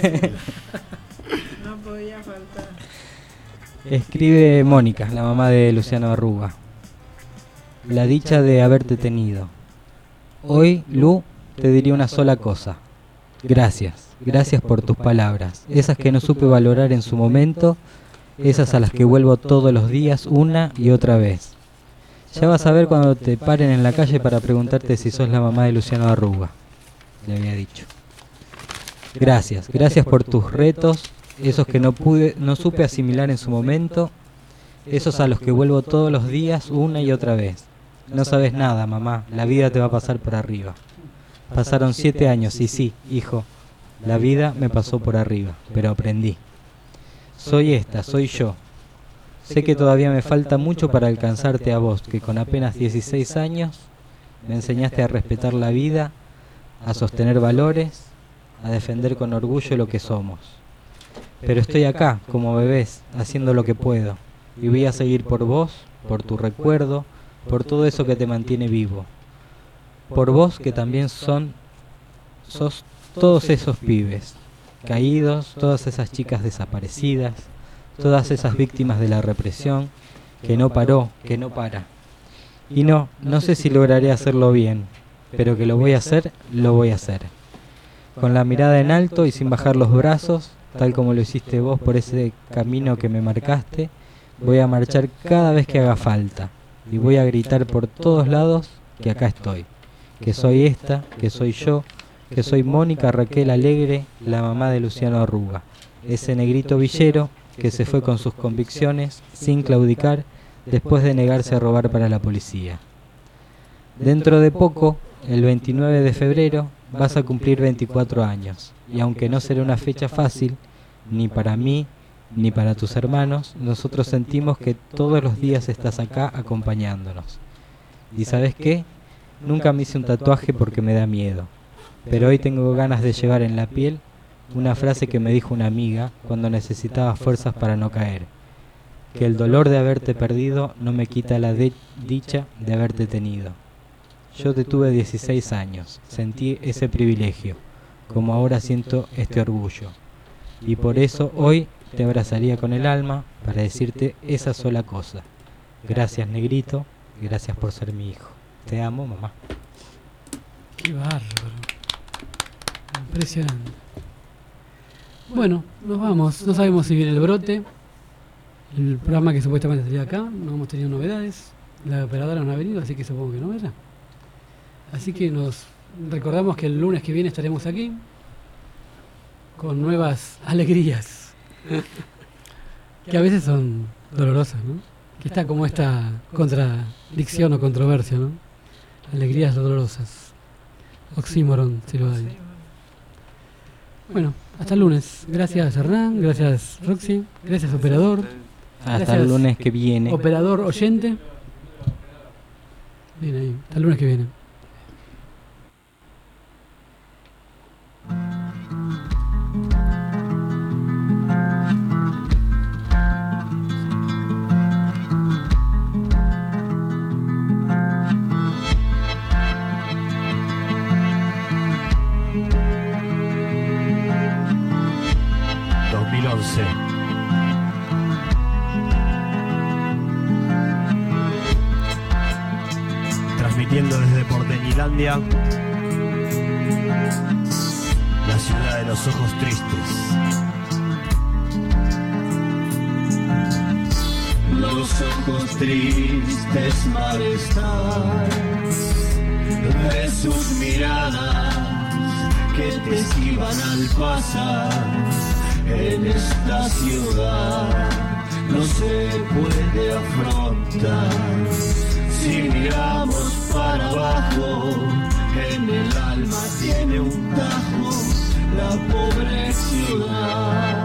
Speaker 9: No podía faltar.
Speaker 6: Escribe Mónica, la mamá de Luciano Arruga. La dicha de haberte tenido. Hoy, Lu, te diría una sola cosa. Gracias, gracias por tus palabras, esas que no supe valorar en su momento, esas a las que vuelvo todos los días una y otra vez. Ya vas a ver cuando te paren en la calle para preguntarte si sos la mamá de Luciano Arruga. le había dicho. Gracias por tus retos, esos que no supe asimilar en su momento, esos a los que vuelvo todos los días una y otra vez. No sabes nada, mamá, la vida te va a pasar por arriba. Pasaron 7 años y sí, hijo, la vida me pasó por arriba, pero aprendí. Soy yo. Sé que todavía me falta mucho para alcanzarte a vos, que con apenas 16 años me enseñaste a respetar la vida, a sostener valores, a defender con orgullo lo que somos. Pero estoy acá, como bebés, haciendo lo que puedo, y voy a seguir por vos, por tu recuerdo, por todo eso que te mantiene vivo. Por vos que también sos todos esos pibes caídos, todas esas chicas desaparecidas, todas esas víctimas de la represión, que no paró, que no para. Y no sé si lograré hacerlo bien, pero que lo voy a hacer, lo voy a hacer. Con la mirada en alto y sin bajar los brazos, tal como lo hiciste vos por ese camino que me marcaste, voy a marchar cada vez que haga falta, y voy a gritar por todos lados que acá estoy, que soy esta, que soy yo, que soy Mónica Raquel Alegre, la mamá de Luciano Arruga, ese negrito villero que se fue con sus convicciones, sin claudicar, después de negarse a robar para la policía. Dentro de poco, el 29 de febrero, vas a cumplir 24 años, y aunque no será una fecha fácil, ni para mí, ni para tus hermanos, nosotros sentimos que todos los días estás acá acompañándonos. ¿Y sabes qué? Nunca me hice un tatuaje porque me da miedo, pero hoy tengo ganas de llevar en la piel una frase que me dijo una amiga cuando necesitaba fuerzas para no caer, que el dolor de haberte perdido no me quita la dicha de haberte tenido. Yo te tuve 16 años, sentí ese privilegio, como ahora siento este orgullo, y por eso hoy te abrazaría con el alma para decirte esa sola cosa. Gracias, negrito, gracias por ser mi hijo. Te amo, mamá.
Speaker 7: Qué bárbaro. Impresionante. Bueno, nos vamos. No sabemos si viene el brote. El programa que supuestamente sería acá. No hemos tenido novedades. La operadora no ha venido, así que supongo que no vendrá. Así que nos recordamos que el lunes que viene estaremos aquí con nuevas alegrías que a veces son dolorosas, ¿no? Que está como esta contradicción o controversia, ¿no? Alegrías dolorosas. Oxímoron, si lo hay. Bueno, hasta el lunes. Gracias, Hernán. Gracias, Roxy. Gracias, operador.
Speaker 6: Hasta
Speaker 7: Gracias,
Speaker 6: el lunes que viene.
Speaker 7: Operador oyente. Bien ahí. Hasta el lunes que viene.
Speaker 11: Transmitiendo desde Porteñilandia, la ciudad de los ojos tristes.
Speaker 12: Los ojos tristes malestar de sus miradas que te esquivan al pasar en esta ciudad. No se puede afrontar si miramos para abajo. En el alma tiene un tajo la pobre ciudad.